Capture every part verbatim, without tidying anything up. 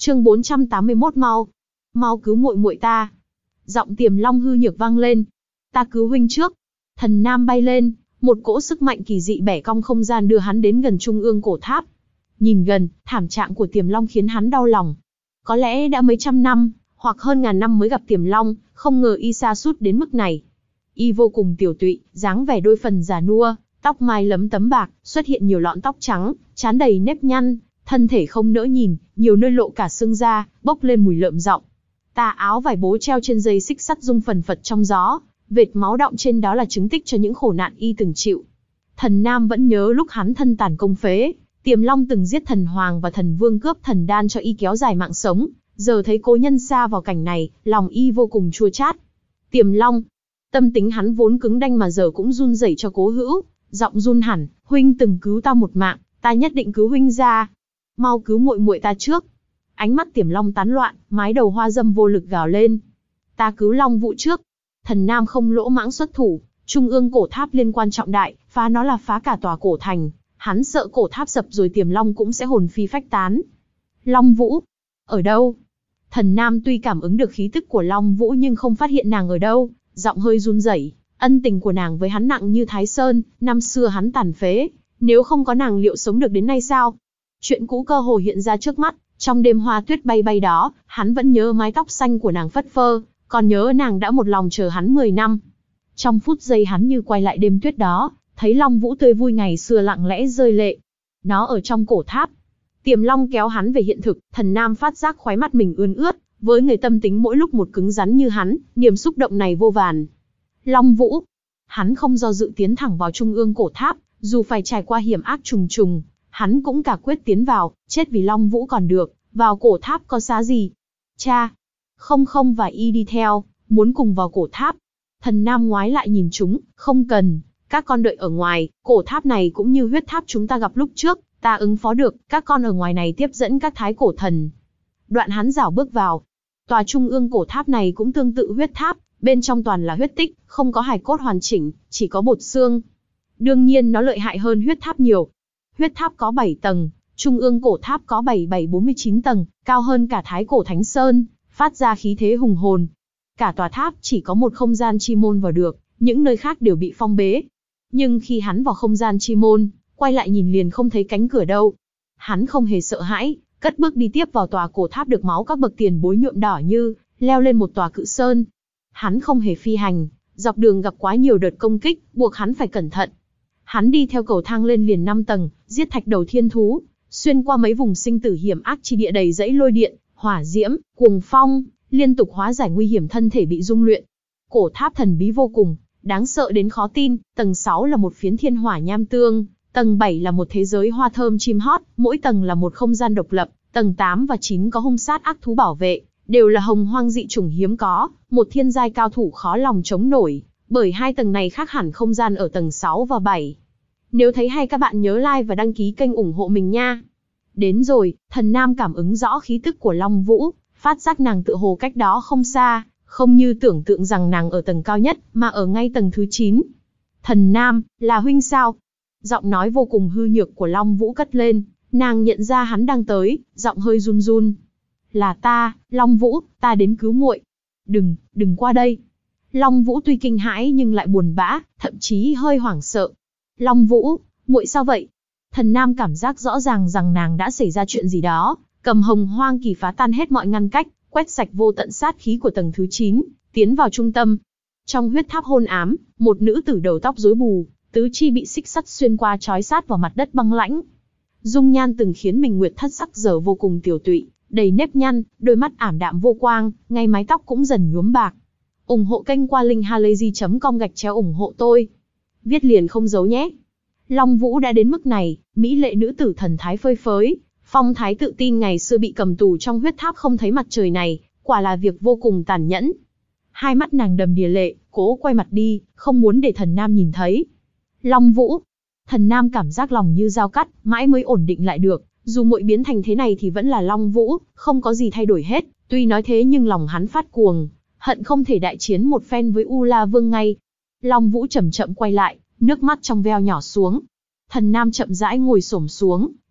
Chương bốn trăm tám mươi mốt mau, mau cứu muội muội ta. Giọng Tiềm Long hư nhược vang lên. Ta cứu huynh trước. Thần Nam bay lên, một cỗ sức mạnh kỳ dị bẻ cong không gian đưa hắn đến gần trung ương cổ tháp. Nhìn gần, thảm trạng của Tiềm Long khiến hắn đau lòng. Có lẽ đã mấy trăm năm, hoặc hơn ngàn năm mới gặp Tiềm Long, không ngờ y sa sút đến mức này. Y vô cùng tiểu tụy, dáng vẻ đôi phần già nua, tóc mai lấm tấm bạc, xuất hiện nhiều lọn tóc trắng, trán đầy nếp nhăn, thân thể không nỡ nhìn, nhiều nơi lộ cả xương da, bốc lên mùi lợm giọng. Tà áo vải bố treo trên dây xích sắt rung phần phật trong gió, vệt máu đọng trên đó là chứng tích cho những khổ nạn y từng chịu. Thần Nam vẫn nhớ lúc hắn thân tàn công phế, Tiềm Long từng giết thần hoàng và thần vương cướp thần đan cho y kéo dài mạng sống, giờ thấy cố nhân xa vào cảnh này, lòng y vô cùng chua chát. Tiềm Long, tâm tính hắn vốn cứng đanh mà giờ cũng run rẩy cho Cố Hữu, giọng run hẳn, huynh từng cứu ta một mạng, ta nhất định cứu huynh ra. Mau cứu muội muội ta trước. Ánh mắt Tiềm Long tán loạn, mái đầu hoa dâm vô lực gào lên. Ta cứu Long Vũ trước. Thần Nam không lỗ mãng xuất thủ, trung ương cổ tháp liên quan trọng đại, phá nó là phá cả tòa cổ thành, hắn sợ cổ tháp sập rồi Tiềm Long cũng sẽ hồn phi phách tán. Long Vũ, ở đâu? Thần Nam tuy cảm ứng được khí tức của Long Vũ nhưng không phát hiện nàng ở đâu, giọng hơi run rẩy. Ân tình của nàng với hắn nặng như Thái Sơn, năm xưa hắn tàn phế, nếu không có nàng liệu sống được đến nay sao? Chuyện cũ cơ hồ hiện ra trước mắt, trong đêm hoa tuyết bay bay đó, hắn vẫn nhớ mái tóc xanh của nàng phất phơ, còn nhớ nàng đã một lòng chờ hắn mười năm. Trong phút giây hắn như quay lại đêm tuyết đó, thấy Long Vũ tươi vui ngày xưa lặng lẽ rơi lệ. Nó ở trong cổ tháp. Tiềm Long kéo hắn về hiện thực, Thần Nam phát giác khóe mắt mình ươn ướt, với người tâm tính mỗi lúc một cứng rắn như hắn, niềm xúc động này vô vàn. Long Vũ, hắn không do dự tiến thẳng vào trung ương cổ tháp, dù phải trải qua hiểm ác trùng trùng, hắn cũng cả quyết tiến vào, chết vì Long Vũ còn được, vào cổ tháp có xá gì. Cha, không không và y đi theo, muốn cùng vào cổ tháp. Thần Nam ngoái lại nhìn chúng, không cần, các con đợi ở ngoài, cổ tháp này cũng như huyết tháp chúng ta gặp lúc trước, ta ứng phó được, các con ở ngoài này tiếp dẫn các thái cổ thần. Đoạn hắn rảo bước vào. Tòa trung ương cổ tháp này cũng tương tự huyết tháp, bên trong toàn là huyết tích, không có hài cốt hoàn chỉnh, chỉ có bột xương. Đương nhiên nó lợi hại hơn huyết tháp nhiều. Huyết tháp có bảy tầng, trung ương cổ tháp có bảy bảy bốn mươi chín tầng, cao hơn cả thái cổ Thánh Sơn, phát ra khí thế hùng hồn. Cả tòa tháp chỉ có một không gian chi môn vào được, những nơi khác đều bị phong bế. Nhưng khi hắn vào không gian chi môn, quay lại nhìn liền không thấy cánh cửa đâu. Hắn không hề sợ hãi, cất bước đi tiếp vào tòa cổ tháp được máu các bậc tiền bối nhuộm đỏ như leo lên một tòa cự sơn. Hắn không hề phi hành, dọc đường gặp quá nhiều đợt công kích, buộc hắn phải cẩn thận. Hắn đi theo cầu thang lên liền năm tầng, giết thạch đầu thiên thú, xuyên qua mấy vùng sinh tử hiểm ác chi địa đầy dãy lôi điện, hỏa diễm, cuồng phong, liên tục hóa giải nguy hiểm thân thể bị dung luyện. Cổ tháp thần bí vô cùng, đáng sợ đến khó tin, tầng sáu là một phiến thiên hỏa nham tương, tầng bảy là một thế giới hoa thơm chim hót, mỗi tầng là một không gian độc lập, tầng tám và chín có hung sát ác thú bảo vệ, đều là hồng hoang dị chủng hiếm có, một thiên giai cao thủ khó lòng chống nổi, bởi hai tầng này khác hẳn không gian ở tầng sáu và bảy. Nếu thấy hay các bạn nhớ like và đăng ký kênh ủng hộ mình nha. Đến rồi, Thần Nam cảm ứng rõ khí tức của Long Vũ, phát giác nàng tựa hồ cách đó không xa, không như tưởng tượng rằng nàng ở tầng cao nhất, mà ở ngay tầng thứ chín. Thần Nam, là huynh sao? Giọng nói vô cùng hư nhược của Long Vũ cất lên, nàng nhận ra hắn đang tới, giọng hơi run run. Là ta, Long Vũ, ta đến cứu muội. Đừng, đừng qua đây. Long Vũ tuy kinh hãi nhưng lại buồn bã, thậm chí hơi hoảng sợ. Long Vũ, muội sao vậy? Thần Nam cảm giác rõ ràng rằng nàng đã xảy ra chuyện gì đó, cầm hồng hoang kỳ phá tan hết mọi ngăn cách, quét sạch vô tận sát khí của tầng thứ chín, tiến vào trung tâm. Trong huyết tháp hôn ám, một nữ tử đầu tóc rối bù, tứ chi bị xích sắt xuyên qua trói sát vào mặt đất băng lãnh. Dung nhan từng khiến mình nguyệt thất sắc giờ vô cùng tiểu tụy, đầy nếp nhăn, đôi mắt ảm đạm vô quang, ngay mái tóc cũng dần nhuốm bạc. Ủng hộ kênh qua link halayzi chấm com gạch chéo ủng hộ tôi. Viết liền không giấu nhé. Long Vũ đã đến mức này, mỹ lệ nữ tử thần thái phơi phới, phong thái tự tin ngày xưa bị cầm tù trong huyết tháp không thấy mặt trời này, quả là việc vô cùng tàn nhẫn. Hai mắt nàng đầm đìa lệ, cố quay mặt đi, không muốn để Thần Nam nhìn thấy. Long Vũ. Thần Nam cảm giác lòng như dao cắt, mãi mới ổn định lại được, dù muội biến thành thế này thì vẫn là Long Vũ, không có gì thay đổi hết, tuy nói thế nhưng lòng hắn phát cuồng, hận không thể đại chiến một phen với U La Vương ngay. Long Vũ chậm chậm quay lại, nước mắt trong veo nhỏ xuống. Thần Nam chậm rãi ngồi xổm xuống,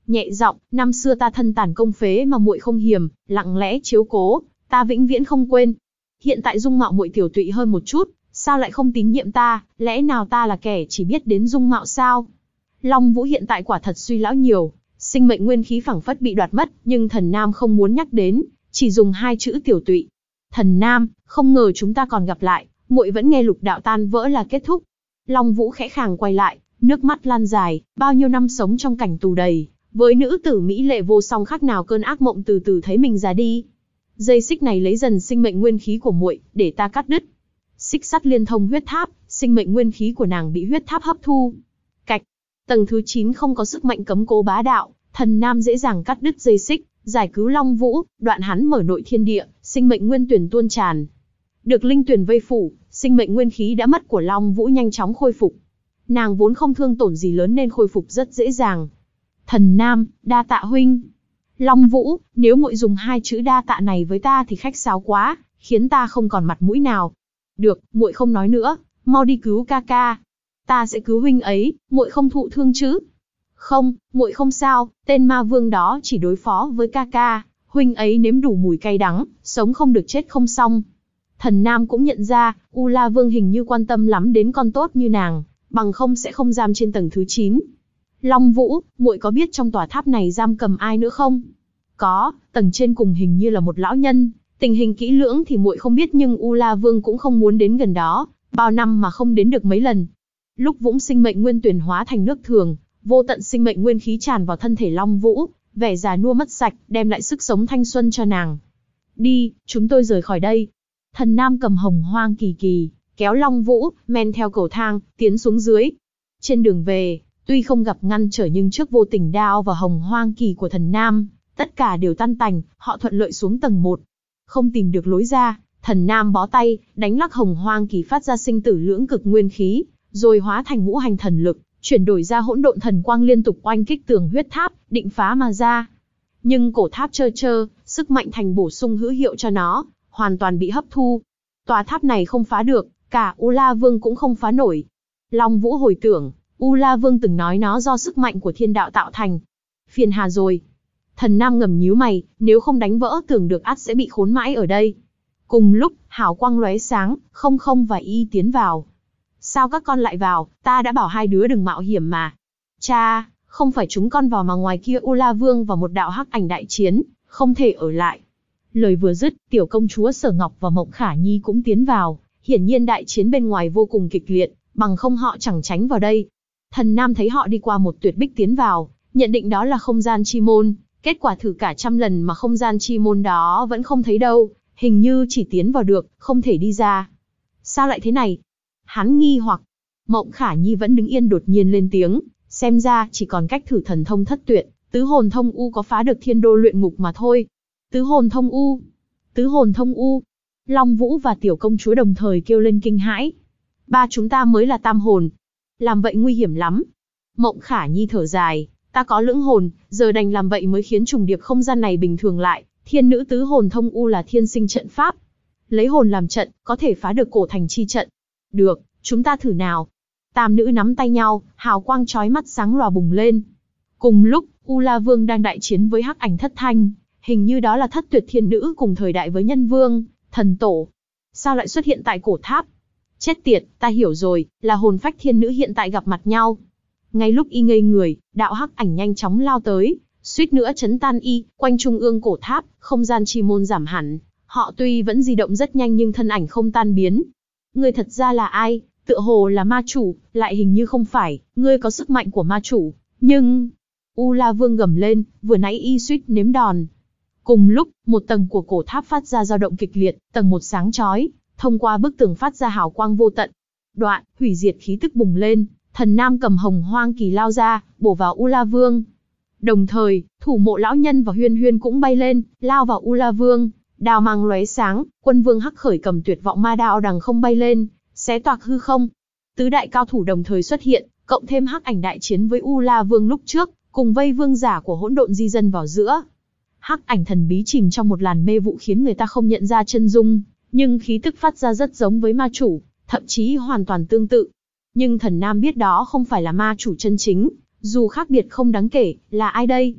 nhẹ giọng, năm xưa ta thân tàn công phế mà muội không hiềm, lặng lẽ chiếu cố, ta vĩnh viễn không quên. Hiện tại dung mạo muội tiểu tụy hơn một chút, sao lại không tín nhiệm ta, lẽ nào ta là kẻ chỉ biết đến dung mạo sao? Long Vũ hiện tại quả thật suy lão nhiều, sinh mệnh nguyên khí phảng phất bị đoạt mất, nhưng Thần Nam không muốn nhắc đến, chỉ dùng hai chữ tiểu tụy. Thần Nam, không ngờ chúng ta còn gặp lại, muội vẫn nghe lục đạo tan vỡ là kết thúc. Long Vũ khẽ khàng quay lại, nước mắt lan dài, bao nhiêu năm sống trong cảnh tù đầy, với nữ tử mỹ lệ vô song khác nào cơn ác mộng từ từ thấy mình già đi. Dây xích này lấy dần sinh mệnh nguyên khí của muội, để ta cắt đứt. Xích sắt liên thông huyết tháp, sinh mệnh nguyên khí của nàng bị huyết tháp hấp thu. Cạch, tầng thứ chín không có sức mạnh cấm cố bá đạo, Thần Nam dễ dàng cắt đứt dây xích, giải cứu Long Vũ, đoạn hắn mở nội thiên địa, sinh mệnh nguyên tuyển tuôn tràn. Được linh tuyển vây phủ, sinh mệnh nguyên khí đã mất của Long Vũ nhanh chóng khôi phục. Nàng vốn không thương tổn gì lớn nên khôi phục rất dễ dàng. Thần Nam, đa tạ huynh. Long Vũ, nếu muội dùng hai chữ đa tạ này với ta thì khách sáo quá, khiến ta không còn mặt mũi nào. Được, muội không nói nữa, mau đi cứu ca ca. Ta sẽ cứu huynh ấy, muội không thụ thương chứ? Không, muội không sao, tên ma vương đó chỉ đối phó với ca ca, huynh ấy nếm đủ mùi cay đắng, sống không được chết không xong. Thần Nam cũng nhận ra, U La Vương hình như quan tâm lắm đến con tốt như nàng, bằng không sẽ không giam trên tầng thứ chín. Long Vũ, muội có biết trong tòa tháp này giam cầm ai nữa không? Có, tầng trên cùng hình như là một lão nhân, tình hình kỹ lưỡng thì muội không biết nhưng U La Vương cũng không muốn đến gần đó, bao năm mà không đến được mấy lần. Lúc Vũng sinh mệnh nguyên tuyển hóa thành nước thường, vô tận sinh mệnh nguyên khí tràn vào thân thể Long Vũ, vẻ già nua mất sạch, đem lại sức sống thanh xuân cho nàng. Đi, chúng tôi rời khỏi đây. Thần Nam cầm hồng hoang kỳ kỳ, kéo Long Vũ, men theo cầu thang, tiến xuống dưới. Trên đường về, tuy không gặp ngăn trở nhưng trước vô tình đao và hồng hoang kỳ của Thần Nam, tất cả đều tan tành, họ thuận lợi xuống tầng một. Không tìm được lối ra, Thần Nam bó tay, đánh lắc hồng hoang kỳ phát ra sinh tử lưỡng cực nguyên khí, rồi hóa thành ngũ hành thần lực, chuyển đổi ra hỗn độn thần quang liên tục oanh kích tường huyết tháp, định phá mà ra. Nhưng cổ tháp trơ trơ, sức mạnh thành bổ sung hữu hiệu cho nó, hoàn toàn bị hấp thu. Tòa tháp này không phá được, cả U La Vương cũng không phá nổi. Long Vũ hồi tưởng, U La Vương từng nói nó do sức mạnh của thiên đạo tạo thành. Phiền hà rồi. Thần Nam ngầm nhíu mày, nếu không đánh vỡ tường được ắt sẽ bị khốn mãi ở đây. Cùng lúc, hào quang lóe sáng, không không và y tiến vào. Sao các con lại vào, ta đã bảo hai đứa đừng mạo hiểm mà. Cha, không phải chúng con vào mà ngoài kia U La Vương và một đạo hắc ảnh đại chiến, không thể ở lại. Lời vừa dứt, tiểu công chúa Sở Ngọc và Mộng Khả Nhi cũng tiến vào, hiển nhiên đại chiến bên ngoài vô cùng kịch liệt, bằng không họ chẳng tránh vào đây. Thần Nam thấy họ đi qua một tuyệt bích tiến vào, nhận định đó là không gian chi môn, kết quả thử cả trăm lần mà không gian chi môn đó vẫn không thấy đâu, hình như chỉ tiến vào được, không thể đi ra. Sao lại thế này? Hắn nghi hoặc. Mộng Khả Nhi vẫn đứng yên đột nhiên lên tiếng, xem ra chỉ còn cách thử thần thông thất tuyệt, tứ hồn thông u có phá được thiên đô luyện ngục mà thôi. Tứ hồn thông u, tứ hồn thông u. Long Vũ và tiểu công chúa đồng thời kêu lên kinh hãi. Ba chúng ta mới là tam hồn, làm vậy nguy hiểm lắm. Mộng Khả Nhi thở dài, ta có lưỡng hồn, giờ đành làm vậy mới khiến trùng điệp không gian này bình thường lại. Thiên nữ tứ hồn thông u là thiên sinh trận pháp, lấy hồn làm trận, có thể phá được cổ thành chi trận. Được, chúng ta thử nào. Tam nữ nắm tay nhau, hào quang chói mắt sáng lòa bùng lên. Cùng lúc, U La Vương đang đại chiến với hắc ảnh thất thanh, hình như đó là thất tuyệt thiên nữ cùng thời đại với nhân vương, thần tổ. Sao lại xuất hiện tại cổ tháp? Chết tiệt, ta hiểu rồi, là hồn phách thiên nữ hiện tại gặp mặt nhau. Ngay lúc y ngây người, đạo hắc ảnh nhanh chóng lao tới, suýt nữa chấn tan y, quanh trung ương cổ tháp, không gian chi môn giảm hẳn. Họ tuy vẫn di động rất nhanh nhưng thân ảnh không tan biến. Ngươi thật ra là ai? Tựa hồ là ma chủ, lại hình như không phải, ngươi có sức mạnh của ma chủ, nhưng... U La Vương gầm lên, vừa nãy y suýt nếm đòn. Cùng lúc, một tầng của cổ tháp phát ra dao động kịch liệt, tầng một sáng chói, thông qua bức tường phát ra hào quang vô tận. Đoạn, hủy diệt khí tức bùng lên, Thần Nam cầm hồng hoang kỳ lao ra, bổ vào U La Vương. Đồng thời, thủ mộ lão nhân và Huyên Huyên cũng bay lên, lao vào U La Vương. Đao mang lóe sáng, quân vương hắc khởi cầm tuyệt vọng ma đao đằng không bay lên, xé toạc hư không. Tứ đại cao thủ đồng thời xuất hiện, cộng thêm hắc ảnh đại chiến với U La Vương lúc trước, cùng vây vương giả của hỗn độn di dân vào giữa. Hắc ảnh thần bí chìm trong một làn mê vụ khiến người ta không nhận ra chân dung, nhưng khí tức phát ra rất giống với ma chủ, thậm chí hoàn toàn tương tự. Nhưng Thần Nam biết đó không phải là ma chủ chân chính, dù khác biệt không đáng kể, là ai đây?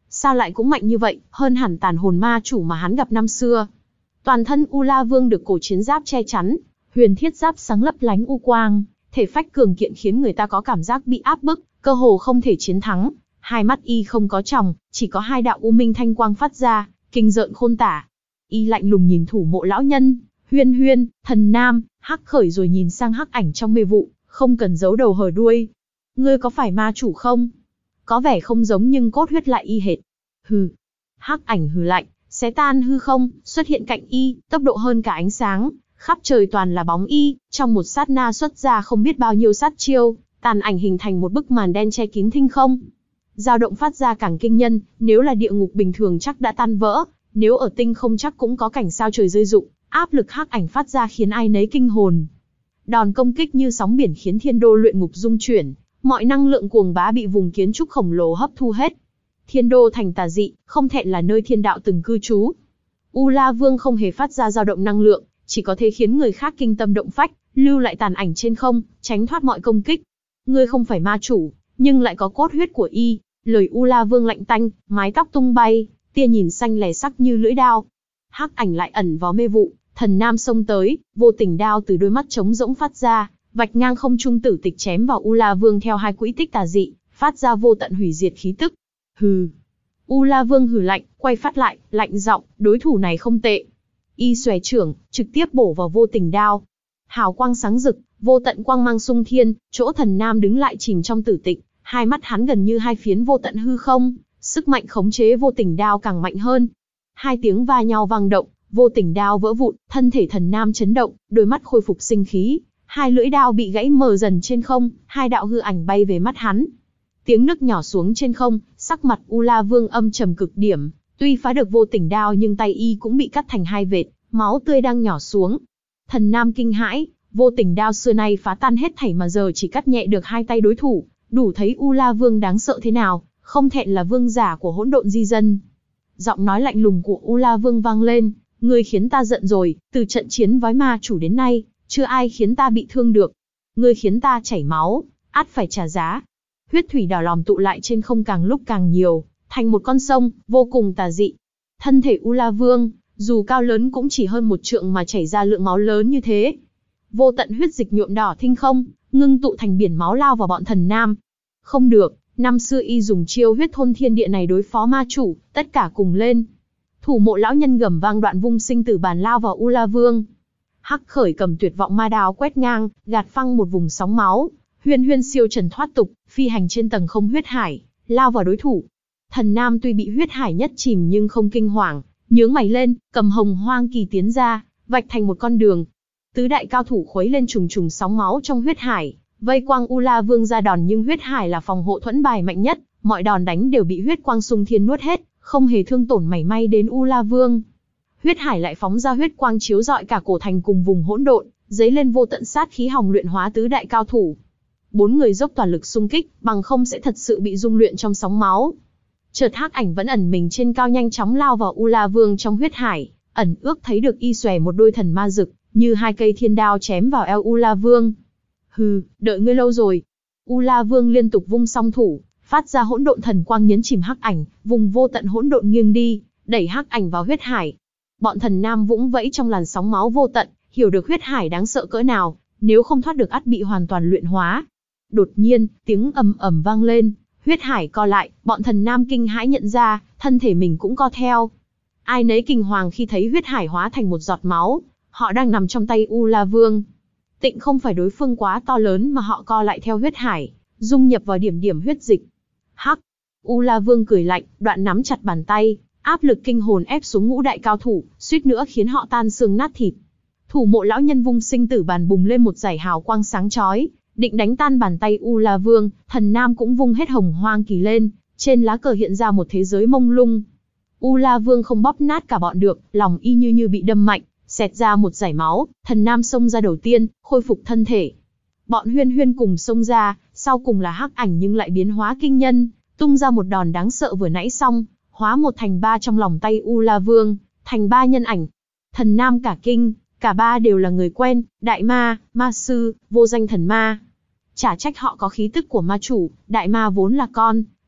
sao lại cũng mạnh như vậy, hơn hẳn tàn hồn ma chủ mà hắn gặp năm xưa. Toàn thân U La Vương được cổ chiến giáp che chắn, huyền thiết giáp sáng lấp lánh u quang, thể phách cường kiện khiến người ta có cảm giác bị áp bức, cơ hồ không thể chiến thắng. Hai mắt y không có tròng, chỉ có hai đạo u minh thanh quang phát ra, kinh rợn khôn tả. Y lạnh lùng nhìn thủ mộ lão nhân, Huyên Huyên, Thần Nam, Hắc Khởi, rồi nhìn sang Hắc Ảnh trong mê vụ, không cần giấu đầu hở đuôi. Ngươi có phải ma chủ không? Có vẻ không giống nhưng cốt huyết lại y hệt. Hừ. Hắc Ảnh hừ lạnh, xé tan hư không, xuất hiện cạnh y, tốc độ hơn cả ánh sáng, khắp trời toàn là bóng y, trong một sát na xuất ra không biết bao nhiêu sát chiêu, tàn ảnh hình thành một bức màn đen che kín thinh không. Dao động phát ra càng kinh nhân, nếu là địa ngục bình thường chắc đã tan vỡ, nếu ở tinh không chắc cũng có cảnh sao trời rơi rụng, áp lực Hắc Ảnh phát ra khiến ai nấy kinh hồn. Đòn công kích như sóng biển khiến thiên đô luyện ngục rung chuyển, mọi năng lượng cuồng bá bị vùng kiến trúc khổng lồ hấp thu hết. Thiên đô thành tà dị, không thẹn là nơi thiên đạo từng cư trú. U La Vương không hề phát ra dao động năng lượng, chỉ có thể khiến người khác kinh tâm động phách, lưu lại tàn ảnh trên không, tránh thoát mọi công kích. Ngươi không phải ma chủ, nhưng lại có cốt huyết của y. Lời U La Vương lạnh tanh, mái tóc tung bay, tia nhìn xanh lè sắc như lưỡi đao. Hắc Ảnh lại ẩn vào mê vụ, Thần Nam xông tới, vô tình đao từ đôi mắt trống rỗng phát ra, vạch ngang không trung tử tịch chém vào U La Vương theo hai quỹ tích tà dị, phát ra vô tận hủy diệt khí tức. Hừ. U La Vương hừ lạnh, quay phát lại, lạnh giọng, đối thủ này không tệ. Y xòe trưởng, trực tiếp bổ vào vô tình đao. Hào quang sáng rực, vô tận quang mang xung thiên, chỗ Thần Nam đứng lại chìm trong tử tịch, hai mắt hắn gần như hai phiến vô tận hư không, sức mạnh khống chế vô tình đao càng mạnh hơn. Hai tiếng va nhau vang động, vô tình đao vỡ vụn, thân thể Thần Nam chấn động, đôi mắt khôi phục sinh khí, hai lưỡi đao bị gãy mờ dần trên không, hai đạo hư ảnh bay về mắt hắn. Tiếng nức nhỏ xuống trên không, sắc mặt U La Vương âm trầm cực điểm, tuy phá được vô tình đao nhưng tay y cũng bị cắt thành hai vệt, máu tươi đang nhỏ xuống. Thần Nam kinh hãi, vô tình đao xưa nay phá tan hết thảy mà giờ chỉ cắt nhẹ được hai tay đối thủ, đủ thấy U La Vương đáng sợ thế nào, không thẹn là vương giả của hỗn độn di dân. Giọng nói lạnh lùng của U La Vương vang lên, ngươi khiến ta giận rồi, từ trận chiến với ma chủ đến nay, chưa ai khiến ta bị thương được. Ngươi khiến ta chảy máu, ắt phải trả giá. Huyết thủy đỏ lòm tụ lại trên không càng lúc càng nhiều, thành một con sông, vô cùng tà dị. Thân thể U La Vương, dù cao lớn cũng chỉ hơn một trượng mà chảy ra lượng máu lớn như thế. Vô tận huyết dịch nhuộm đỏ thinh không, ngưng tụ thành biển máu lao vào bọn Thần Nam. Không được, năm xưa y dùng chiêu huyết thôn thiên địa này đối phó ma chủ, tất cả cùng lên. Thủ mộ lão nhân gầm vang đoạn vung sinh tử bàn lao vào U La Vương. Hắc Khởi cầm tuyệt vọng ma đao quét ngang, gạt phăng một vùng sóng máu. Huyên Huyên siêu trần thoát tục, phi hành trên tầng không huyết hải, lao vào đối thủ. Thần Nam tuy bị huyết hải nhất chìm nhưng không kinh hoàng, nhướng mày lên, cầm hồng hoang kỳ tiến ra, vạch thành một con đường. Tứ đại cao thủ khuấy lên trùng trùng sóng máu trong huyết hải, vây quang U La Vương ra đòn, nhưng huyết hải là phòng hộ thuẫn bài mạnh nhất, mọi đòn đánh đều bị huyết quang xung thiên nuốt hết, không hề thương tổn mảy may đến U La Vương. Huyết hải lại phóng ra huyết quang chiếu rọi cả cổ thành cùng vùng hỗn độn, dấy lên vô tận sát khí hòng luyện hóa tứ đại cao thủ. Bốn người dốc toàn lực xung kích, bằng không sẽ thật sự bị dung luyện trong sóng máu. Chợt Hắc Ảnh vẫn ẩn mình trên cao nhanh chóng lao vào U La Vương trong huyết hải, ẩn ước thấy được y xòe một đôi thần ma rực, như hai cây thiên đao chém vào eo U La Vương. Hừ, đợi ngươi lâu rồi. U La Vương liên tục vung song thủ, phát ra hỗn độn thần quang nhấn chìm Hắc Ảnh, vùng vô tận hỗn độn nghiêng đi, đẩy Hắc Ảnh vào huyết hải. Bọn Thần Nam vũng vẫy trong làn sóng máu vô tận, hiểu được huyết hải đáng sợ cỡ nào, nếu không thoát được ắt bị hoàn toàn luyện hóa. Đột nhiên, tiếng ầm ầm vang lên, huyết hải co lại, bọn Thần Nam kinh hãi nhận ra, thân thể mình cũng co theo. Ai nấy kinh hoàng khi thấy huyết hải hóa thành một giọt máu, họ đang nằm trong tay U La Vương. Tịnh không phải đối phương quá to lớn mà họ co lại theo huyết hải, dung nhập vào điểm điểm huyết dịch. Hắc! U La Vương cười lạnh, đoạn nắm chặt bàn tay, áp lực kinh hồn ép xuống ngũ đại cao thủ, suýt nữa khiến họ tan xương nát thịt. Thủ mộ lão nhân vung sinh tử bàn bùng lên một dải hào quang sáng chói, định đánh tan bàn tay U La Vương. Thần Nam cũng vung hết hồng hoang kỳ lên, trên lá cờ hiện ra một thế giới mông lung. U La Vương không bóp nát cả bọn được, lòng y như như bị đâm mạnh, xẹt ra một dải máu. Thần Nam xông ra đầu tiên, khôi phục thân thể. Bọn Huyên Huyên cùng xông ra, sau cùng là Hắc Ảnh nhưng lại biến hóa kinh nhân, tung ra một đòn đáng sợ vừa nãy xong, hóa một thành ba trong lòng tay U La Vương, thành ba nhân ảnh. Thần Nam cả kinh, cả ba đều là người quen, Đại Ma, Ma Sư, Vô Danh Thần Ma. Chả trách họ có khí tức của ma chủ, Đại Ma vốn là con,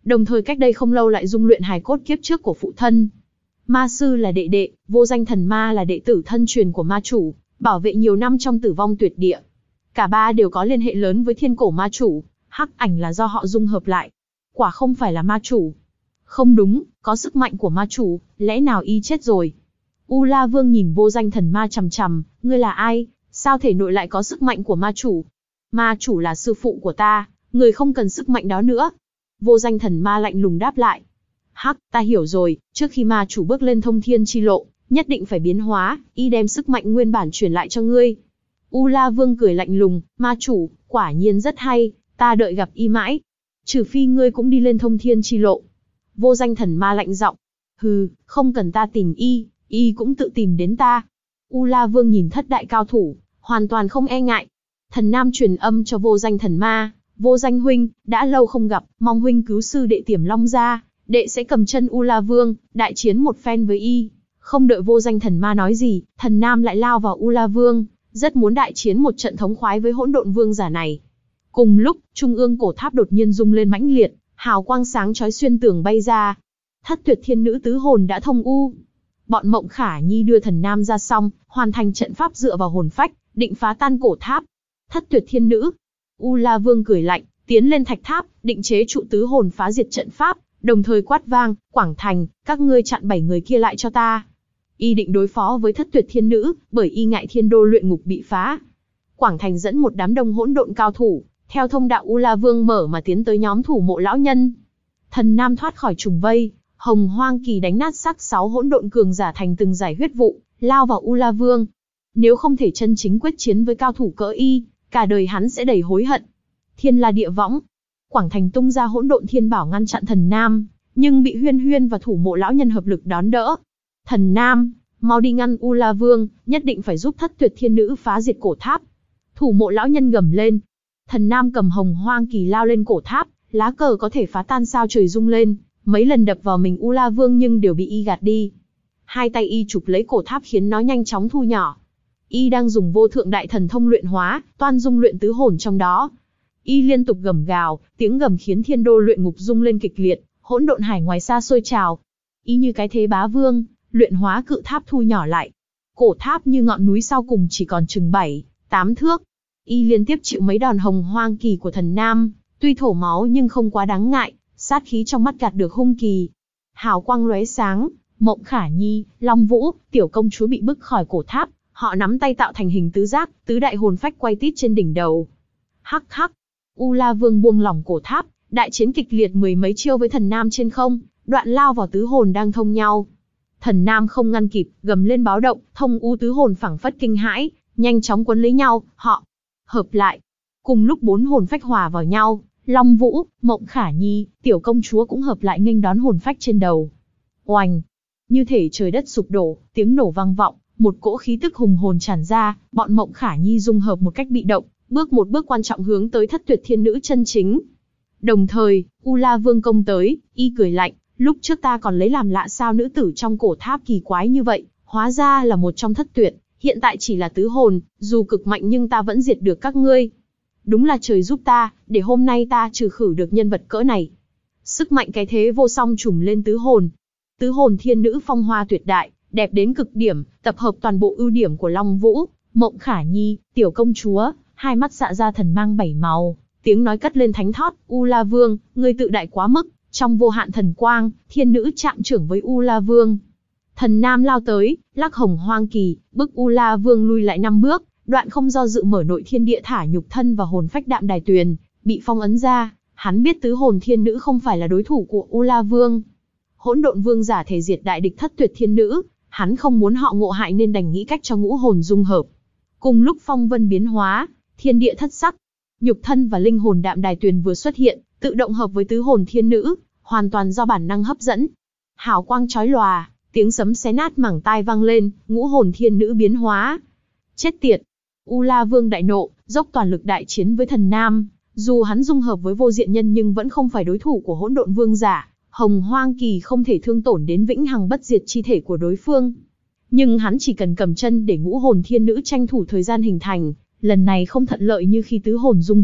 đồng thời cách đây không lâu lại dung luyện hài cốt kiếp trước của phụ thân. Ma sư là đệ đệ, vô danh thần ma là đệ tử thân truyền của ma chủ, bảo vệ nhiều năm trong tử vong tuyệt địa. Cả ba đều có liên hệ lớn với thiên cổ ma chủ, hắc ảnh là do họ dung hợp lại. Quả không phải là ma chủ. Không đúng, có sức mạnh của ma chủ, lẽ nào y chết rồi? U La Vương nhìn vô danh thần ma chằm chằm, ngươi là ai? Sao thể nội lại có sức mạnh của ma chủ? Ma chủ là sư phụ của ta, người không cần sức mạnh đó nữa. Vô danh thần ma lạnh lùng đáp lại. Hắc, ta hiểu rồi, trước khi ma chủ bước lên thông thiên chi lộ, nhất định phải biến hóa, y đem sức mạnh nguyên bản truyền lại cho ngươi. U La Vương cười lạnh lùng, ma chủ, quả nhiên rất hay, ta đợi gặp y mãi. Trừ phi ngươi cũng đi lên thông thiên chi lộ. Vô danh thần ma lạnh giọng. Hừ, không cần ta tìm y, y cũng tự tìm đến ta. U La Vương nhìn thất đại cao thủ, hoàn toàn không e ngại. Thần Nam truyền âm cho vô danh thần ma, vô danh huynh, đã lâu không gặp, mong huynh cứu sư đệ Tiềm Long ra, đệ sẽ cầm chân U La Vương, đại chiến một phen với y. Không đợi vô danh thần ma nói gì, thần Nam lại lao vào U La Vương, rất muốn đại chiến một trận thống khoái với hỗn độn vương giả này. Cùng lúc, trung ương cổ tháp đột nhiên rung lên mãnh liệt, hào quang sáng chói xuyên tường bay ra. Thất tuyệt thiên nữ tứ hồn đã thông u. Bọn Mộng Khả Nhi đưa thần Nam ra xong, hoàn thành trận pháp dựa vào hồn phách, định phá tan cổ tháp. Thất tuyệt thiên nữ. U La Vương cười lạnh, tiến lên thạch tháp, định chế trụ tứ hồn phá diệt trận pháp, đồng thời quát vang, Quảng Thành, các ngươi chặn bảy người kia lại cho ta. Y định đối phó với thất tuyệt thiên nữ, bởi y ngại thiên đô luyện ngục bị phá. Quảng Thành dẫn một đám đông hỗn độn cao thủ, theo thông đạo U La Vương mở mà tiến tới nhóm thủ mộ lão nhân. Thần Nam thoát khỏi trùng vây, Hồng Hoang Kỳ đánh nát xác sáu hỗn độn cường giả thành từng giải huyết vụ, lao vào U La Vương. Nếu không thể chân chính quyết chiến với cao thủ cỡ y, cả đời hắn sẽ đầy hối hận. Thiên La Địa Võng. Quảng Thành tung ra hỗn độn thiên bảo ngăn chặn Thần Nam, nhưng bị Huyên Huyên và thủ mộ lão nhân hợp lực đón đỡ. Thần Nam, mau đi ngăn U La Vương, nhất định phải giúp thất tuyệt thiên nữ phá diệt cổ tháp. Thủ mộ lão nhân gầm lên. Thần Nam cầm Hồng Hoang Kỳ lao lên cổ tháp, lá cờ có thể phá tan sao trời rung lên, mấy lần đập vào mình U La Vương nhưng đều bị y gạt đi. Hai tay y chụp lấy cổ tháp khiến nó nhanh chóng thu nhỏ. Y đang dùng vô thượng đại thần thông luyện hóa, toan dung luyện tứ hồn trong đó. Y liên tục gầm gào, tiếng gầm khiến thiên đô luyện ngục rung lên kịch liệt, hỗn độn hải ngoài xa sôi trào. Y như cái thế bá vương, luyện hóa cự tháp thu nhỏ lại. Cổ tháp như ngọn núi sau cùng chỉ còn chừng bảy, tám thước. Y liên tiếp chịu mấy đòn Hồng Hoang Kỳ của Thần Nam, tuy thổ máu nhưng không quá đáng ngại, sát khí trong mắt gạt được hung kỳ. Hào quang lóe sáng, Mộng Khả Nhi, Long Vũ, tiểu công chúa bị bức khỏi cổ tháp, họ nắm tay tạo thành hình tứ giác, tứ đại hồn phách quay tít trên đỉnh đầu. Hắc hắc, U La Vương buông lỏng cổ tháp, đại chiến kịch liệt mười mấy chiêu với Thần Nam trên không, đoạn lao vào tứ hồn đang thông nhau. Thần Nam không ngăn kịp, gầm lên báo động, thông u tứ hồn phảng phất kinh hãi, nhanh chóng quấn lấy nhau, họ hợp lại. Cùng lúc bốn hồn phách hòa vào nhau, Long Vũ, Mộng Khả Nhi, tiểu công chúa cũng hợp lại nghênh đón hồn phách trên đầu. Oành! Như thể trời đất sụp đổ, tiếng nổ vang vọng, một cỗ khí tức hùng hồn tràn ra, bọn Mộng Khả Nhi dung hợp một cách bị động, bước một bước quan trọng hướng tới thất tuyệt thiên nữ chân chính. Đồng thời, U La Vương công tới, y cười lạnh, lúc trước ta còn lấy làm lạ sao nữ tử trong cổ tháp kỳ quái như vậy, hóa ra là một trong thất tuyệt, hiện tại chỉ là tứ hồn, dù cực mạnh nhưng ta vẫn diệt được các ngươi. Đúng là trời giúp ta, để hôm nay ta trừ khử được nhân vật cỡ này. Sức mạnh cái thế vô song trùm lên tứ hồn. Tứ hồn thiên nữ phong hoa tuyệt đại, đẹp đến cực điểm, tập hợp toàn bộ ưu điểm của Long Vũ, Mộng Khả Nhi, tiểu công chúa, hai mắt xạ ra thần mang bảy màu, tiếng nói cất lên thánh thót, U La Vương, ngươi tự đại quá mức, trong vô hạn thần quang, thiên nữ chạm trưởng với U La Vương. Thần Nam lao tới, lắc Hồng Hoang Kỳ, bức U La Vương lui lại năm bước, đoạn không do dự mở nội thiên địa thả nhục thân và hồn phách Đạm Đài Tuyền, bị phong ấn ra, hắn biết tứ hồn thiên nữ không phải là đối thủ của U La Vương. Hỗn độn vương giả thể diệt đại địch thất tuyệt thiên nữ, hắn không muốn họ ngộ hại nên đành nghĩ cách cho ngũ hồn dung hợp. Cùng lúc phong vân biến hóa, thiên địa thất sắc, nhục thân và linh hồn Đạm Đài Tuyền vừa xuất hiện, tự động hợp với tứ hồn thiên nữ, hoàn toàn do bản năng hấp dẫn. Hào quang chói lòa, tiếng sấm xé nát mảng tai vang lên, ngũ hồn thiên nữ biến hóa. Chết tiệt! U La Vương đại nộ, dốc toàn lực đại chiến với Thần Nam, dù hắn dung hợp với vô diện nhân nhưng vẫn không phải đối thủ của hỗn độn vương giả. Hồng Hoang Kỳ không thể thương tổn đến vĩnh hằng bất diệt chi thể của đối phương. Nhưng hắn chỉ cần cầm chân để ngũ hồn thiên nữ tranh thủ thời gian hình thành, lần này không thuận lợi như khi tứ hồn dung hợp,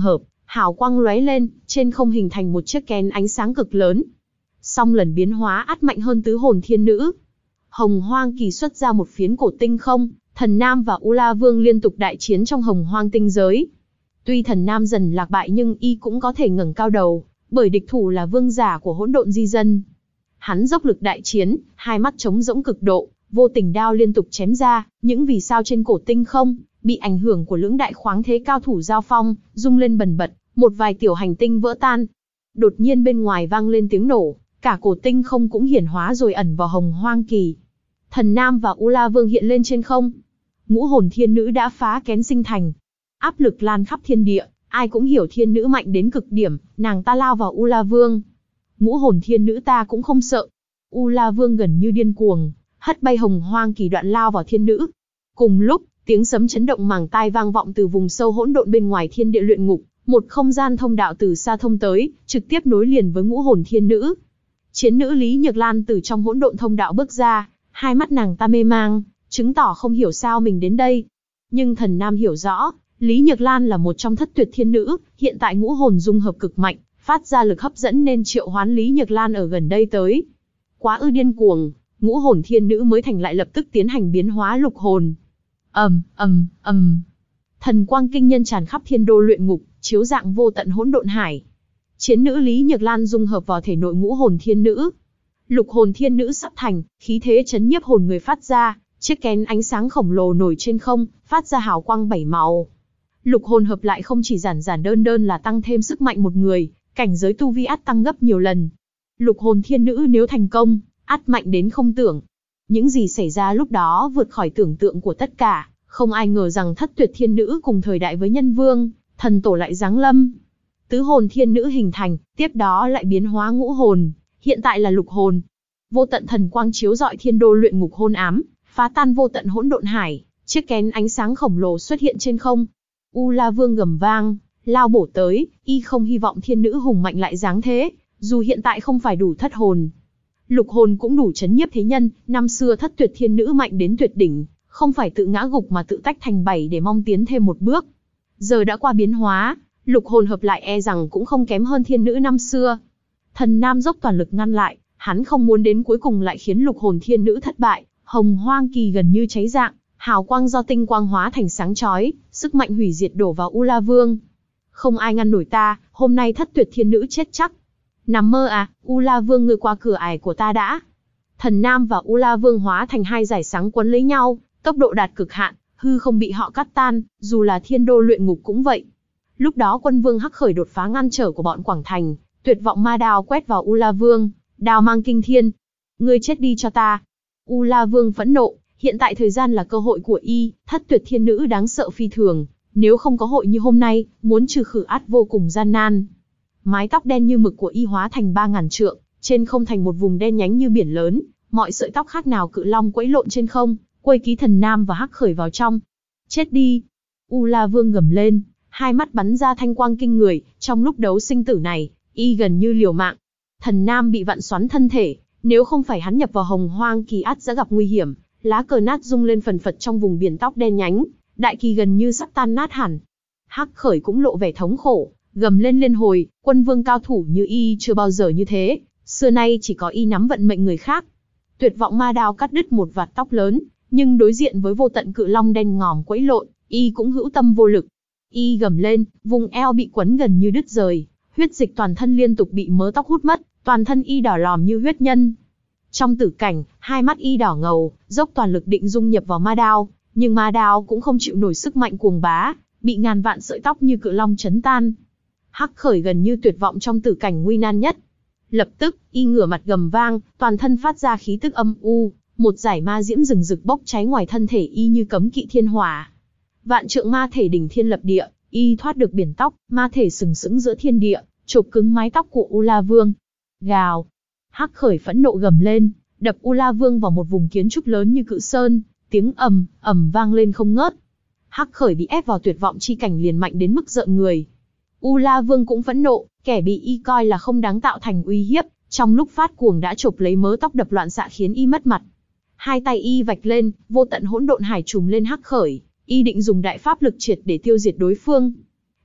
Hào quang lóe lên, trên không hình thành một chiếc kén ánh sáng cực lớn. Song lần biến hóa ắt mạnh hơn tứ hồn thiên nữ. Hồng Hoang Kỳ xuất ra một phiến cổ tinh không, Thần Nam và U La Vương liên tục đại chiến trong Hồng Hoang tinh giới. Tuy Thần Nam dần lạc bại nhưng y cũng có thể ngẩng cao đầu, bởi địch thủ là vương giả của hỗn độn di dân. Hắn dốc lực đại chiến, hai mắt trống rỗng cực độ, vô tình đao liên tục chém ra, những vì sao trên cổ tinh không bị ảnh hưởng của lưỡng đại khoáng thế cao thủ giao phong, rung lên bần bật, một vài tiểu hành tinh vỡ tan. Đột nhiên bên ngoài vang lên tiếng nổ, cả cổ tinh không cũng hiển hóa rồi ẩn vào Hồng Hoang Kỳ. Thần Nam và U La Vương hiện lên trên không. Ngũ hồn thiên nữ đã phá kén sinh thành. Áp lực lan khắp thiên địa, ai cũng hiểu thiên nữ mạnh đến cực điểm, nàng ta lao vào U La Vương. Ngũ hồn thiên nữ ta cũng không sợ. U La Vương gần như điên cuồng, hất bay Hồng Hoang Kỳ đoạn lao vào thiên nữ. Cùng lúc, tiếng sấm chấn động màng tai vang vọng từ vùng sâu hỗn độn bên ngoài thiên địa luyện ngục, một không gian thông đạo từ xa thông tới, trực tiếp nối liền với ngũ hồn thiên nữ. Chiến nữ Lý Nhược Lan từ trong hỗn độn thông đạo bước ra, hai mắt nàng ta mê mang, chứng tỏ không hiểu sao mình đến đây. Nhưng Thần Nam hiểu rõ, Lý Nhược Lan là một trong thất tuyệt thiên nữ, hiện tại ngũ hồn dung hợp cực mạnh, phát ra lực hấp dẫn nên triệu hoán Lý Nhược Lan ở gần đây tới. Quá ư điên cuồng, ngũ hồn thiên nữ mới thành lại lập tức tiến hành biến hóa lục hồn. Ầm, ầm, ầm. Thần quang kinh nhân tràn khắp thiên đô luyện ngục, chiếu dạng vô tận hỗn độn hải. Chiến nữ Lý Nhược Lan dung hợp vào thể nội ngũ hồn thiên nữ. Lục hồn thiên nữ sắp thành, khí thế chấn nhiếp hồn người phát ra, chiếc kén ánh sáng khổng lồ nổi trên không, phát ra hào quang bảy màu. Lục hồn hợp lại không chỉ giản giản đơn đơn là tăng thêm sức mạnh một người, cảnh giới tu vi ắt tăng gấp nhiều lần. Lục hồn thiên nữ nếu thành công, ắt mạnh đến không tưởng. Những gì xảy ra lúc đó vượt khỏi tưởng tượng của tất cả, không ai ngờ rằng thất tuyệt thiên nữ cùng thời đại với nhân vương, thần tổ lại giáng lâm. Tứ hồn thiên nữ hình thành, tiếp đó lại biến hóa ngũ hồn, hiện tại là lục hồn. Vô tận thần quang chiếu rọi thiên đô luyện ngục hôn ám, phá tan vô tận hỗn độn hải, chiếc kén ánh sáng khổng lồ xuất hiện trên không. U La Vương gầm vang, lao bổ tới, y không hy vọng thiên nữ hùng mạnh lại giáng thế, dù hiện tại không phải đủ thất hồn. Lục hồn cũng đủ chấn nhiếp thế nhân, năm xưa thất tuyệt thiên nữ mạnh đến tuyệt đỉnh, không phải tự ngã gục mà tự tách thành bảy để mong tiến thêm một bước. Giờ đã qua biến hóa, lục hồn hợp lại e rằng cũng không kém hơn thiên nữ năm xưa. Thần Nam dốc toàn lực ngăn lại, hắn không muốn đến cuối cùng lại khiến lục hồn thiên nữ thất bại. Hồng Hoang Kỳ gần như cháy rạng, hào quang do tinh quang hóa thành sáng chói, sức mạnh hủy diệt đổ vào U La Vương. Không ai ngăn nổi ta, hôm nay thất tuyệt thiên nữ chết chắc. Nằm mơ à, U La Vương ngươi qua cửa ải của ta đã. Thần Nam và U La Vương hóa thành hai dải sáng quấn lấy nhau, tốc độ đạt cực hạn, hư không bị họ cắt tan, dù là thiên đô luyện ngục cũng vậy. Lúc đó quân vương Hắc Khởi đột phá ngăn trở của bọn Quảng Thành, tuyệt vọng ma đao quét vào U La Vương, đao mang kinh thiên. Ngươi chết đi cho ta. U La Vương phẫn nộ, hiện tại thời gian là cơ hội của y, thất tuyệt thiên nữ đáng sợ phi thường, nếu không có hội như hôm nay, muốn trừ khử ắt vô cùng gian nan. Mái tóc đen như mực của y hóa thành ba ngàn trượng, trên không thành một vùng đen nhánh như biển lớn, mọi sợi tóc khác nào cự long quẫy lộn trên không, quây ký Thần Nam và Hắc Khởi vào trong. Chết đi! U La Vương gầm lên, hai mắt bắn ra thanh quang kinh người, trong lúc đấu sinh tử này, y gần như liều mạng. Thần Nam bị vặn xoắn thân thể, nếu không phải hắn nhập vào Hồng Hoang Kỳ ắt sẽ gặp nguy hiểm, lá cờ nát rung lên phần phật trong vùng biển tóc đen nhánh, đại kỳ gần như sắp tan nát hẳn. Hắc Khởi cũng lộ vẻ thống khổ, gầm lên liên hồi, quân vương cao thủ như y chưa bao giờ như thế, xưa nay chỉ có y nắm vận mệnh người khác. Tuyệt vọng ma đao cắt đứt một vạt tóc lớn, nhưng đối diện với vô tận cự long đen ngòm quẫy lộn, y cũng hữu tâm vô lực. Y gầm lên, vùng eo bị quấn gần như đứt rời, huyết dịch toàn thân liên tục bị mớ tóc hút mất, toàn thân y đỏ lòm như huyết nhân. Trong tử cảnh, hai mắt y đỏ ngầu, dốc toàn lực định dung nhập vào ma đao, nhưng ma đao cũng không chịu nổi sức mạnh cuồng bá, bị ngàn vạn sợi tóc như cự long chấn tan. Hắc Khởi gần như tuyệt vọng trong tử cảnh nguy nan nhất. Lập tức, y ngửa mặt gầm vang, toàn thân phát ra khí tức âm u, một dải ma diễm rừng rực bốc cháy ngoài thân thể y như cấm kỵ thiên hỏa. Vạn trượng ma thể đỉnh thiên lập địa, y thoát được biển tóc, ma thể sừng sững giữa thiên địa, chộp cứng mái tóc của U La Vương. Gào! Hắc Khởi phẫn nộ gầm lên, đập U La Vương vào một vùng kiến trúc lớn như cự sơn, tiếng ầm ầm vang lên không ngớt. Hắc Khởi bị ép vào tuyệt vọng chi cảnh liền mạnh đến mức rợn người. U La Vương cũng phẫn nộ, kẻ bị y coi là không đáng tạo thành uy hiếp, trong lúc phát cuồng đã chộp lấy mớ tóc đập loạn xạ khiến y mất mặt. Hai tay y vạch lên, vô tận hỗn độn hải trùm lên Hắc Khởi, y định dùng đại pháp lực triệt để tiêu diệt đối phương.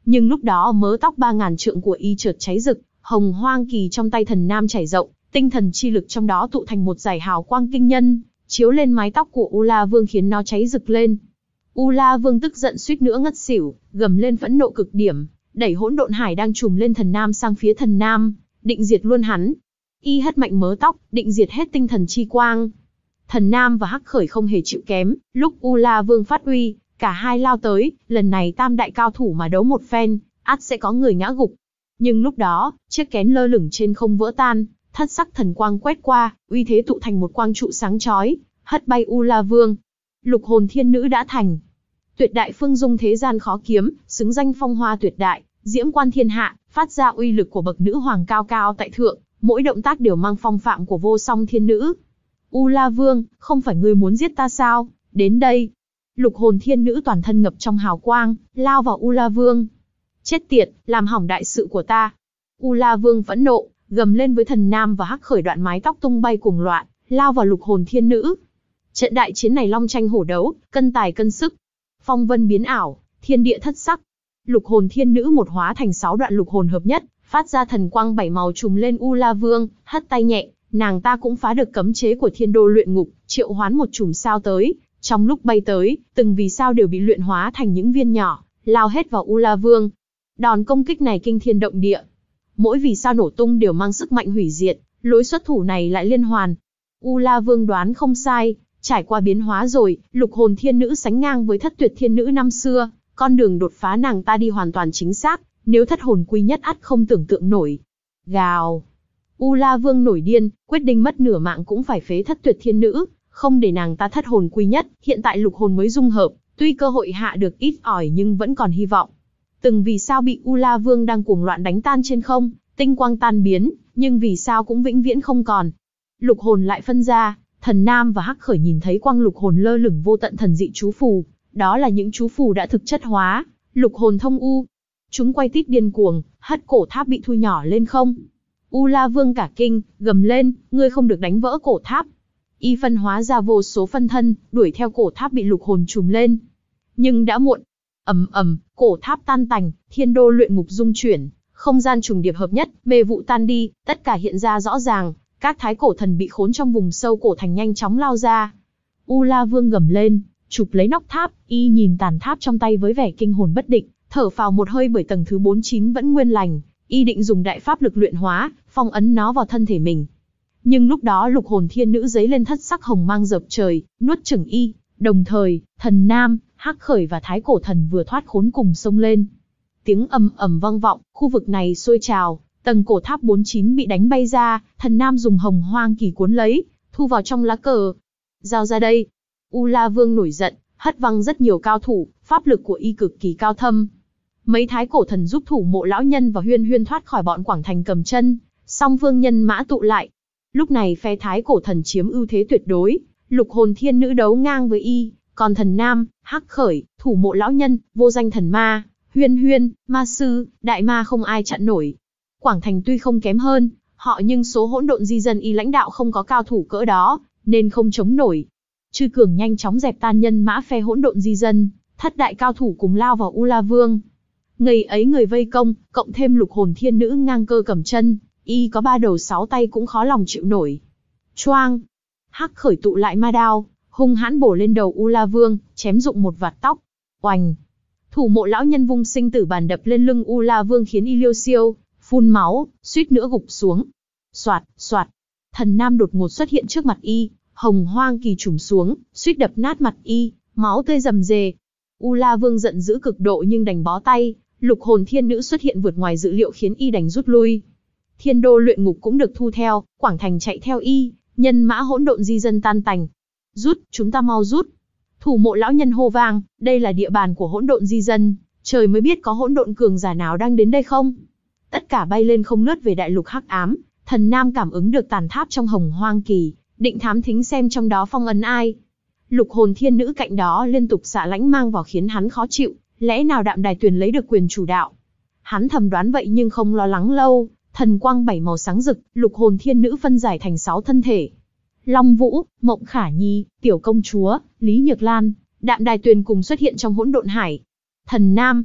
Nhưng lúc đó mớ tóc ba ngàn trượng của y chợt cháy rực, hồng hoang kỳ trong tay Thần Nam trải rộng, tinh thần chi lực trong đó tụ thành một dải hào quang kinh nhân, chiếu lên mái tóc của U La Vương khiến nó cháy rực lên. U La Vương tức giận suýt nữa ngất xỉu, gầm lên phẫn nộ cực điểm, đẩy hỗn độn hải đang trùm lên Thần Nam sang phía Thần Nam, định diệt luôn hắn. Y hất mạnh mớ tóc, định diệt hết tinh thần chi quang. Thần Nam và Hắc Khởi không hề chịu kém, lúc U La Vương phát uy, cả hai lao tới, lần này tam đại cao thủ mà đấu một phen, ắt sẽ có người ngã gục. Nhưng lúc đó, chiếc kén lơ lửng trên không vỡ tan, thất sắc thần quang quét qua, uy thế tụ thành một quang trụ sáng chói, hất bay U La Vương. Lục hồn thiên nữ đã thành. Tuyệt đại phương dung thế gian khó kiếm, xứng danh phong hoa tuyệt đại, diễm quan thiên hạ, phát ra uy lực của bậc nữ hoàng cao cao tại thượng, mỗi động tác đều mang phong phạm của vô song thiên nữ. U La Vương, không phải ngươi muốn giết ta sao? Đến đây. Lục hồn thiên nữ toàn thân ngập trong hào quang, lao vào U La Vương. Chết tiệt, làm hỏng đại sự của ta. U La Vương phẫn nộ, gầm lên với Thần Nam và Hắc Khởi, đoạn mái tóc tung bay cuồng loạn, lao vào lục hồn thiên nữ. Trận đại chiến này long tranh hổ đấu, cân tài cân sức. Phong vân biến ảo, thiên địa thất sắc. Lục hồn thiên nữ một hóa thành sáu đoạn lục hồn hợp nhất, phát ra thần quang bảy màu trùm lên U La Vương, hất tay nhẹ, nàng ta cũng phá được cấm chế của thiên đô luyện ngục, triệu hoán một chùm sao tới. Trong lúc bay tới, từng vì sao đều bị luyện hóa thành những viên nhỏ, lao hết vào U La Vương. Đòn công kích này kinh thiên động địa. Mỗi vì sao nổ tung đều mang sức mạnh hủy diệt, lối xuất thủ này lại liên hoàn. U La Vương đoán không sai, trải qua biến hóa rồi, lục hồn thiên nữ sánh ngang với thất tuyệt thiên nữ năm xưa, con đường đột phá nàng ta đi hoàn toàn chính xác, nếu thất hồn quy nhất ắt không tưởng tượng nổi. Gào. U La Vương nổi điên, quyết định mất nửa mạng cũng phải phế thất tuyệt thiên nữ, không để nàng ta thất hồn quy nhất, hiện tại lục hồn mới dung hợp, tuy cơ hội hạ được ít ỏi nhưng vẫn còn hy vọng. Từng vì sao bị U La Vương đang cuồng loạn đánh tan trên không, tinh quang tan biến, nhưng vì sao cũng vĩnh viễn không còn. Lục hồn lại phân ra, Thần Nam và Hắc Khởi nhìn thấy quang lục hồn lơ lửng vô tận thần dị chú phù, đó là những chú phù đã thực chất hóa, lục hồn thông u. Chúng quay tít điên cuồng, hất cổ tháp bị thu nhỏ lên không. U La Vương cả kinh, gầm lên, ngươi không được đánh vỡ cổ tháp. Y phân hóa ra vô số phân thân, đuổi theo cổ tháp bị lục hồn trùm lên. Nhưng đã muộn. Ầm ầm, cổ tháp tan tành, thiên đô luyện ngục rung chuyển, không gian trùng điệp hợp nhất, mê vụ tan đi, tất cả hiện ra rõ ràng. Các thái cổ thần bị khốn trong vùng sâu cổ thành nhanh chóng lao ra. U La Vương gầm lên, chụp lấy nóc tháp, y nhìn tàn tháp trong tay với vẻ kinh hồn bất định, thở phào một hơi bởi tầng thứ bốn mươi chín vẫn nguyên lành, y định dùng đại pháp lực luyện hóa, phong ấn nó vào thân thể mình. Nhưng lúc đó lục hồn thiên nữ giấy lên thất sắc hồng mang dập trời, nuốt chửng y, đồng thời, Thần Nam, Hắc Khởi và thái cổ thần vừa thoát khốn cùng xông lên. Tiếng ầm ầm vang vọng, khu vực này sôi trào. Tầng cổ tháp bốn mươi chín bị đánh bay ra, Thần Nam dùng hồng hoang kỳ cuốn lấy, thu vào trong lá cờ. Giao ra đây. U La Vương nổi giận, hất văng rất nhiều cao thủ, pháp lực của y cực kỳ cao thâm. Mấy thái cổ thần giúp thủ mộ lão nhân và huyên huyên thoát khỏi bọn Quảng Thành cầm chân, song phương nhân mã tụ lại. Lúc này phe thái cổ thần chiếm ưu thế tuyệt đối, lục hồn thiên nữ đấu ngang với y, còn Thần Nam, Hắc Khởi, thủ mộ lão nhân, vô danh thần ma, huyên huyên, ma sư, đại ma không ai chặn nổi. Quảng Thành tuy không kém hơn họ nhưng số hỗn độn di dân y lãnh đạo không có cao thủ cỡ đó, nên không chống nổi. Chư cường nhanh chóng dẹp tan nhân mã phe hỗn độn di dân, thất đại cao thủ cùng lao vào U La Vương. Ngày ấy người vây công, cộng thêm lục hồn thiên nữ ngang cơ cầm chân, y có ba đầu sáu tay cũng khó lòng chịu nổi. Choang! Hắc Khởi tụ lại ma đao, hung hãn bổ lên đầu U La Vương, chém rụng một vạt tóc. Oành! Thủ mộ lão nhân vung sinh tử bàn đập lên lưng U La Vương khiến y liêu xiêu, phun máu, suýt nữa gục xuống. Soạt, soạt. Thần Nam đột ngột xuất hiện trước mặt y, hồng hoang kỳ trùm xuống, suýt đập nát mặt y, máu tươi rầm rề. U La Vương giận dữ cực độ nhưng đành bó tay, lục hồn thiên nữ xuất hiện vượt ngoài dự liệu khiến y đành rút lui. Thiên đô luyện ngục cũng được thu theo, Quảng Thành chạy theo y, nhân mã hỗn độn di dân tan tành. Rút, chúng ta mau rút. Thủ mộ lão nhân hô vang, đây là địa bàn của hỗn độn di dân, trời mới biết có hỗn độn cường giả nào đang đến đây không. Tất cả bay lên không lướt về đại lục hắc ám. Thần Nam cảm ứng được tàn tháp trong hồng hoang kỳ, định thám thính xem trong đó phong ấn ai. Lục hồn thiên nữ cạnh đó liên tục xạ lãnh mang vào khiến hắn khó chịu, lẽ nào Đạm Đài Tuyền lấy được quyền chủ đạo. Hắn thầm đoán vậy nhưng không lo lắng lâu, thần quang bảy màu sáng rực, lục hồn thiên nữ phân giải thành sáu thân thể. Long Vũ, Mộng Khả Nhi, Tiểu Công Chúa, Lý Nhược Lan, Đạm Đài Tuyền cùng xuất hiện trong hỗn độn hải. Thần Nam,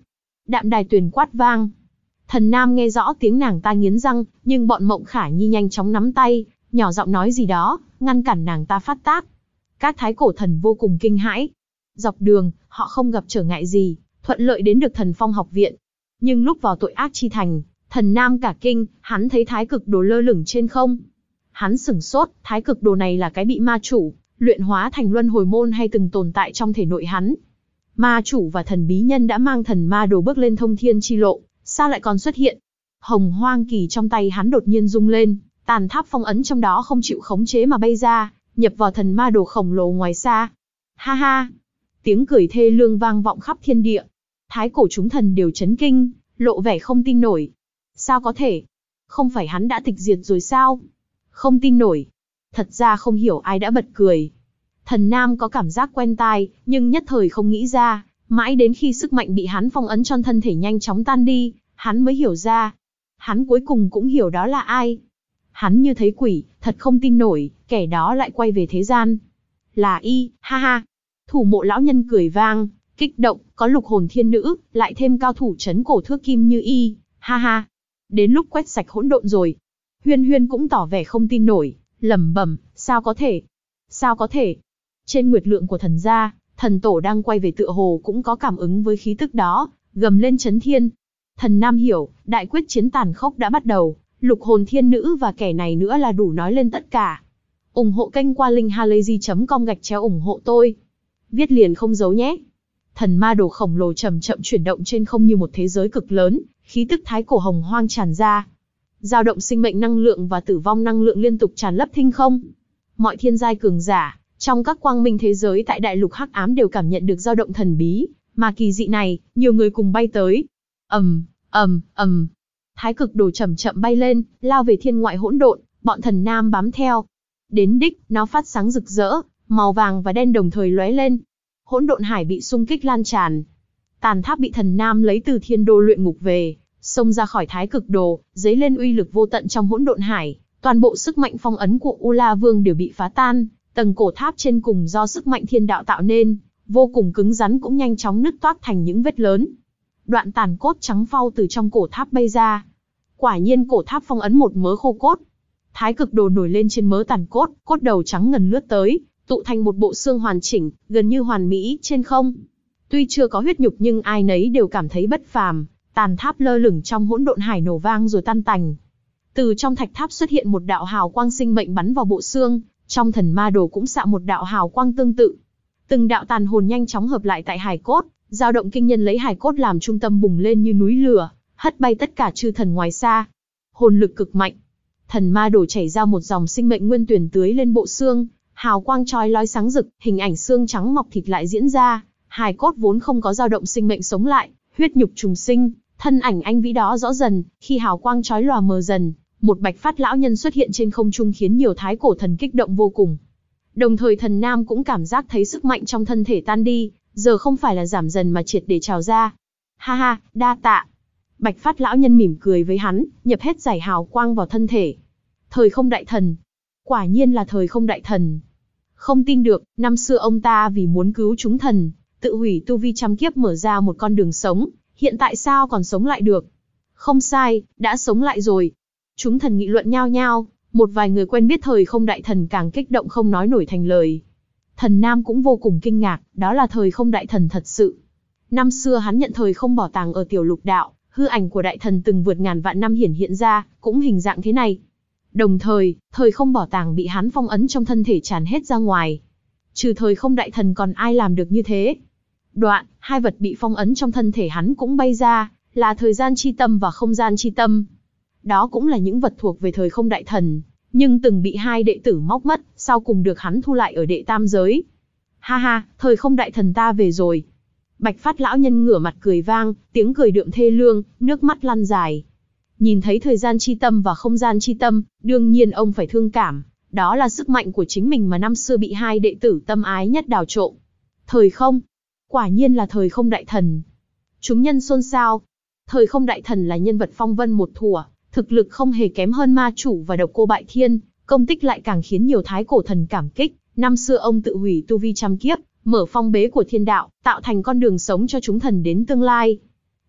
Đạm Đài Tuyền quát vang. Thần Nam nghe rõ tiếng nàng ta nghiến răng, nhưng bọn Mộng Khả Nhi nhanh chóng nắm tay, nhỏ giọng nói gì đó, ngăn cản nàng ta phát tác. Các thái cổ thần vô cùng kinh hãi. Dọc đường, họ không gặp trở ngại gì, thuận lợi đến được Thần Phong học viện. Nhưng lúc vào tội ác chi thành, Thần Nam cả kinh, hắn thấy thái cực đồ lơ lửng trên không. Hắn sửng sốt, thái cực đồ này là cái bị ma chủ luyện hóa thành luân hồi môn hay từng tồn tại trong thể nội hắn. Ma chủ và thần bí nhân đã mang thần ma đồ bước lên thông thiên chi lộ, sao lại còn xuất hiện? Hồng hoang kỳ trong tay hắn đột nhiên rung lên, tàn tháp phong ấn trong đó không chịu khống chế mà bay ra, nhập vào thần ma đồ khổng lồ ngoài xa. Ha ha! Tiếng cười thê lương vang vọng khắp thiên địa. Thái cổ chúng thần đều chấn kinh, lộ vẻ không tin nổi. Sao có thể? Không phải hắn đã tịch diệt rồi sao? Không tin nổi. Thật ra không hiểu ai đã bật cười. Thần Nam có cảm giác quen tai, nhưng nhất thời không nghĩ ra, mãi đến khi sức mạnh bị hắn phong ấn trong thân thể nhanh chóng tan đi, hắn mới hiểu ra. Hắn cuối cùng cũng hiểu đó là ai. Hắn như thấy quỷ, thật không tin nổi, kẻ đó lại quay về thế gian. Là y, ha ha. Thủ Mộ lão nhân cười vang, kích động, có lục hồn thiên nữ, lại thêm cao thủ trấn cổ thước kim như y, ha ha. Đến lúc quét sạch hỗn độn rồi. Huyên Huyên cũng tỏ vẻ không tin nổi, lẩm bẩm, sao có thể? Sao có thể? Trên nguyệt lượng của thần gia, thần tổ đang quay về tựa hồ cũng có cảm ứng với khí tức đó, gầm lên chấn thiên. Thần Nam hiểu, đại quyết chiến tàn khốc đã bắt đầu, lục hồn thiên nữ và kẻ này nữa là đủ nói lên tất cả. ủng hộ kênh qua link halayzi chấm com gạch chéo ủng hộ tôi. Viết liền không giấu nhé. Thần ma đồ khổng lồ chậm chậm chuyển động trên không như một thế giới cực lớn, khí tức thái cổ hồng hoang tràn ra. Dao động sinh mệnh năng lượng và tử vong năng lượng liên tục tràn lấp thinh không. Mọi thiên giai cường giả, trong các quang minh thế giới tại đại lục hắc ám đều cảm nhận được dao động thần bí, mà kỳ dị này, nhiều người cùng bay tới. Ầm, ầm, ầm. Thái cực đồ chậm chậm bay lên, lao về thiên ngoại hỗn độn, bọn thần nam bám theo. Đến đích, nó phát sáng rực rỡ, màu vàng và đen đồng thời lóe lên. Hỗn độn hải bị xung kích lan tràn. Tàn tháp bị thần nam lấy từ thiên đô luyện ngục về, xông ra khỏi thái cực đồ, dấy lên uy lực vô tận trong hỗn độn hải. Toàn bộ sức mạnh phong ấn của U La Vương đều bị phá tan, tầng cổ tháp trên cùng do sức mạnh thiên đạo tạo nên, vô cùng cứng rắn cũng nhanh chóng nứt toác thành những vết lớn. Đoạn tàn cốt trắng phau từ trong cổ tháp bay ra. Quả nhiên cổ tháp phong ấn một mớ khô cốt. Thái cực đồ nổi lên trên mớ tàn cốt, cốt đầu trắng ngần lướt tới, tụ thành một bộ xương hoàn chỉnh, gần như hoàn mỹ trên không. Tuy chưa có huyết nhục nhưng ai nấy đều cảm thấy bất phàm. Tàn tháp lơ lửng trong hỗn độn hải nổ vang rồi tan tành. Từ trong thạch tháp xuất hiện một đạo hào quang sinh mệnh bắn vào bộ xương, trong thần ma đồ cũng xạ một đạo hào quang tương tự. Từng đạo tàn hồn nhanh chóng hợp lại tại hài cốt, dao động kinh nhân lấy hài cốt làm trung tâm bùng lên như núi lửa, hất bay tất cả chư thần ngoài xa. Hồn lực cực mạnh. Thần ma đồ chảy ra một dòng sinh mệnh nguyên tuyển tưới lên bộ xương, hào quang chói lói sáng rực, hình ảnh xương trắng mọc thịt lại diễn ra, hài cốt vốn không có dao động sinh mệnh sống lại, huyết nhục trùng sinh, thân ảnh anh vĩ đó rõ dần, khi hào quang chói lòa mờ dần, một bạch phát lão nhân xuất hiện trên không trung khiến nhiều thái cổ thần kích động vô cùng. Đồng thời thần nam cũng cảm giác thấy sức mạnh trong thân thể tan đi, giờ không phải là giảm dần mà triệt để trào ra. Ha ha, đa tạ. Bạch phát lão nhân mỉm cười với hắn, nhập hết giải hào quang vào thân thể. Thời không đại thần. Quả nhiên là thời không đại thần. Không tin được, năm xưa ông ta vì muốn cứu chúng thần, tự hủy tu vi trăm kiếp mở ra một con đường sống, hiện tại sao còn sống lại được? Không sai, đã sống lại rồi. Chúng thần nghị luận nhao nhao, một vài người quen biết thời không đại thần càng kích động không nói nổi thành lời. Thần Nam cũng vô cùng kinh ngạc, đó là thời không đại thần thật sự. Năm xưa hắn nhận thời không bảo tàng ở tiểu lục đạo, hư ảnh của đại thần từng vượt ngàn vạn năm hiển hiện ra, cũng hình dạng thế này. Đồng thời, thời không bảo tàng bị hắn phong ấn trong thân thể tràn hết ra ngoài. Trừ thời không đại thần còn ai làm được như thế? Đoạn, hai vật bị phong ấn trong thân thể hắn cũng bay ra, là thời gian chi tâm và không gian chi tâm. Đó cũng là những vật thuộc về thời không đại thần, nhưng từng bị hai đệ tử móc mất, sau cùng được hắn thu lại ở đệ tam giới. Ha ha, thời không đại thần ta về rồi. Bạch phát lão nhân ngửa mặt cười vang, tiếng cười đượm thê lương, nước mắt lăn dài. Nhìn thấy thời gian chi tâm và không gian chi tâm, đương nhiên ông phải thương cảm. Đó là sức mạnh của chính mình mà năm xưa bị hai đệ tử tâm ái nhất đào trộm. Thời không, quả nhiên là thời không đại thần. Chúng nhân xôn xao. Thời không đại thần là nhân vật phong vân một thuở, thực lực không hề kém hơn ma chủ và độc cô bại thiên, công tích lại càng khiến nhiều thái cổ thần cảm kích. Năm xưa ông tự hủy tu vi trăm kiếp, mở phong bế của thiên đạo, tạo thành con đường sống cho chúng thần đến tương lai.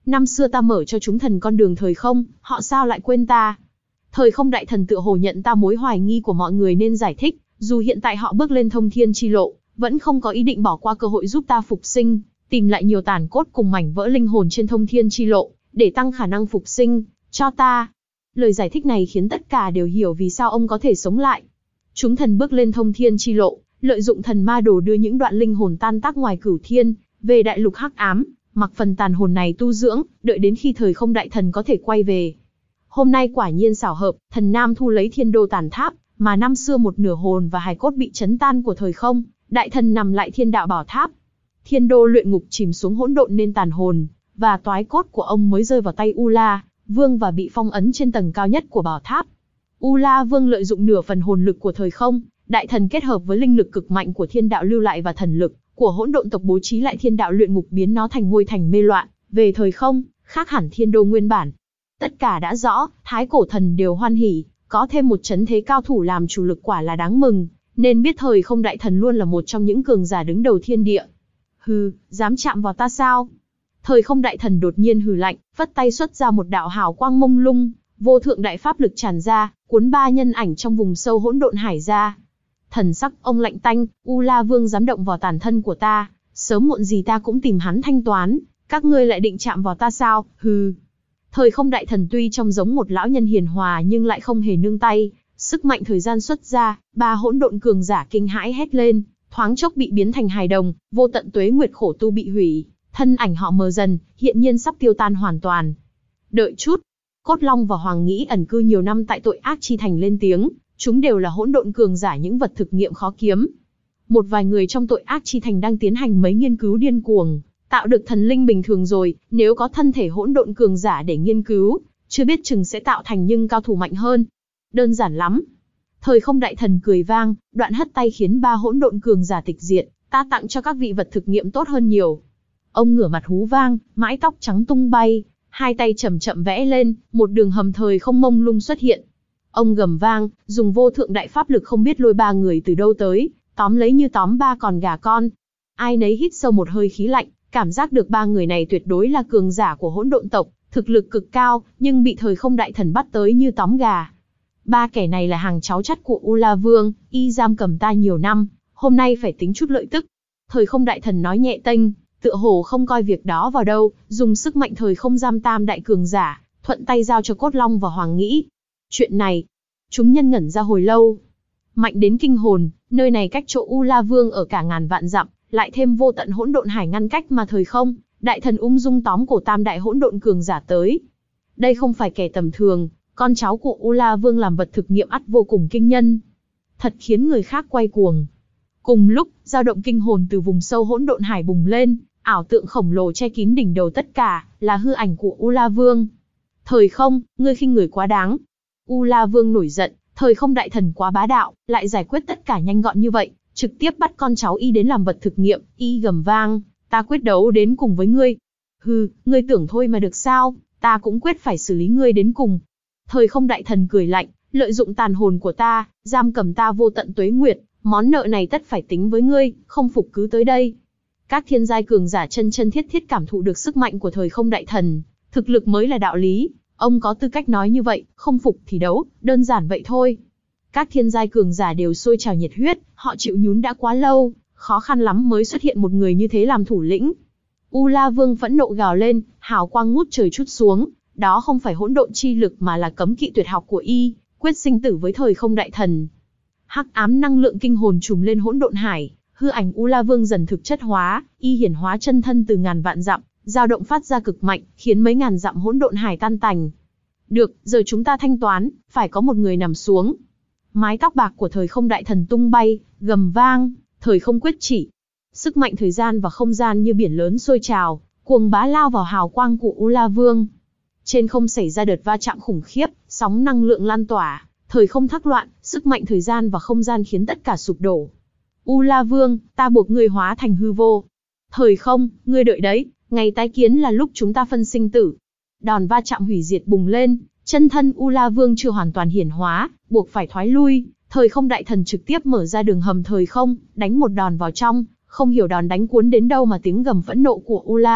Năm xưa ta mở cho chúng thần con đường thời không, họ sao lại quên ta? Thời không đại thần tựa hồ nhận ta mối hoài nghi của mọi người nên giải thích, dù hiện tại họ bước lên thông thiên chi lộ, vẫn không có ý định bỏ qua cơ hội giúp ta phục sinh, tìm lại nhiều tàn cốt cùng mảnh vỡ linh hồn trên thông thiên chi lộ, để tăng khả năng phục sinh cho ta. Lời giải thích này khiến tất cả đều hiểu vì sao ông có thể sống lại. Chúng thần bước lên thông thiên chi lộ, lợi dụng thần ma đồ đưa những đoạn linh hồn tan tác ngoài cửu thiên về đại lục hắc ám, mặc phần tàn hồn này tu dưỡng, đợi đến khi thời không đại thần có thể quay về. Hôm nay quả nhiên xảo hợp, thần Nam thu lấy thiên đô tàn tháp, mà năm xưa một nửa hồn và hài cốt bị chấn tan của thời không đại thần nằm lại thiên đạo bảo tháp. Thiên đô luyện ngục chìm xuống hỗn độn nên tàn hồn và toái cốt của ông mới rơi vào tay U La Vương và bị phong ấn trên tầng cao nhất của bảo tháp. U La Vương lợi dụng nửa phần hồn lực của thời không đại thần kết hợp với linh lực cực mạnh của thiên đạo lưu lại và thần lực của hỗn độn tộc bố trí lại thiên đạo luyện ngục, biến nó thành ngôi thành mê loạn về thời không, khác hẳn thiên đô nguyên bản. Tất cả đã rõ, thái cổ thần đều hoan hỉ, có thêm một chấn thế cao thủ làm chủ lực quả là đáng mừng, nên biết thời không đại thần luôn là một trong những cường giả đứng đầu thiên địa. Hừ, dám chạm vào ta sao? Thời không đại thần đột nhiên hừ lạnh, vất tay xuất ra một đạo hào quang mông lung, vô thượng đại pháp lực tràn ra, cuốn ba nhân ảnh trong vùng sâu hỗn độn hải ra. Thần sắc ông lạnh tanh, U La Vương dám động vào tàn thân của ta, sớm muộn gì ta cũng tìm hắn thanh toán, các ngươi lại định chạm vào ta sao? Hừ. Thời không đại thần tuy trông giống một lão nhân hiền hòa nhưng lại không hề nương tay, sức mạnh thời gian xuất ra, ba hỗn độn cường giả kinh hãi hét lên, thoáng chốc bị biến thành hài đồng, vô tận tuế nguyệt khổ tu bị hủy, thân ảnh họ mờ dần, hiện nhiên sắp tiêu tan hoàn toàn. Đợi chút, Cốt Long và Hoàng Nghĩ ẩn cư nhiều năm tại tội ác chi thành lên tiếng, chúng đều là hỗn độn cường giả, những vật thực nghiệm khó kiếm. Một vài người trong tội ác chi thành đang tiến hành mấy nghiên cứu điên cuồng, tạo được thần linh bình thường rồi, nếu có thân thể hỗn độn cường giả để nghiên cứu, chưa biết chừng sẽ tạo thành nhưng cao thủ mạnh hơn. Đơn giản lắm. Thời không đại thần cười vang, đoạn hất tay khiến ba hỗn độn cường giả tịch diệt, ta tặng cho các vị vật thực nghiệm tốt hơn nhiều. Ông ngửa mặt hú vang, mái tóc trắng tung bay, hai tay chậm chậm vẽ lên, một đường hầm thời không mông lung xuất hiện. Ông gầm vang, dùng vô thượng đại pháp lực không biết lôi ba người từ đâu tới, tóm lấy như tóm ba con gà con. Ai nấy hít sâu một hơi khí lạnh, cảm giác được ba người này tuyệt đối là cường giả của hỗn độn tộc, thực lực cực cao, nhưng bị thời không đại thần bắt tới như tóm gà. Ba kẻ này là hàng cháu chắt của U La Vương, y giam cầm ta nhiều năm, hôm nay phải tính chút lợi tức. Thời không đại thần nói nhẹ tênh, tựa hồ không coi việc đó vào đâu, dùng sức mạnh thời không giam tam đại cường giả, thuận tay giao cho Cốt Long và Hoàng Nghĩ. Chuyện này, chúng nhân ngẩn ra hồi lâu. Mạnh đến kinh hồn, nơi này cách chỗ U La Vương ở cả ngàn vạn dặm, lại thêm vô tận hỗn độn hải ngăn cách mà thời không đại thần ung dung tóm cổ tam đại hỗn độn cường giả tới. Đây không phải kẻ tầm thường, con cháu của U La Vương làm vật thực nghiệm ắt vô cùng kinh nhân, thật khiến người khác quay cuồng. Cùng lúc, dao động kinh hồn từ vùng sâu hỗn độn hải bùng lên, ảo tượng khổng lồ che kín đỉnh đầu tất cả, là hư ảnh của U La Vương. Thời không, ngươi khinh người quá đáng. U La Vương nổi giận, thời không đại thần quá bá đạo, lại giải quyết tất cả nhanh gọn như vậy, trực tiếp bắt con cháu y đến làm vật thực nghiệm, y gầm vang, ta quyết đấu đến cùng với ngươi. Hừ, ngươi tưởng thôi mà được sao, ta cũng quyết phải xử lý ngươi đến cùng. Thời không đại thần cười lạnh, lợi dụng tàn hồn của ta, giam cầm ta vô tận tuế nguyệt, món nợ này tất phải tính với ngươi, không phục cứ tới đây. Các thiên giai cường giả chân chân thiết thiết cảm thụ được sức mạnh của thời không đại thần, thực lực mới là đạo lý, ông có tư cách nói như vậy, không phục thì đấu, đơn giản vậy thôi. Các thiên giai cường giả đều sôi trào nhiệt huyết, họ chịu nhún đã quá lâu, khó khăn lắm mới xuất hiện một người như thế làm thủ lĩnh. U La Vương phẫn nộ gào lên, hào quang ngút trời trút xuống, đó không phải hỗn độn chi lực mà là cấm kỵ tuyệt học của y, quyết sinh tử với thời không đại thần. Hắc ám năng lượng kinh hồn trùm lên hỗn độn hải, hư ảnh U La Vương dần thực chất hóa, y hiển hóa chân thân từ ngàn vạn dặm, dao động phát ra cực mạnh, khiến mấy ngàn dặm hỗn độn hải tan tành. Được, giờ chúng ta thanh toán, phải có một người nằm xuống. Mái tóc bạc của thời không đại thần tung bay, gầm vang, thời không quyết chỉ. Sức mạnh thời gian và không gian như biển lớn sôi trào, cuồng bá lao vào hào quang của U La Vương. Trên không xảy ra đợt va chạm khủng khiếp, sóng năng lượng lan tỏa, thời không thác loạn, sức mạnh thời gian và không gian khiến tất cả sụp đổ. U La Vương, ta buộc ngươi hóa thành hư vô. Thời không, ngươi đợi đấy, ngày tái kiến là lúc chúng ta phân sinh tử. Đòn va chạm hủy diệt bùng lên, chân thân U La Vương chưa hoàn toàn hiển hóa, buộc phải thoái lui. Thời không đại thần trực tiếp mở ra đường hầm thời không, đánh một đòn vào trong, không hiểu đòn đánh cuốn đến đâu mà tiếng gầm phẫn nộ của U La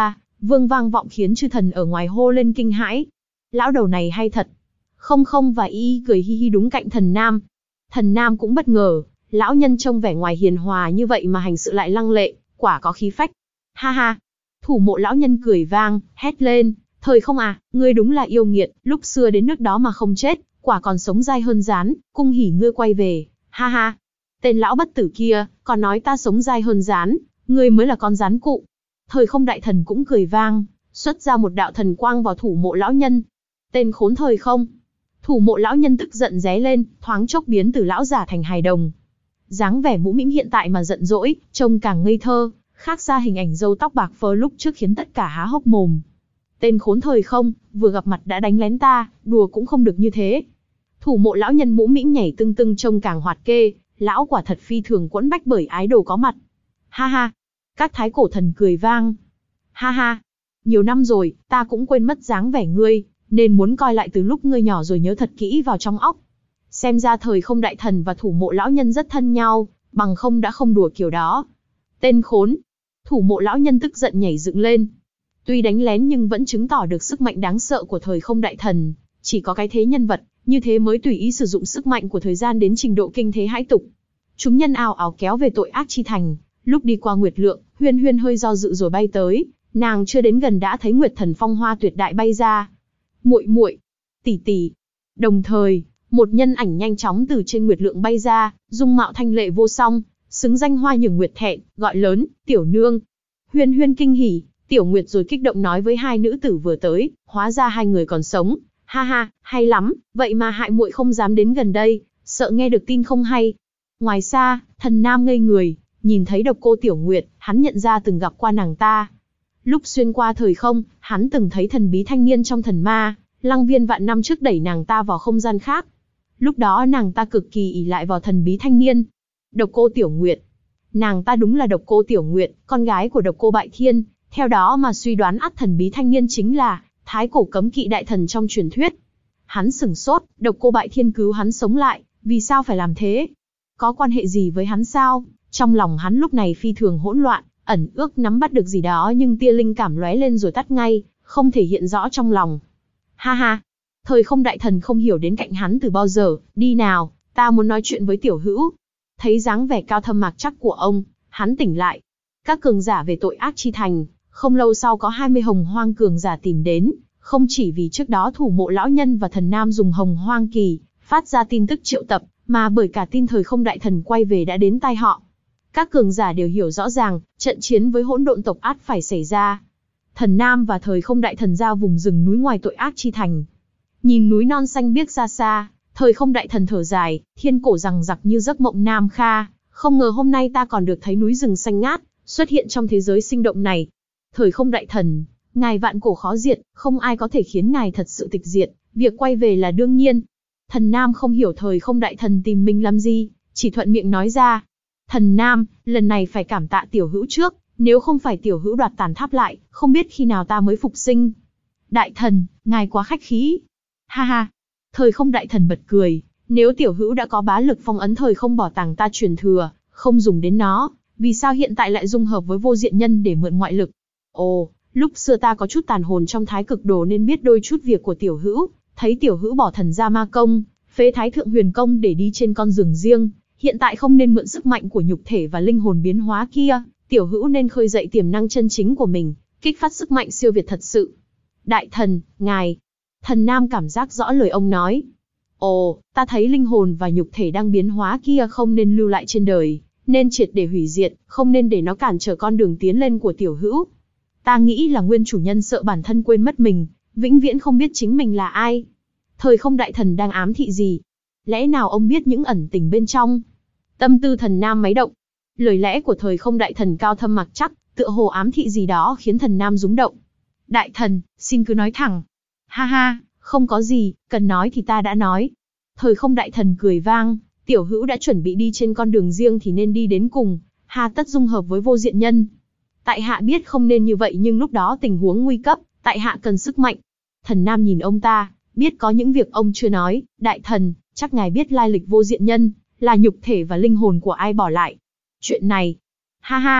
vương vang vọng khiến chư thần ở ngoài hô lên kinh hãi. Lão đầu này hay thật. Không không và y y cười hi hi đúng cạnh thần nam. Thần nam cũng bất ngờ, lão nhân trông vẻ ngoài hiền hòa như vậy mà hành sự lại lăng lệ, quả có khí phách. Ha ha. Thủ mộ lão nhân cười vang, hét lên, thời không à, ngươi đúng là yêu nghiệt, lúc xưa đến nước đó mà không chết, quả còn sống dai hơn rán, cung hỉ ngươi quay về, ha ha. Tên lão bất tử kia, còn nói ta sống dai hơn rán, ngươi mới là con rán cụ. Thời không đại thần cũng cười vang, xuất ra một đạo thần quang vào thủ mộ lão nhân. Tên khốn thời không. Thủ mộ lão nhân tức giận ré lên, thoáng chốc biến từ lão giả thành hài đồng. Dáng vẻ mũm mĩm hiện tại mà giận dỗi, trông càng ngây thơ, khác xa hình ảnh râu tóc bạc phơ lúc trước khiến tất cả há hốc mồm. Tên khốn thời không, vừa gặp mặt đã đánh lén ta, đùa cũng không được như thế. Thủ mộ lão nhân mũm mĩm nhảy tưng tưng trông càng hoạt kê, lão quả thật phi thường quẫn bách bởi ái đồ có mặt. Ha ha. Các thái cổ thần cười vang. Ha ha. Nhiều năm rồi, ta cũng quên mất dáng vẻ ngươi, nên muốn coi lại từ lúc ngươi nhỏ rồi nhớ thật kỹ vào trong óc. Xem ra thời không đại thần và thủ mộ lão nhân rất thân nhau, bằng không đã không đùa kiểu đó. Tên khốn. Thủ mộ lão nhân tức giận nhảy dựng lên. Tuy đánh lén nhưng vẫn chứng tỏ được sức mạnh đáng sợ của thời không đại thần. Chỉ có cái thế nhân vật, như thế mới tùy ý sử dụng sức mạnh của thời gian đến trình độ kinh thế hãi tục. Chúng nhân ào ào kéo về tội ác chi thành. Lúc đi qua Nguyệt Lượng, Huyên Huyên hơi do dự rồi bay tới. Nàng chưa đến gần đã thấy Nguyệt Thần phong hoa tuyệt đại bay ra. Muội muội, tỷ tỷ. Đồng thời, một nhân ảnh nhanh chóng từ trên Nguyệt Lượng bay ra, dung mạo thanh lệ vô song, xứng danh hoa nhường nguyệt thẹn, gọi lớn, tiểu nương. Huyên Huyên kinh hỉ, Tiểu Nguyệt rồi kích động nói với hai nữ tử vừa tới, hóa ra hai người còn sống. Ha ha, hay lắm, vậy mà hại muội không dám đến gần đây, sợ nghe được tin không hay. Ngoài xa, thần nam ngây người, nhìn thấy độc cô Tiểu Nguyệt, hắn nhận ra từng gặp qua nàng ta. Lúc xuyên qua thời không, hắn từng thấy thần bí thanh niên trong thần ma, Lăng Viên vạn năm trước đẩy nàng ta vào không gian khác. Lúc đó nàng ta cực kỳ ỷ lại vào thần bí thanh niên. Độc cô Tiểu Nguyệt. Nàng ta đúng là độc cô Tiểu Nguyệt, con gái của độc cô Bại Thiên, theo đó mà suy đoán ắt thần bí thanh niên chính là thái cổ cấm kỵ đại thần trong truyền thuyết. Hắn sửng sốt, độc cô Bại Thiên cứu hắn sống lại, vì sao phải làm thế? Có quan hệ gì với hắn sao? Trong lòng hắn lúc này phi thường hỗn loạn, ẩn ước nắm bắt được gì đó nhưng tia linh cảm lóe lên rồi tắt ngay, không thể hiện rõ trong lòng. Ha ha, thời không đại thần không hiểu đến cạnh hắn từ bao giờ, đi nào, ta muốn nói chuyện với tiểu hữu. Thấy dáng vẻ cao thâm mạc chắc của ông, hắn tỉnh lại. Các cường giả về tội ác chi thành, không lâu sau có hai mươi hồng hoang cường giả tìm đến, không chỉ vì trước đó thủ mộ lão nhân và thần nam dùng hồng hoang kỳ, phát ra tin tức triệu tập, mà bởi cả tin thời không đại thần quay về đã đến tai họ. Các cường giả đều hiểu rõ ràng, trận chiến với hỗn độn tộc ắt phải xảy ra. Thần Nam và thời không đại thần ra vùng rừng núi ngoài tội ác chi thành. Nhìn núi non xanh biếc xa xa, thời không đại thần thở dài, thiên cổ rằng giặc như giấc mộng Nam Kha, không ngờ hôm nay ta còn được thấy núi rừng xanh ngát, xuất hiện trong thế giới sinh động này. Thời không đại thần, ngài vạn cổ khó diệt, không ai có thể khiến ngài thật sự tịch diệt, việc quay về là đương nhiên. Thần Nam không hiểu thời không đại thần tìm mình làm gì, chỉ thuận miệng nói ra. Thần Nam, lần này phải cảm tạ tiểu hữu trước, nếu không phải tiểu hữu đoạt tàn tháp lại, không biết khi nào ta mới phục sinh. Đại thần, ngài quá khách khí. Ha ha. Thời không đại thần bật cười, nếu tiểu hữu đã có bá lực phong ấn thời không bảo tàng ta truyền thừa, không dùng đến nó, vì sao hiện tại lại dung hợp với vô diện nhân để mượn ngoại lực? Ồ, lúc xưa ta có chút tàn hồn trong thái cực đồ nên biết đôi chút việc của tiểu hữu, thấy tiểu hữu bỏ thần gia ma công, phế thái thượng huyền công để đi trên con đường riêng, hiện tại không nên mượn sức mạnh của nhục thể và linh hồn biến hóa kia, tiểu hữu nên khơi dậy tiềm năng chân chính của mình, kích phát sức mạnh siêu việt thật sự. Đại thần, ngài. Thần Nam cảm giác rõ lời ông nói. Ồ, ta thấy linh hồn và nhục thể đang biến hóa kia không nên lưu lại trên đời, nên triệt để hủy diệt, không nên để nó cản trở con đường tiến lên của tiểu hữu. Ta nghĩ là nguyên chủ nhân sợ bản thân quên mất mình, vĩnh viễn không biết chính mình là ai. Thời không đại thần đang ám thị gì? Lẽ nào ông biết những ẩn tình bên trong? Tâm tư thần Nam máy động. Lời lẽ của thời không đại thần cao thâm mặc chắc, tựa hồ ám thị gì đó khiến thần Nam rúng động. Đại thần, xin cứ nói thẳng. Ha ha, không có gì, cần nói thì ta đã nói. Thời không đại thần cười vang, tiểu hữu đã chuẩn bị đi trên con đường riêng thì nên đi đến cùng, hà tất dung hợp với vô diện nhân. Tại hạ biết không nên như vậy nhưng lúc đó tình huống nguy cấp, tại hạ cần sức mạnh. Thần Nam nhìn ông ta, biết có những việc ông chưa nói. Đại thần, chắc ngài biết lai lịch vô diện nhân, là nhục thể và linh hồn của ai bỏ lại. Chuyện này, ha ha,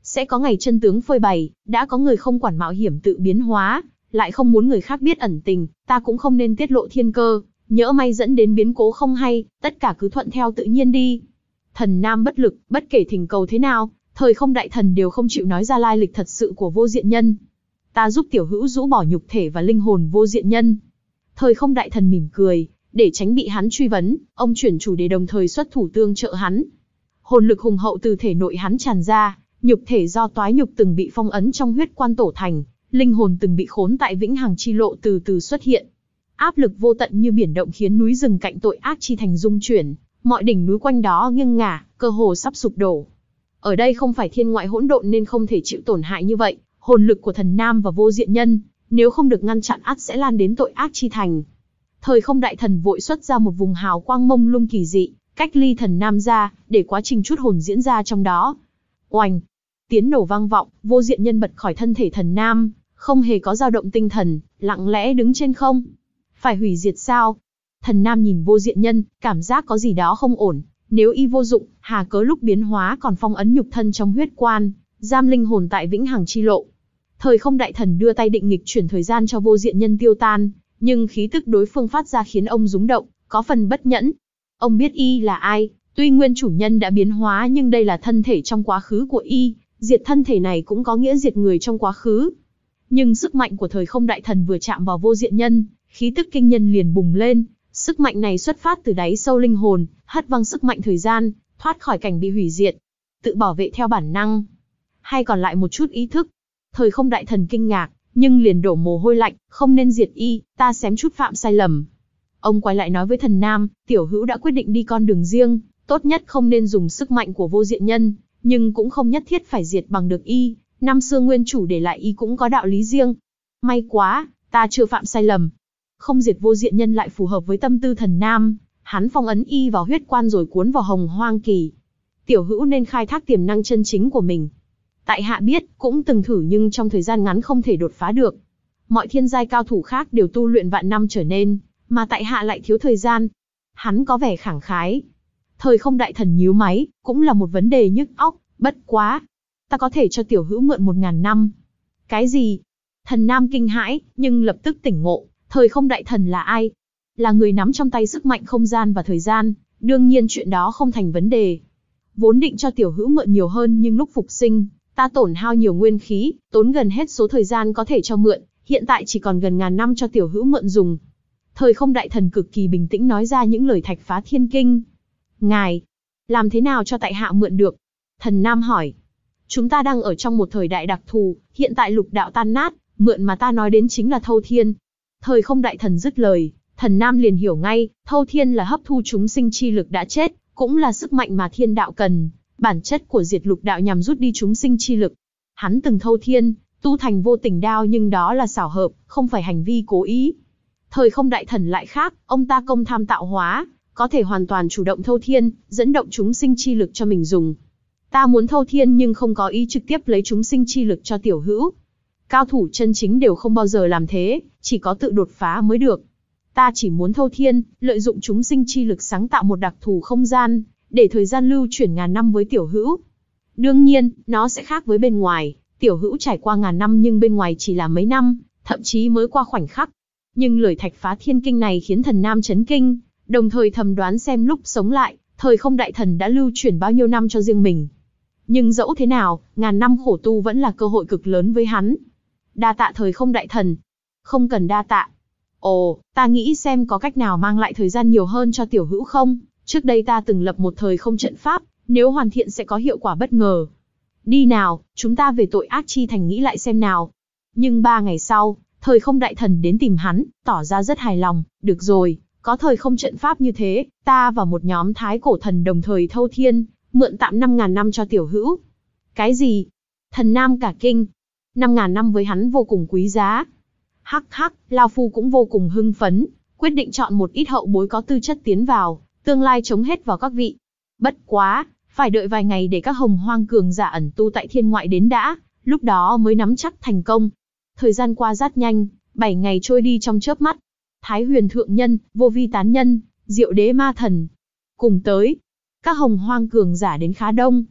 sẽ có ngày chân tướng phơi bày, đã có người không quản mạo hiểm tự biến hóa, lại không muốn người khác biết ẩn tình, ta cũng không nên tiết lộ thiên cơ, nhỡ may dẫn đến biến cố không hay, tất cả cứ thuận theo tự nhiên đi. Thần Nam bất lực, bất kể thỉnh cầu thế nào, Thời Không Đại Thần đều không chịu nói ra lai lịch thật sự của Vô Diện Nhân. Ta giúp tiểu hữu rũ bỏ nhục thể và linh hồn Vô Diện Nhân. Thời Không Đại Thần mỉm cười, để tránh bị hắn truy vấn, ông chuyển chủ đề đồng thời xuất thủ tương trợ hắn. Hồn lực hùng hậu từ thể nội hắn tràn ra, nhục thể do toái nhục từng bị phong ấn trong huyết quan tổ thành, linh hồn từng bị khốn tại vĩnh hằng chi lộ từ từ xuất hiện. Áp lực vô tận như biển động khiến núi rừng cạnh tội ác chi thành rung chuyển, mọi đỉnh núi quanh đó nghiêng ngả, cơ hồ sắp sụp đổ. Ở đây không phải thiên ngoại hỗn độn nên không thể chịu tổn hại như vậy, hồn lực của Thần Nam và Vô Diện Nhân, nếu không được ngăn chặn ắt sẽ lan đến tội ác chi thành. Thời Không Đại Thần vội xuất ra một vùng hào quang mông lung kỳ dị, cách ly Thần Nam ra, để quá trình chút hồn diễn ra trong đó. Oanh! Tiếng nổ vang vọng, Vô Diện Nhân bật khỏi thân thể Thần Nam, không hề có dao động tinh thần, lặng lẽ đứng trên không. Phải hủy diệt sao? Thần Nam nhìn Vô Diện Nhân, cảm giác có gì đó không ổn. Nếu y vô dụng, hà cớ lúc biến hóa còn phong ấn nhục thân trong huyết quan, giam linh hồn tại vĩnh hằng chi lộ. Thời Không Đại Thần đưa tay định nghịch chuyển thời gian cho Vô Diện Nhân tiêu tan, nhưng khí tức đối phương phát ra khiến ông rúng động, có phần bất nhẫn. Ông biết y là ai, tuy nguyên chủ nhân đã biến hóa nhưng đây là thân thể trong quá khứ của y, diệt thân thể này cũng có nghĩa diệt người trong quá khứ. Nhưng sức mạnh của Thời Không Đại Thần vừa chạm vào Vô Diện Nhân, khí tức kinh nhân liền bùng lên, sức mạnh này xuất phát từ đáy sâu linh hồn, hất văng sức mạnh thời gian, thoát khỏi cảnh bị hủy diệt, tự bảo vệ theo bản năng, hay còn lại một chút ý thức. Thời Không Đại Thần kinh ngạc, nhưng liền đổ mồ hôi lạnh, không nên diệt y, ta xém chút phạm sai lầm. Ông quay lại nói với Thần Nam, tiểu hữu đã quyết định đi con đường riêng, tốt nhất không nên dùng sức mạnh của Vô Diện Nhân, nhưng cũng không nhất thiết phải diệt bằng được y, năm xưa nguyên chủ để lại y cũng có đạo lý riêng. May quá, ta chưa phạm sai lầm. Không diệt Vô Diện Nhân lại phù hợp với tâm tư Thần Nam, hắn phong ấn y vào huyết quan rồi cuốn vào Hồng Hoang Kỳ. Tiểu hữu nên khai thác tiềm năng chân chính của mình. Tại hạ biết, cũng từng thử nhưng trong thời gian ngắn không thể đột phá được. Mọi thiên giai cao thủ khác đều tu luyện vạn năm trở nên, mà tại hạ lại thiếu thời gian. Hắn có vẻ khẳng khái. Thời Không Đại Thần nhíu máy, cũng là một vấn đề nhức óc, bất quá. Ta có thể cho tiểu hữu mượn một ngàn năm. Cái gì? Thần Nam kinh hãi, nhưng lập tức tỉnh ngộ. Thời Không Đại Thần là ai? Là người nắm trong tay sức mạnh không gian và thời gian, đương nhiên chuyện đó không thành vấn đề. Vốn định cho tiểu hữu mượn nhiều hơn nhưng lúc phục sinh, ta tổn hao nhiều nguyên khí, tốn gần hết số thời gian có thể cho mượn, hiện tại chỉ còn gần ngàn năm cho tiểu hữu mượn dùng. Thời Không Đại Thần cực kỳ bình tĩnh nói ra những lời thạch phá thiên kinh. Ngài, làm thế nào cho tại hạ mượn được? Thần Nam hỏi. Chúng ta đang ở trong một thời đại đặc thù, hiện tại lục đạo tan nát, mượn mà ta nói đến chính là Thâu Thiên. Thời Không Đại Thần dứt lời, Thần Nam liền hiểu ngay, Thâu Thiên là hấp thu chúng sinh chi lực đã chết, cũng là sức mạnh mà thiên đạo cần. Bản chất của diệt lục đạo nhằm rút đi chúng sinh chi lực. Hắn từng thâu thiên, tu thành vô tình đao nhưng đó là xảo hợp, không phải hành vi cố ý. Thời Không Đại Thần lại khác, ông ta công tham tạo hóa, có thể hoàn toàn chủ động thâu thiên, dẫn động chúng sinh chi lực cho mình dùng. Ta muốn thâu thiên nhưng không có ý trực tiếp lấy chúng sinh chi lực cho tiểu hữu. Cao thủ chân chính đều không bao giờ làm thế, chỉ có tự đột phá mới được. Ta chỉ muốn thâu thiên, lợi dụng chúng sinh chi lực sáng tạo một đặc thù không gian, để thời gian lưu chuyển ngàn năm với tiểu hữu. Đương nhiên, nó sẽ khác với bên ngoài, tiểu hữu trải qua ngàn năm nhưng bên ngoài chỉ là mấy năm, thậm chí mới qua khoảnh khắc. Nhưng lời thạch phá thiên kinh này khiến Thần Nam chấn kinh, đồng thời thầm đoán xem lúc sống lại, Thời Không Đại Thần đã lưu chuyển bao nhiêu năm cho riêng mình. Nhưng dẫu thế nào, ngàn năm khổ tu vẫn là cơ hội cực lớn với hắn. Đa tạ Thời Không Đại Thần. Không cần đa tạ. Ồ, ta nghĩ xem có cách nào mang lại thời gian nhiều hơn cho tiểu hữu không? Trước đây ta từng lập một thời không trận pháp, nếu hoàn thiện sẽ có hiệu quả bất ngờ. Đi nào, chúng ta về tội ác chi thành nghĩ lại xem nào. Nhưng ba ngày sau, Thời Không Đại Thần đến tìm hắn, tỏ ra rất hài lòng. Được rồi, có thời không trận pháp như thế, ta và một nhóm thái cổ thần đồng thời thâu thiên, mượn tạm năm ngàn năm cho tiểu hữu. Cái gì? Thần Nam cả kinh. năm ngàn năm với hắn vô cùng quý giá. Hắc hắc, Lao Phu cũng vô cùng hưng phấn, quyết định chọn một ít hậu bối có tư chất tiến vào, tương lai chống hết vào các vị. Bất quá, phải đợi vài ngày để các hồng hoang cường giả ẩn tu tại thiên ngoại đến đã, lúc đó mới nắm chắc thành công. Thời gian qua rất nhanh, bảy ngày trôi đi trong chớp mắt. Thái Huyền Thượng Nhân, Vô Vi Tán Nhân, Diệu Đế Ma Thần cùng tới. Các hồng hoang cường giả đến khá đông.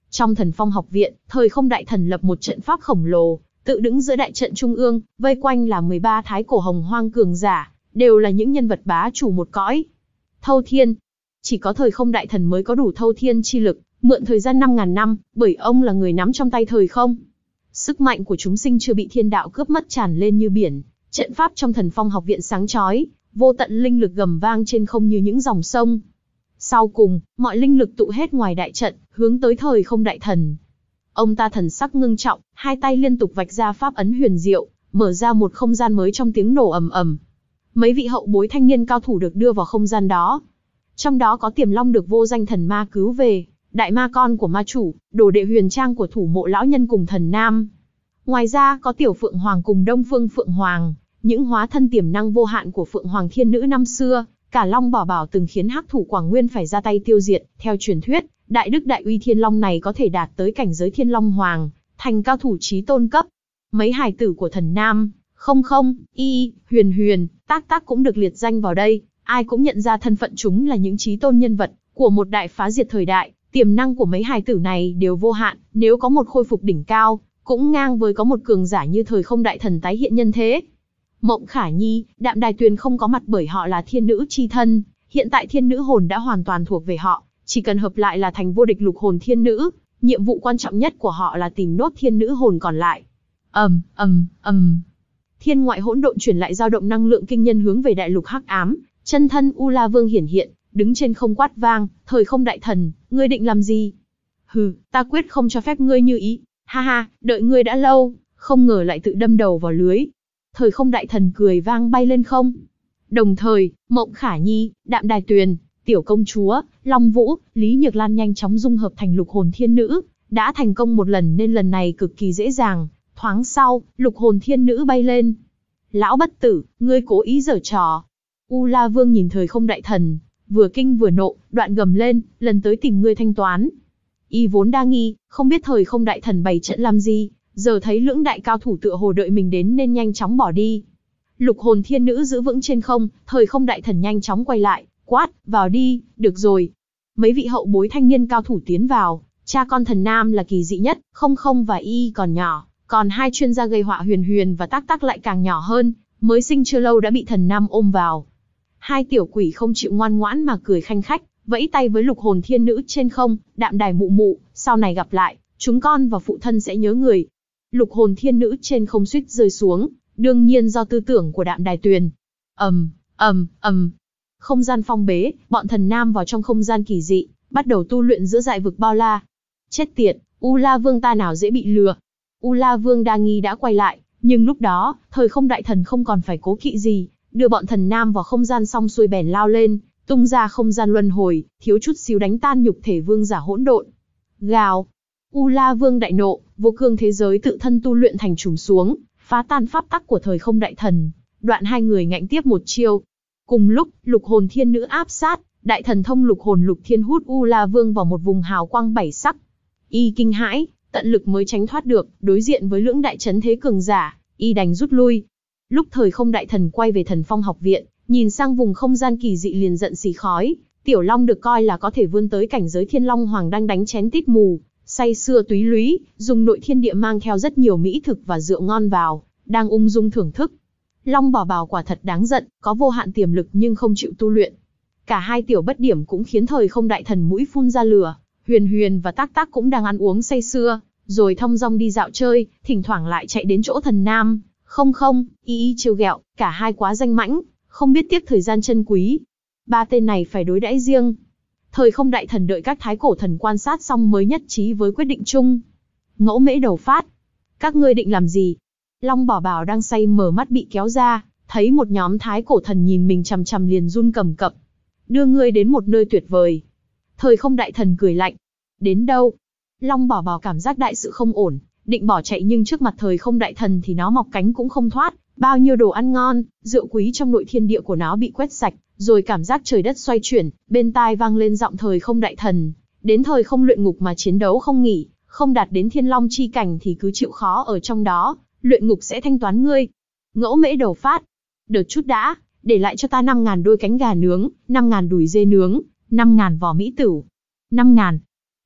Trong Thần Phong học viện, Thời Không Đại Thần lập một trận pháp khổng lồ, tự đứng giữa đại trận trung ương, vây quanh là mười ba thái cổ hồng hoang cường giả, đều là những nhân vật bá chủ một cõi. Thâu Thiên. Chỉ có Thời Không Đại Thần mới có đủ thâu thiên chi lực, mượn thời gian năm ngàn năm, bởi ông là người nắm trong tay thời không. Sức mạnh của chúng sinh chưa bị thiên đạo cướp mất tràn lên như biển, trận pháp trong Thần Phong học viện sáng chói, vô tận linh lực gầm vang trên không như những dòng sông. Sau cùng, mọi linh lực tụ hết ngoài đại trận, hướng tới Thời Không Đại Thần. Ông ta thần sắc ngưng trọng, hai tay liên tục vạch ra pháp ấn huyền diệu, mở ra một không gian mới trong tiếng nổ ầm ầm. Mấy vị hậu bối thanh niên cao thủ được đưa vào không gian đó. Trong đó có Tiềm Long được vô danh thần ma cứu về, đại ma con của ma chủ, đồ đệ huyền trang của thủ mộ lão nhân cùng thần nam. Ngoài ra có Tiểu Phượng Hoàng cùng Đông Phương Phượng Hoàng, những hóa thân tiềm năng vô hạn của Phượng Hoàng thiên nữ năm xưa. Cả Long Bảo Bảo từng khiến hắc thủ Quảng Nguyên phải ra tay tiêu diệt. Theo truyền thuyết, đại đức đại uy thiên long này có thể đạt tới cảnh giới thiên long hoàng, thành cao thủ chí tôn cấp. Mấy hài tử của thần nam, không không, y, huyền huyền, tác tác cũng được liệt danh vào đây. Ai cũng nhận ra thân phận chúng là những chí tôn nhân vật của một đại phá diệt thời đại. Tiềm năng của mấy hài tử này đều vô hạn, nếu có một khôi phục đỉnh cao, cũng ngang với có một cường giả như Thời Không Đại Thần tái hiện nhân thế. Mộng Khả Nhi, Đạm Đài Tuyền không có mặt bởi họ là thiên nữ chi thân, hiện tại thiên nữ hồn đã hoàn toàn thuộc về họ, chỉ cần hợp lại là thành vô địch lục hồn thiên nữ, nhiệm vụ quan trọng nhất của họ là tìm nốt thiên nữ hồn còn lại. Ầm, ầm, ầm. Thiên ngoại hỗn độn truyền lại dao động năng lượng kinh nhân hướng về đại lục hắc ám, chân thân U La Vương hiển hiện, đứng trên không quát vang, Thời Không Đại Thần, ngươi định làm gì? Hừ, ta quyết không cho phép ngươi như ý. Ha ha, đợi ngươi đã lâu, không ngờ lại tự đâm đầu vào lưới. Thời Không Đại Thần cười vang bay lên không. Đồng thời, Mộng Khả Nhi, Đạm Đài Tuyền, Tiểu Công Chúa, Long Vũ, Lý Nhược Lan nhanh chóng dung hợp thành lục hồn thiên nữ, đã thành công một lần nên lần này cực kỳ dễ dàng. Thoáng sau, lục hồn thiên nữ bay lên. Lão bất tử, ngươi cố ý giở trò. U La Vương nhìn Thời Không Đại Thần, vừa kinh vừa nộ, đoạn gầm lên, lần tới tìm ngươi thanh toán. Y vốn đa nghi, không biết Thời Không Đại Thần bày trận làm gì, giờ thấy lưỡng đại cao thủ tựa hồ đợi mình đến nên nhanh chóng bỏ đi. Lục hồn thiên nữ giữ vững trên không, Thời Không Đại Thần nhanh chóng quay lại, quát, vào đi, được rồi. Mấy vị hậu bối thanh niên cao thủ tiến vào, cha con thần nam là kỳ dị nhất, không không và y còn nhỏ, còn hai chuyên gia gây họa huyền huyền và tác tác lại càng nhỏ hơn, mới sinh chưa lâu đã bị thần nam ôm vào. Hai tiểu quỷ không chịu ngoan ngoãn mà cười khanh khách, vẫy tay với lục hồn thiên nữ trên không, Đạm Đài mụ mụ, sau này gặp lại, chúng con và phụ thân sẽ nhớ người. Lục hồn thiên nữ trên không suýt rơi xuống, đương nhiên do tư tưởng của Đạm Đài Tuyền. ầm, ầm, ầm. Không gian phong bế, bọn thần nam vào trong không gian kỳ dị, bắt đầu tu luyện giữa dại vực bao la. Chết tiệt, U La Vương ta nào dễ bị lừa. U La Vương đa nghi đã quay lại, nhưng lúc đó, Thời Không Đại Thần không còn phải cố kỵ gì, đưa bọn thần nam vào không gian xong xuôi bèn lao lên, tung ra không gian luân hồi, thiếu chút xíu đánh tan nhục thể vương giả hỗn độn. Gào. U La Vương đại nộ, vô cương thế giới tự thân tu luyện thành trùng xuống, phá tan pháp tắc của Thời Không Đại Thần. Đoạn hai người ngạnh tiếp một chiêu. Cùng lúc, lục hồn thiên nữ áp sát, đại thần thông lục hồn lục thiên hút U La Vương vào một vùng hào quang bảy sắc. Y kinh hãi, tận lực mới tránh thoát được, đối diện với lưỡng đại chấn thế cường giả, y đành rút lui. Lúc Thời Không Đại Thần quay về Thần Phong học viện, nhìn sang vùng không gian kỳ dị liền giận xì khói. Tiểu Long được coi là có thể vươn tới cảnh giới Thiên Long Hoàng đang đánh chén tít mù, say sưa túy lúy, dùng nội thiên địa mang theo rất nhiều mỹ thực và rượu ngon vào, đang ung dung thưởng thức. Long Bảo Bảo quả thật đáng giận, có vô hạn tiềm lực nhưng không chịu tu luyện. Cả hai tiểu bất điểm cũng khiến Thời Không Đại Thần mũi phun ra lửa. Huyền Huyền và Tác Tác cũng đang ăn uống say sưa, rồi thong dong đi dạo chơi, thỉnh thoảng lại chạy đến chỗ thần nam. Không không, y y trêu ghẹo, cả hai quá danh mãnh, không biết tiếc thời gian chân quý. Ba tên này phải đối đãi riêng. Thời Không Đại Thần đợi các thái cổ thần quan sát xong mới nhất trí với quyết định chung. Ngẫu Mễ đầu phát. Các ngươi định làm gì? Long Bảo Bảo đang say mở mắt bị kéo ra, thấy một nhóm thái cổ thần nhìn mình chằm chằm liền run cầm cập. Đưa ngươi đến một nơi tuyệt vời. Thời Không Đại Thần cười lạnh. Đến đâu? Long Bảo Bảo cảm giác đại sự không ổn, định bỏ chạy nhưng trước mặt Thời Không Đại Thần thì nó mọc cánh cũng không thoát. Bao nhiêu đồ ăn ngon, rượu quý trong nội thiên địa của nó bị quét sạch, rồi cảm giác trời đất xoay chuyển, bên tai vang lên giọng Thời Không Đại Thần. Đến thời không luyện ngục mà chiến đấu không nghỉ, không đạt đến thiên long chi cảnh thì cứ chịu khó ở trong đó, luyện ngục sẽ thanh toán ngươi. Ngẫu Mễ đầu phát. Đợi chút đã, để lại cho ta năm ngàn đôi cánh gà nướng, năm ngàn đùi dê nướng, năm ngàn vỏ mỹ tửu. năm ngàn.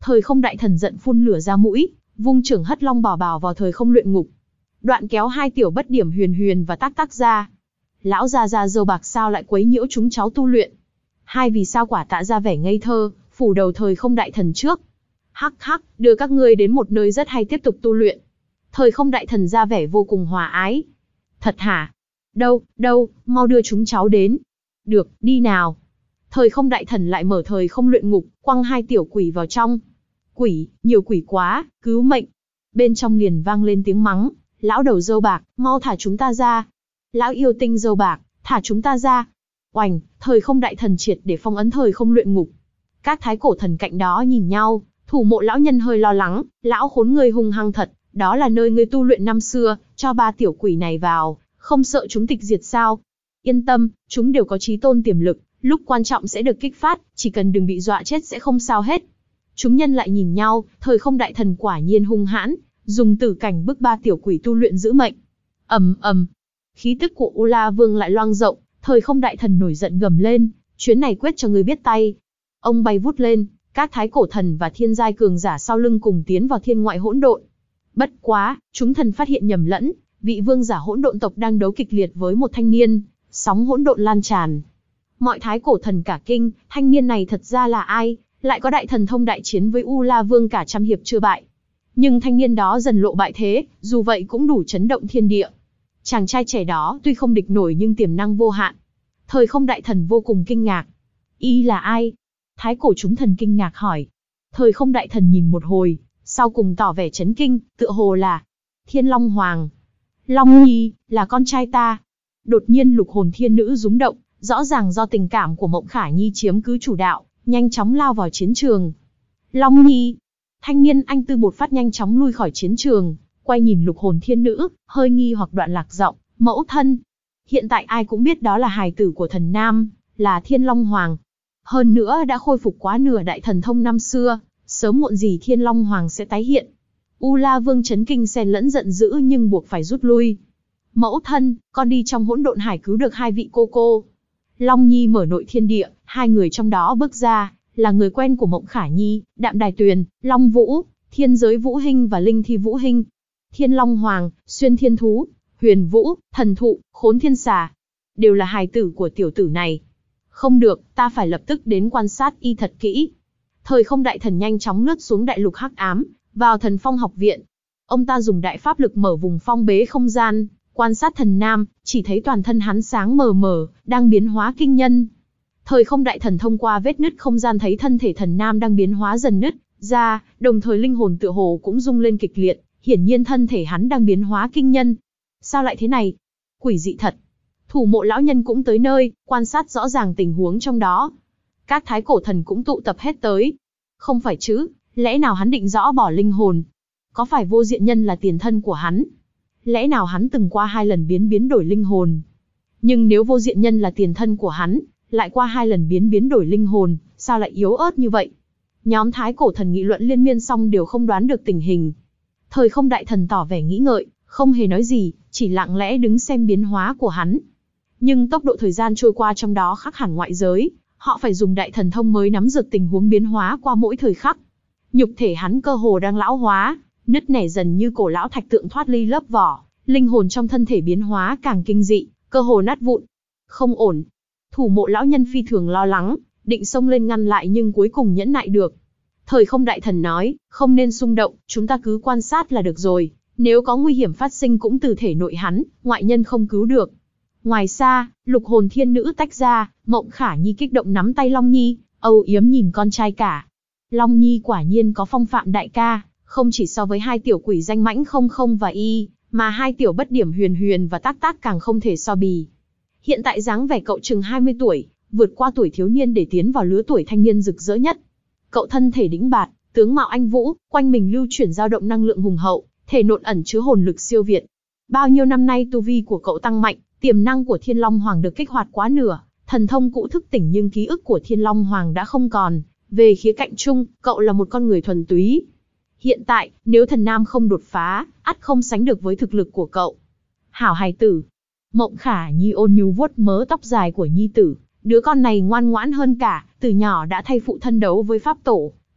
Thời không đại thần giận phun lửa ra mũi, vung trưởng hất long bảo bảo vào thời không luyện ngục. Đoạn kéo hai tiểu bất điểm huyền huyền và tắc tắc ra. Lão già già dâu bạc sao lại quấy nhiễu chúng cháu tu luyện? Hai vì sao quả tạ ra vẻ ngây thơ, phủ đầu thời không đại thần trước. Hắc hắc, đưa các ngươi đến một nơi rất hay tiếp tục tu luyện. Thời không đại thần ra vẻ vô cùng hòa ái. Thật hả? Đâu, đâu, mau đưa chúng cháu đến. Được, đi nào. Thời không đại thần lại mở thời không luyện ngục, quăng hai tiểu quỷ vào trong. Quỷ, nhiều quỷ quá, cứu mệnh. Bên trong liền vang lên tiếng mắng. Lão đầu dâu bạc, mau thả chúng ta ra. Lão yêu tinh dâu bạc, thả chúng ta ra. Oành, thời không đại thần triệt để phong ấn thời không luyện ngục. Các thái cổ thần cạnh đó nhìn nhau, thủ mộ lão nhân hơi lo lắng. Lão khốn ngươi hung hăng thật, đó là nơi ngươi tu luyện năm xưa, cho ba tiểu quỷ này vào, không sợ chúng tịch diệt sao? Yên tâm, chúng đều có chí tôn tiềm lực, lúc quan trọng sẽ được kích phát, chỉ cần đừng bị dọa chết sẽ không sao hết. Chúng nhân lại nhìn nhau, thời không đại thần quả nhiên hung hãn, dùng tử cảnh bức ba tiểu quỷ tu luyện giữ mệnh. Ầm ầm, khí tức của U La Vương lại loang rộng, thời không đại thần nổi giận gầm lên, chuyến này quyết cho ngươi biết tay. Ông bay vút lên, các thái cổ thần và thiên giai cường giả sau lưng cùng tiến vào thiên ngoại hỗn độn. Bất quá, chúng thần phát hiện nhầm lẫn, vị vương giả hỗn độn tộc đang đấu kịch liệt với một thanh niên, sóng hỗn độn lan tràn. Mọi thái cổ thần cả kinh, thanh niên này thật ra là ai, lại có đại thần thông đại chiến với U La Vương cả trăm hiệp chưa bại. Nhưng thanh niên đó dần lộ bại thế, dù vậy cũng đủ chấn động thiên địa. Chàng trai trẻ đó tuy không địch nổi nhưng tiềm năng vô hạn. Thời không đại thần vô cùng kinh ngạc. Y là ai? Thái cổ chúng thần kinh ngạc hỏi. Thời không đại thần nhìn một hồi, sau cùng tỏ vẻ chấn kinh, tựa hồ là Thiên Long Hoàng. Long Nhi, là con trai ta. Đột nhiên lục hồn thiên nữ rúng động, rõ ràng do tình cảm của Mộng Khả Nhi chiếm cứ chủ đạo, nhanh chóng lao vào chiến trường. Long Nhi, thanh niên anh tư bột phát nhanh chóng lui khỏi chiến trường, quay nhìn lục hồn thiên nữ, hơi nghi hoặc đoạn lạc giọng, mẫu thân. Hiện tại ai cũng biết đó là hài tử của thần Nam, là Thiên Long Hoàng. Hơn nữa đã khôi phục quá nửa đại thần thông năm xưa, sớm muộn gì Thiên Long Hoàng sẽ tái hiện. U La Vương chấn kinh xen lẫn giận dữ nhưng buộc phải rút lui. Mẫu thân, con đi trong hỗn độn hải cứu được hai vị cô cô. Long Nhi mở nội thiên địa, hai người trong đó bước ra, là người quen của Mộng Khả Nhi, Đạm Đài Tuyền, Long Vũ, Thiên Giới Vũ Hinh và Linh Thi Vũ Hinh. Thiên Long Hoàng, Xuyên Thiên Thú, Huyền Vũ, Thần Thụ, Khốn Thiên Xà, đều là hài tử của tiểu tử này. Không được, ta phải lập tức đến quan sát y thật kỹ. Thời không đại thần nhanh chóng lướt xuống đại lục hắc ám, vào thần phong học viện. Ông ta dùng đại pháp lực mở vùng phong bế không gian, quan sát thần Nam, chỉ thấy toàn thân hắn sáng mờ mờ, đang biến hóa kinh nhân. Thời không đại thần thông qua vết nứt không gian thấy thân thể thần Nam đang biến hóa dần nứt ra, đồng thời linh hồn tựa hồ cũng rung lên kịch liệt, hiển nhiên thân thể hắn đang biến hóa kinh nhân. Sao lại thế này? Quỷ dị thật. Thủ mộ lão nhân cũng tới nơi, quan sát rõ ràng tình huống trong đó. Các thái cổ thần cũng tụ tập hết tới. Không phải chứ, lẽ nào hắn định rõ bỏ linh hồn? Có phải vô diện nhân là tiền thân của hắn? Lẽ nào hắn từng qua hai lần biến biến đổi linh hồn? Nhưng nếu vô diện nhân là tiền thân của hắn, lại qua hai lần biến biến đổi linh hồn, sao lại yếu ớt như vậy? Nhóm thái cổ thần nghị luận liên miên xong đều không đoán được tình hình. Thời không đại thần tỏ vẻ nghĩ ngợi, không hề nói gì, chỉ lặng lẽ đứng xem biến hóa của hắn. Nhưng tốc độ thời gian trôi qua trong đó khác hẳn ngoại giới, họ phải dùng đại thần thông mới nắm được tình huống biến hóa qua mỗi thời khắc. Nhục thể hắn cơ hồ đang lão hóa, nứt nẻ dần như cổ lão thạch tượng thoát ly lớp vỏ, linh hồn trong thân thể biến hóa càng kinh dị, cơ hồ nát vụn. Không ổn. Thủ mộ lão nhân phi thường lo lắng, định xông lên ngăn lại nhưng cuối cùng nhẫn nại được. Thời không đại thần nói, không nên xung động, chúng ta cứ quan sát là được rồi. Nếu có nguy hiểm phát sinh cũng từ thể nội hắn, ngoại nhân không cứu được. Ngoài xa, lục hồn thiên nữ tách ra, Mộng Khả Nhi kích động nắm tay Long Nhi, âu yếm nhìn con trai cả. Long Nhi quả nhiên có phong phạm đại ca, không chỉ so với hai tiểu quỷ danh mãnh không không và y, mà hai tiểu bất điểm huyền huyền và tác tác càng không thể so bì. Hiện tại dáng vẻ cậu chừng hai mươi tuổi, vượt qua tuổi thiếu niên để tiến vào lứa tuổi thanh niên rực rỡ nhất. Cậu thân thể đĩnh bạt, tướng mạo anh vũ, quanh mình lưu chuyển dao động năng lượng hùng hậu, thể nội ẩn chứa hồn lực siêu việt. Bao nhiêu năm nay tu vi của cậu tăng mạnh, tiềm năng của Thiên Long Hoàng được kích hoạt quá nửa, thần thông cũ thức tỉnh nhưng ký ức của Thiên Long Hoàng đã không còn. Về khía cạnh chung, cậu là một con người thuần túy. Hiện tại, nếu thần Nam không đột phá, ắt không sánh được với thực lực của cậu. Hảo hài tử. Mộng Khả Nhi ôn nhu vuốt mớ tóc dài của nhi tử. Đứa con này ngoan ngoãn hơn cả, từ nhỏ đã thay phụ thân đấu với pháp tổ,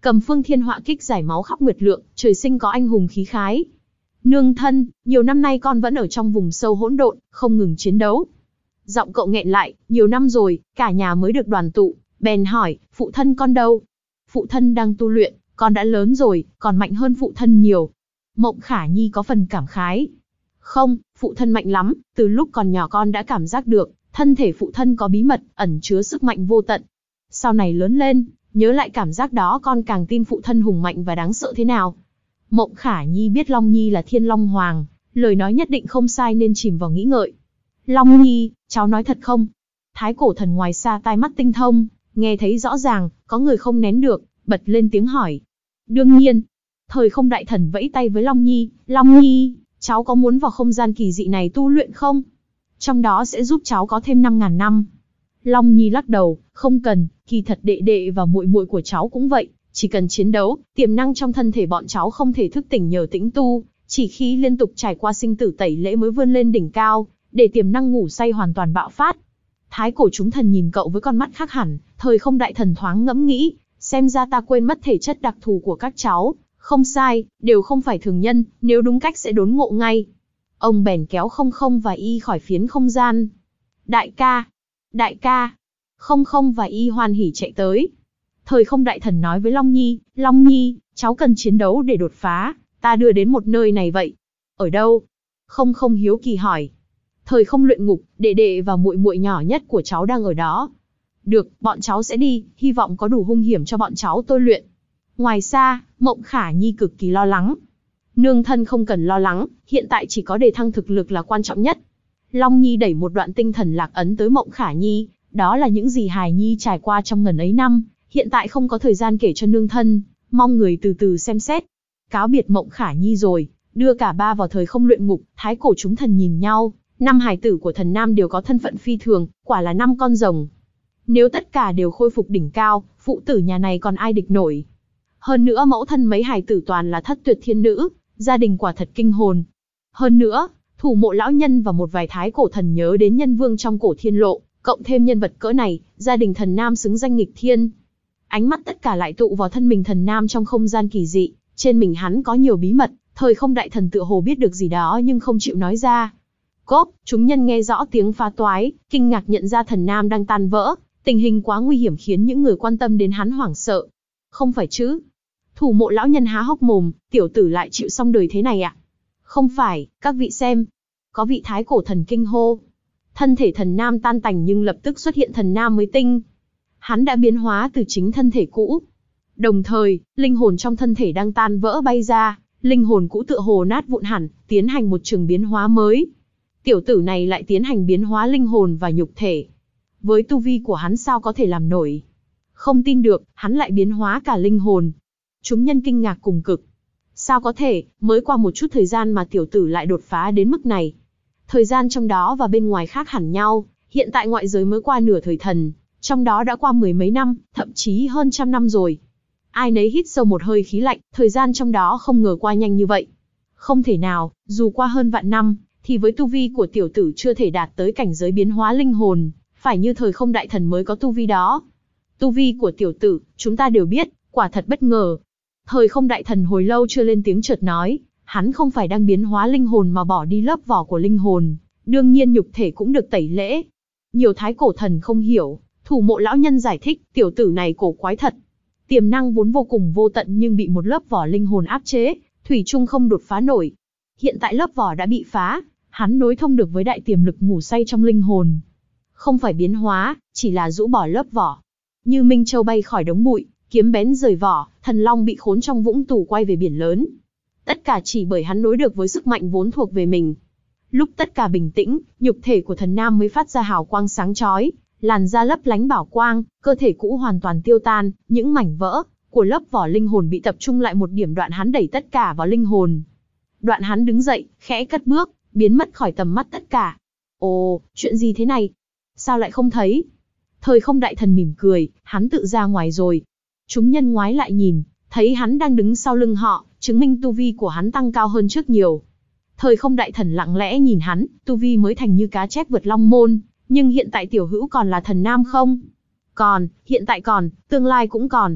cầm phương thiên họa kích giải máu khắp nguyệt lượng, trời sinh có anh hùng khí khái. Nương thân, nhiều năm nay con vẫn ở trong vùng sâu hỗn độn, không ngừng chiến đấu. Giọng cậu nghẹn lại, nhiều năm rồi, cả nhà mới được đoàn tụ, bèn hỏi, phụ thân con đâu? Phụ thân đang tu luyện, con đã lớn rồi, còn mạnh hơn phụ thân nhiều. Mộng Khả Nhi có phần cảm khái. Không, phụ thân mạnh lắm, từ lúc còn nhỏ con đã cảm giác được, thân thể phụ thân có bí mật, ẩn chứa sức mạnh vô tận. Sau này lớn lên, nhớ lại cảm giác đó con càng tin phụ thân hùng mạnh và đáng sợ thế nào. Mộng Khả Nhi biết Long Nhi là Thiên Long Hoàng, lời nói nhất định không sai nên chìm vào nghĩ ngợi. Long Nhi, cháu nói thật không? Thái cổ thần ngoài xa tai mắt tinh thông, nghe thấy rõ ràng, có người không nén được, bật lên tiếng hỏi. Đương nhiên. Thời Không đại thần vẫy tay với Long Nhi, Long Nhi, cháu có muốn vào không gian kỳ dị này tu luyện không? Trong đó sẽ giúp cháu có thêm năm ngàn năm. Long Nhi lắc đầu, không cần, kỳ thật đệ đệ và muội muội của cháu cũng vậy, chỉ cần chiến đấu, tiềm năng trong thân thể bọn cháu không thể thức tỉnh nhờ tĩnh tu, chỉ khi liên tục trải qua sinh tử tẩy lễ mới vươn lên đỉnh cao, để tiềm năng ngủ say hoàn toàn bạo phát. Thái cổ chúng thần nhìn cậu với con mắt khác hẳn, Thời Không đại thần thoáng ngẫm nghĩ, xem ra ta quên mất thể chất đặc thù của các cháu, không sai, đều không phải thường nhân, nếu đúng cách sẽ đốn ngộ ngay. Ông bèn kéo Không Không và Y khỏi phiến không gian. Đại ca, đại ca, Không Không và Y hoan hỉ chạy tới. Thời Không đại thần nói với Long Nhi, Long Nhi, cháu cần chiến đấu để đột phá, ta đưa đến một nơi này vậy. Ở đâu? Không Không hiếu kỳ hỏi. Thời Không luyện ngục, đệ đệ và muội muội nhỏ nhất của cháu đang ở đó. Được, bọn cháu sẽ đi, hy vọng có đủ hung hiểm cho bọn cháu tôi luyện. Ngoài xa, Mộng Khả Nhi cực kỳ lo lắng. Nương thân không cần lo lắng, hiện tại chỉ có đề thăng thực lực là quan trọng nhất. Long Nhi đẩy một đoạn tinh thần lạc ấn tới Mộng Khả Nhi, đó là những gì hài nhi trải qua trong ngần ấy năm, hiện tại không có thời gian kể cho nương thân, mong người từ từ xem xét. Cáo biệt Mộng Khả Nhi rồi, đưa cả ba vào Thời Không luyện ngục, thái cổ chúng thần nhìn nhau, năm hài tử của thần nam đều có thân phận phi thường, quả là năm con rồng. Nếu tất cả đều khôi phục đỉnh cao, phụ tử nhà này còn ai địch nổi. Hơn nữa mẫu thân mấy hài tử toàn là thất tuyệt thiên nữ, gia đình quả thật kinh hồn. Hơn nữa, Thủ Mộ lão nhân và một vài thái cổ thần nhớ đến nhân vương trong cổ thiên lộ, cộng thêm nhân vật cỡ này, gia đình thần nam xứng danh nghịch thiên. Ánh mắt tất cả lại tụ vào thân mình thần nam trong không gian kỳ dị, trên mình hắn có nhiều bí mật, Thời Không đại thần tựa hồ biết được gì đó nhưng không chịu nói ra. Cốp, chúng nhân nghe rõ tiếng phá toái, kinh ngạc nhận ra thần nam đang tan vỡ, tình hình quá nguy hiểm khiến những người quan tâm đến hắn hoảng sợ. Không phải chứ? Thủ Mộ lão nhân há hốc mồm, tiểu tử lại chịu xong đời thế này ạ? À? Không phải, các vị xem. Có vị thái cổ thần kinh hô. Thân thể thần nam tan tành nhưng lập tức xuất hiện thần nam mới tinh. Hắn đã biến hóa từ chính thân thể cũ. Đồng thời, linh hồn trong thân thể đang tan vỡ bay ra, linh hồn cũ tựa hồ nát vụn hẳn, tiến hành một trường biến hóa mới. Tiểu tử này lại tiến hành biến hóa linh hồn và nhục thể. Với tu vi của hắn sao có thể làm nổi? Không tin được, hắn lại biến hóa cả linh hồn. Chúng nhân kinh ngạc cùng cực. Sao có thể, mới qua một chút thời gian mà tiểu tử lại đột phá đến mức này? Thời gian trong đó và bên ngoài khác hẳn nhau, hiện tại ngoại giới mới qua nửa thời thần, trong đó đã qua mười mấy năm, thậm chí hơn trăm năm rồi. Ai nấy hít sâu một hơi khí lạnh, thời gian trong đó không ngờ qua nhanh như vậy. Không thể nào, dù qua hơn vạn năm, thì với tu vi của tiểu tử chưa thể đạt tới cảnh giới biến hóa linh hồn, phải như Thời Không đại thần mới có tu vi đó. Tu vi của tiểu tử, chúng ta đều biết, quả thật bất ngờ. Thời Không đại thần hồi lâu chưa lên tiếng chợt nói, hắn không phải đang biến hóa linh hồn mà bỏ đi lớp vỏ của linh hồn, đương nhiên nhục thể cũng được tẩy lễ. Nhiều thái cổ thần không hiểu, Thủ Mộ lão nhân giải thích, tiểu tử này cổ quái thật. Tiềm năng vốn vô cùng vô tận nhưng bị một lớp vỏ linh hồn áp chế, thủy chung không đột phá nổi. Hiện tại lớp vỏ đã bị phá, hắn nối thông được với đại tiềm lực ngủ say trong linh hồn. Không phải biến hóa, chỉ là rũ bỏ lớp vỏ. Như Minh Châu bay khỏi đống bụi, kiếm bén rời vỏ, thần long bị khốn trong vũng tù quay về biển lớn. Tất cả chỉ bởi hắn nối được với sức mạnh vốn thuộc về mình. Lúc tất cả bình tĩnh, nhục thể của thần nam mới phát ra hào quang sáng chói, làn da lấp lánh bảo quang, cơ thể cũ hoàn toàn tiêu tan, những mảnh vỡ của lớp vỏ linh hồn bị tập trung lại một điểm, đoạn hắn đẩy tất cả vào linh hồn. Đoạn hắn đứng dậy, khẽ cất bước, biến mất khỏi tầm mắt tất cả. Ồ, chuyện gì thế này? Sao lại không thấy? Thời Không đại thần mỉm cười, hắn tự ra ngoài rồi. Chúng nhân ngoái lại nhìn, thấy hắn đang đứng sau lưng họ, chứng minh tu vi của hắn tăng cao hơn trước nhiều. Thời Không đại thần lặng lẽ nhìn hắn, tu vi mới thành như cá chép vượt long môn, nhưng hiện tại tiểu hữu còn là thần nam không? Còn, hiện tại còn, tương lai cũng còn.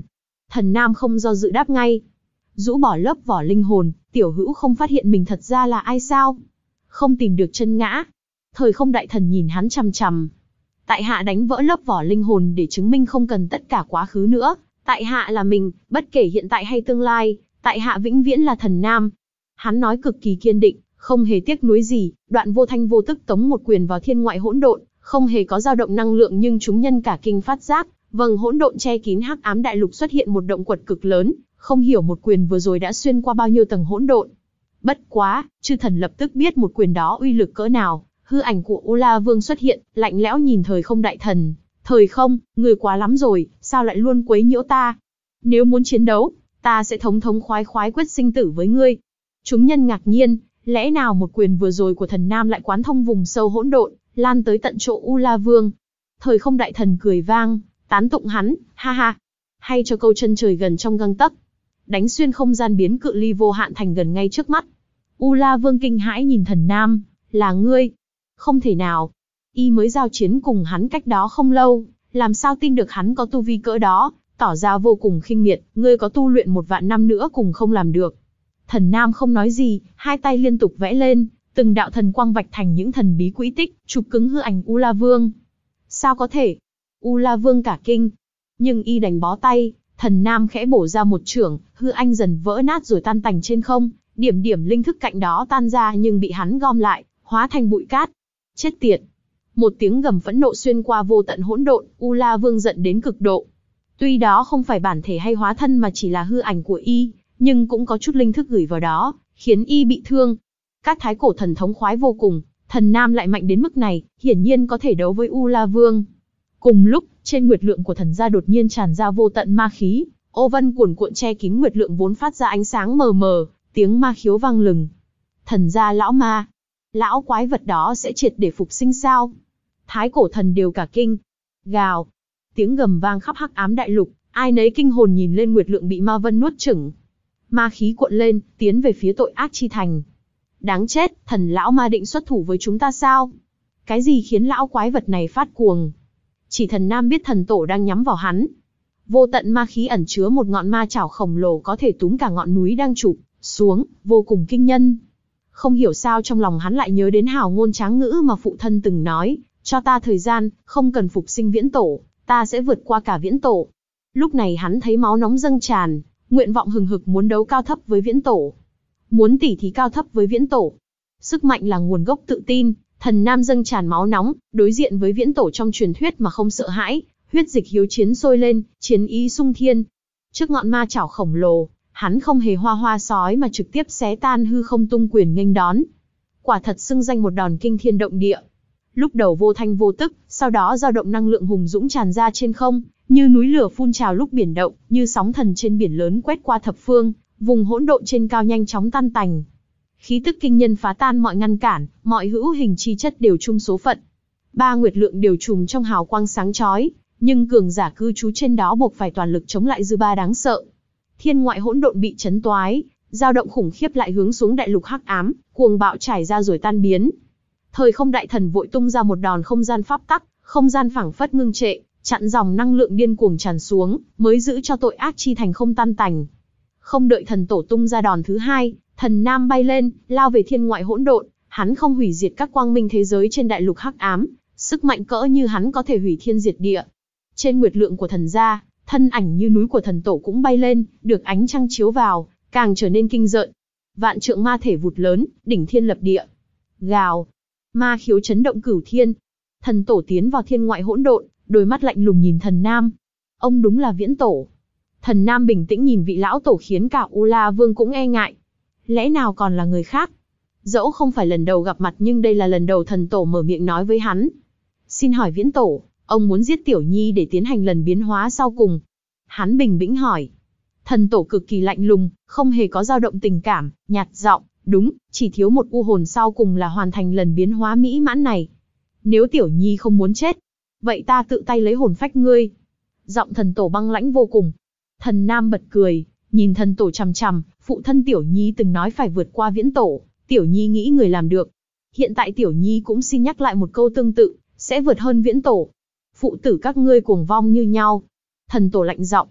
Thần Nam không do dự đáp ngay. Rũ bỏ lớp vỏ linh hồn, tiểu hữu không phát hiện mình thật ra là ai sao? Không tìm được chân ngã. Thời không đại thần nhìn hắn chằm chằm. Tại hạ đánh vỡ lớp vỏ linh hồn để chứng minh không cần tất cả quá khứ nữa. Tại hạ là mình, bất kể hiện tại hay tương lai, tại hạ vĩnh viễn là Thần Nam. Hắn nói cực kỳ kiên định, không hề tiếc nuối gì, đoạn vô thanh vô tức tống một quyền vào thiên ngoại hỗn độn, không hề có dao động năng lượng nhưng chúng nhân cả kinh phát giác, vầng hỗn độn che kín hắc ám đại lục xuất hiện một động quật cực lớn, không hiểu một quyền vừa rồi đã xuyên qua bao nhiêu tầng hỗn độn. Bất quá, chư thần lập tức biết một quyền đó uy lực cỡ nào, hư ảnh của U La Vương xuất hiện, lạnh lẽo nhìn thời không đại thần. Thời không, người quá lắm rồi, sao lại luôn quấy nhiễu ta? Nếu muốn chiến đấu, ta sẽ thống thống khoái khoái quyết sinh tử với ngươi. Chúng nhân ngạc nhiên, lẽ nào một quyền vừa rồi của Thần Nam lại quán thông vùng sâu hỗn độn, lan tới tận chỗ U La Vương. Thời không đại thần cười vang, tán tụng hắn, ha ha. Hay cho câu chân trời gần trong gang tấc, đánh xuyên không gian biến cự ly vô hạn thành gần ngay trước mắt. U La Vương kinh hãi nhìn Thần Nam, là ngươi? Không thể nào. Y mới giao chiến cùng hắn cách đó không lâu, làm sao tin được hắn có tu vi cỡ đó, tỏ ra vô cùng khinh miệt, ngươi có tu luyện một vạn năm nữa cùng không làm được. Thần Nam không nói gì, hai tay liên tục vẽ lên, từng đạo thần quang vạch thành những thần bí quỹ tích, chụp cứng hư ảnh U La Vương. Sao có thể? U La Vương cả kinh. Nhưng y đành bó tay, Thần Nam khẽ bổ ra một chưởng, hư ảnh dần vỡ nát rồi tan tành trên không, điểm điểm linh thức cạnh đó tan ra nhưng bị hắn gom lại, hóa thành bụi cát. Chết tiệt! Một tiếng gầm phẫn nộ xuyên qua vô tận hỗn độn, U La Vương giận đến cực độ. Tuy đó không phải bản thể hay hóa thân mà chỉ là hư ảnh của y, nhưng cũng có chút linh thức gửi vào đó, khiến y bị thương. Các thái cổ thần thống khoái vô cùng, Thần Nam lại mạnh đến mức này, hiển nhiên có thể đấu với U La Vương. Cùng lúc, trên nguyệt lượng của thần gia đột nhiên tràn ra vô tận ma khí, ô vân cuồn cuộn che kín nguyệt lượng vốn phát ra ánh sáng mờ mờ, tiếng ma khiếu vang lừng. Thần gia lão ma, lão quái vật đó sẽ triệt để phục sinh sao? Thái cổ thần đều cả kinh. Gào, tiếng gầm vang khắp hắc ám đại lục, ai nấy kinh hồn nhìn lên nguyệt lượng bị ma vân nuốt chửng. Ma khí cuộn lên, tiến về phía tội ác chi thành. Đáng chết, thần lão ma định xuất thủ với chúng ta sao? Cái gì khiến lão quái vật này phát cuồng? Chỉ Thần Nam biết thần tổ đang nhắm vào hắn. Vô tận ma khí ẩn chứa một ngọn ma chảo khổng lồ có thể túm cả ngọn núi đang chụp xuống, vô cùng kinh nhân. Không hiểu sao trong lòng hắn lại nhớ đến hào ngôn tráng ngữ mà phụ thân từng nói, cho ta thời gian, không cần phục sinh viễn tổ, ta sẽ vượt qua cả viễn tổ. Lúc này hắn thấy máu nóng dâng tràn, nguyện vọng hừng hực muốn đấu cao thấp với viễn tổ. Muốn tỉ thí cao thấp với viễn tổ. Sức mạnh là nguồn gốc tự tin, Thần Nam dâng tràn máu nóng, đối diện với viễn tổ trong truyền thuyết mà không sợ hãi, huyết dịch hiếu chiến sôi lên, chiến ý sung thiên. Trước ngọn ma chảo khổng lồ, hắn không hề hoa hoa sói mà trực tiếp xé tan hư không tung quyền nghênh đón. Quả thật xưng danh một đòn kinh thiên động địa. Lúc đầu vô thanh vô tức, sau đó dao động năng lượng hùng dũng tràn ra trên không, như núi lửa phun trào lúc biển động, như sóng thần trên biển lớn quét qua thập phương, vùng hỗn độn trên cao nhanh chóng tan tành. Khí tức kinh nhân phá tan mọi ngăn cản, mọi hữu hình chi chất đều chung số phận. Ba nguyệt lượng đều trùm trong hào quang sáng chói, nhưng cường giả cư trú trên đó buộc phải toàn lực chống lại dư ba đáng sợ. Thiên ngoại hỗn độn bị chấn toái, dao động khủng khiếp lại hướng xuống đại lục hắc ám, cuồng bạo trải ra rồi tan biến. Thời không đại thần vội tung ra một đòn không gian pháp tắc, không gian phảng phất ngưng trệ, chặn dòng năng lượng điên cuồng tràn xuống, mới giữ cho tội ác chi thành không tan tành. Không đợi thần tổ tung ra đòn thứ hai, Thần Nam bay lên, lao về thiên ngoại hỗn độn, hắn không hủy diệt các quang minh thế giới trên đại lục hắc ám, sức mạnh cỡ như hắn có thể hủy thiên diệt địa. Trên nguyệt lượng của thần gia, thân ảnh như núi của thần tổ cũng bay lên, được ánh trăng chiếu vào, càng trở nên kinh rợn. Vạn trượng ma thể vụt lớn, đỉnh thiên lập địa. Gào, ma khiếu chấn động cửu thiên. Thần tổ tiến vào thiên ngoại hỗn độn, đôi mắt lạnh lùng nhìn Thần Nam. Ông đúng là viễn tổ. Thần Nam bình tĩnh nhìn vị lão tổ khiến cả U La Vương cũng e ngại. Lẽ nào còn là người khác? Dẫu không phải lần đầu gặp mặt nhưng đây là lần đầu thần tổ mở miệng nói với hắn. Xin hỏi viễn tổ, ông muốn giết Tiểu Nhi để tiến hành lần biến hóa sau cùng. Hắn bình tĩnh hỏi. Thần tổ cực kỳ lạnh lùng, không hề có dao động tình cảm, nhạt giọng, đúng, chỉ thiếu một u hồn sau cùng là hoàn thành lần biến hóa mỹ mãn này. Nếu Tiểu Nhi không muốn chết, vậy ta tự tay lấy hồn phách ngươi. Giọng thần tổ băng lãnh vô cùng. Thần Nam bật cười, nhìn thần tổ chằm chằm, phụ thân Tiểu Nhi từng nói phải vượt qua viễn tổ, Tiểu Nhi nghĩ người làm được. Hiện tại Tiểu Nhi cũng xin nhắc lại một câu tương tự, sẽ vượt hơn viễn tổ. Phụ tử các ngươi cuồng vong như nhau. Thần tổ lạnh giọng.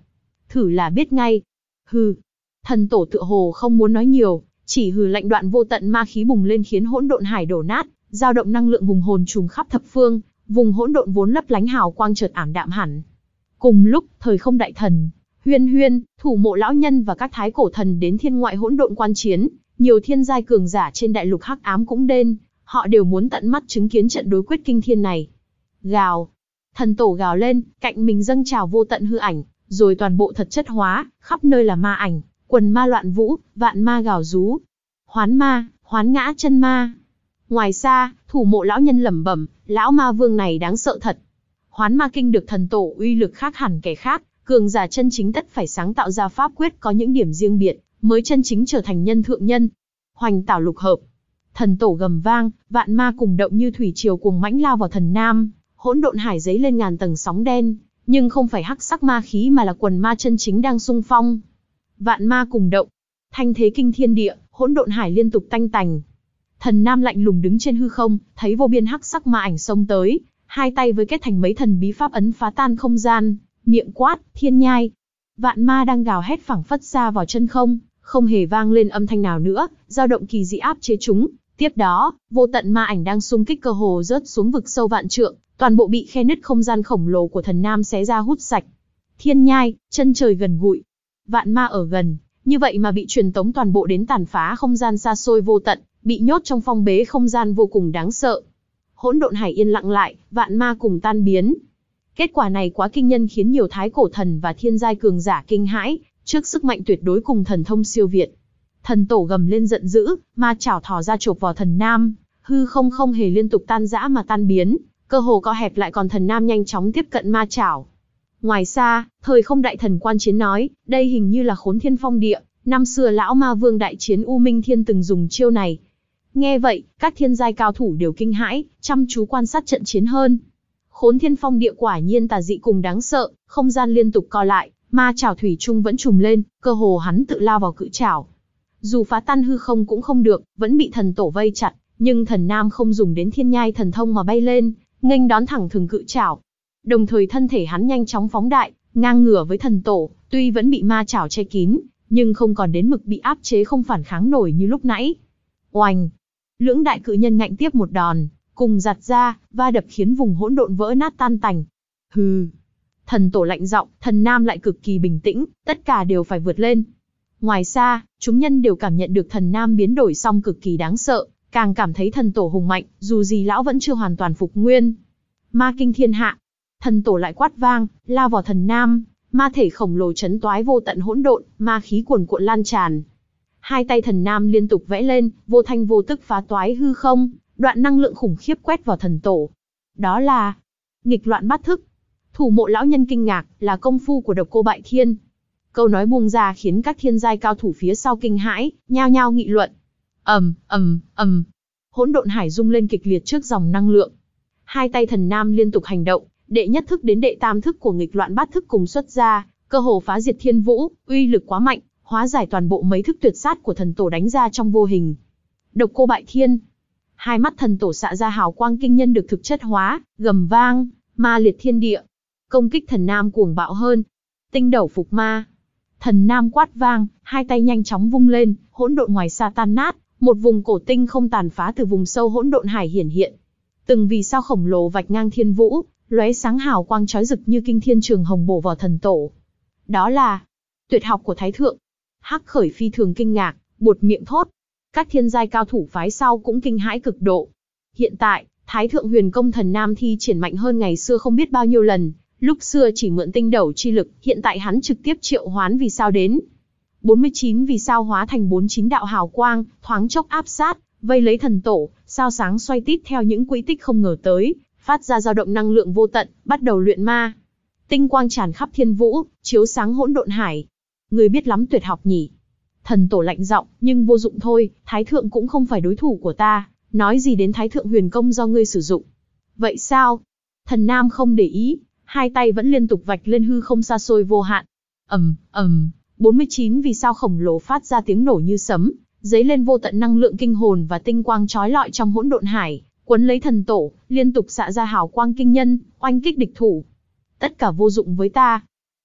thử là biết ngay. Hừ. Thần tổ tựa hồ không muốn nói nhiều, chỉ hừ lạnh, đoạn vô tận ma khí bùng lên khiến hỗn độn hải đổ nát, dao động năng lượng hùng hồn trùm khắp thập phương, vùng hỗn độn vốn lấp lánh hào quang chợt ảm đạm hẳn. Cùng lúc, thời không đại thần, Huyên Huyên, Thủ Mộ lão nhân và các thái cổ thần đến thiên ngoại hỗn độn quan chiến, nhiều thiên giai cường giả trên đại lục hắc ám cũng đến, họ đều muốn tận mắt chứng kiến trận đối quyết kinh thiên này. Gào, thần tổ gào lên, cạnh mình dâng trào vô tận hư ảnh, rồi toàn bộ thật chất hóa, khắp nơi là ma ảnh, quần ma loạn vũ, vạn ma gào rú. Hoán ma, hoán ngã chân ma. Ngoài xa, Thủ Mộ lão nhân lẩm bẩm, lão ma vương này đáng sợ thật. Hoán ma kinh được thần tổ uy lực khác hẳn kẻ khác, cường giả chân chính tất phải sáng tạo ra pháp quyết có những điểm riêng biệt, mới chân chính trở thành nhân thượng nhân. Hoành tảo lục hợp. Thần tổ gầm vang, vạn ma cùng động như thủy triều cuồng mãnh lao vào thần nam, hỗn độn hải giấy lên ngàn tầng sóng đen, nhưng không phải hắc sắc ma khí mà là quần ma chân chính đang xung phong. Vạn ma cùng động, thanh thế kinh thiên địa, hỗn độn hải liên tục tanh tành. Thần nam lạnh lùng đứng trên hư không, thấy vô biên hắc sắc ma ảnh xông tới, hai tay với kết thành mấy thần bí pháp ấn phá tan không gian, miệng quát, thiên nhai. Vạn ma đang gào hét phảng phất xa vào chân không, không hề vang lên âm thanh nào nữa, dao động kỳ dị áp chế chúng. Tiếp đó, vô tận ma ảnh đang xung kích cơ hồ rớt xuống vực sâu vạn trượng, toàn bộ bị khe nứt không gian khổng lồ của thần nam xé ra hút sạch. Thiên nhai, chân trời gần gũi. Vạn ma ở gần, như vậy mà bị truyền tống toàn bộ đến tàn phá không gian xa xôi vô tận, bị nhốt trong phong bế không gian vô cùng đáng sợ. Hỗn độn hải yên lặng lại, vạn ma cùng tan biến. Kết quả này quá kinh nhân khiến nhiều thái cổ thần và thiên giai cường giả kinh hãi, trước sức mạnh tuyệt đối cùng thần thông siêu việt. Thần tổ gầm lên giận dữ, ma chảo thò ra chộp vào thần nam, hư không không hề liên tục tan rã mà tan biến, cơ hồ co hẹp lại, còn thần nam nhanh chóng tiếp cận ma chảo. Ngoài xa, thời không đại thần quan chiến nói, đây hình như là Khốn Thiên Phong Địa, năm xưa lão ma vương đại chiến U Minh Thiên từng dùng chiêu này. Nghe vậy, các thiên giai cao thủ đều kinh hãi, chăm chú quan sát trận chiến hơn. Khốn Thiên Phong Địa quả nhiên tà dị cùng đáng sợ, không gian liên tục co lại, ma chảo thủy chung vẫn trùm lên, cơ hồ hắn tự lao vào cự chảo. Dù phá tan hư không cũng không được, vẫn bị thần tổ vây chặt, nhưng thần nam không dùng đến thiên nhai thần thông mà bay lên, nghênh đón thẳng thừng cự chảo. Đồng thời thân thể hắn nhanh chóng phóng đại, ngang ngửa với thần tổ, tuy vẫn bị ma chảo che kín, nhưng không còn đến mực bị áp chế không phản kháng nổi như lúc nãy. Oành! Lưỡng đại cự nhân ngạnh tiếp một đòn, cùng giặt ra, va đập khiến vùng hỗn độn vỡ nát tan tành. Hừ! Thần tổ lạnh giọng, thần nam lại cực kỳ bình tĩnh, tất cả đều phải vượt lên. Ngoài xa, chúng nhân đều cảm nhận được thần nam biến đổi xong cực kỳ đáng sợ, càng cảm thấy thần tổ hùng mạnh, dù gì lão vẫn chưa hoàn toàn phục nguyên. Ma kinh thiên hạ. Thần tổ lại quát vang, lao vào thần nam, ma thể khổng lồ chấn toái vô tận hỗn độn, ma khí cuồn cuộn lan tràn. Hai tay thần nam liên tục vẽ lên, vô thanh vô tức phá toái hư không, đoạn năng lượng khủng khiếp quét vào thần tổ. Đó là nghịch loạn bát thức. Thủ Mộ lão nhân kinh ngạc, là công phu của Độc Cô Bại Thiên. Câu nói buông ra khiến các thiên giai cao thủ phía sau kinh hãi, nhao nhao nghị luận. Ầm, ầm, ầm. Hỗn độn hải rung lên kịch liệt trước dòng năng lượng. Hai tay thần nam liên tục hành động, đệ nhất thức đến đệ tam thức của nghịch loạn bát thức cùng xuất ra, cơ hồ phá diệt thiên vũ, uy lực quá mạnh, hóa giải toàn bộ mấy thức tuyệt sát của thần tổ đánh ra trong vô hình. Độc Cô Bại Thiên. Hai mắt thần tổ xạ ra hào quang kinh nhân được thực chất hóa, gầm vang, ma liệt thiên địa. Công kích thần nam cuồng bạo hơn. Tinh đẩu phục ma. Thần nam quát vang, hai tay nhanh chóng vung lên, hỗn độn ngoài xa tan nát, một vùng cổ tinh không tàn phá từ vùng sâu hỗn độn hải hiển hiện. Từng vì sao khổng lồ vạch ngang thiên vũ, lóe sáng hào quang chói rực như kinh thiên trường hồng bổ vào thần tổ. Đó là tuyệt học của Thái Thượng. Hắc Khởi phi thường kinh ngạc, buột miệng thốt. Các thiên giai cao thủ phái sau cũng kinh hãi cực độ. Hiện tại, Thái Thượng Huyền Công thần nam thi triển mạnh hơn ngày xưa không biết bao nhiêu lần. Lúc xưa chỉ mượn tinh đẩu chi lực, hiện tại hắn trực tiếp triệu hoán vì sao đến. bốn mươi chín vì sao hóa thành bốn mươi chín đạo hào quang, thoáng chốc áp sát, vây lấy thần tổ, sao sáng xoay tít theo những quỹ tích không ngờ tới, phát ra dao động năng lượng vô tận, bắt đầu luyện ma. Tinh quang tràn khắp thiên vũ, chiếu sáng hỗn độn hải. Người biết lắm tuyệt học nhỉ? Thần tổ lạnh giọng, nhưng vô dụng thôi, Thái Thượng cũng không phải đối thủ của ta, nói gì đến Thái Thượng Huyền Công do ngươi sử dụng. Vậy sao? Thần nam không để ý, hai tay vẫn liên tục vạch lên hư không xa xôi vô hạn. Ầm, ầm, bốn mươi chín vì sao khổng lồ phát ra tiếng nổ như sấm, dấy lên vô tận năng lượng kinh hồn và tinh quang chói lọi trong hỗn độn hải, quấn lấy thần tổ, liên tục xạ ra hào quang kinh nhân, oanh kích địch thủ. Tất cả vô dụng với ta.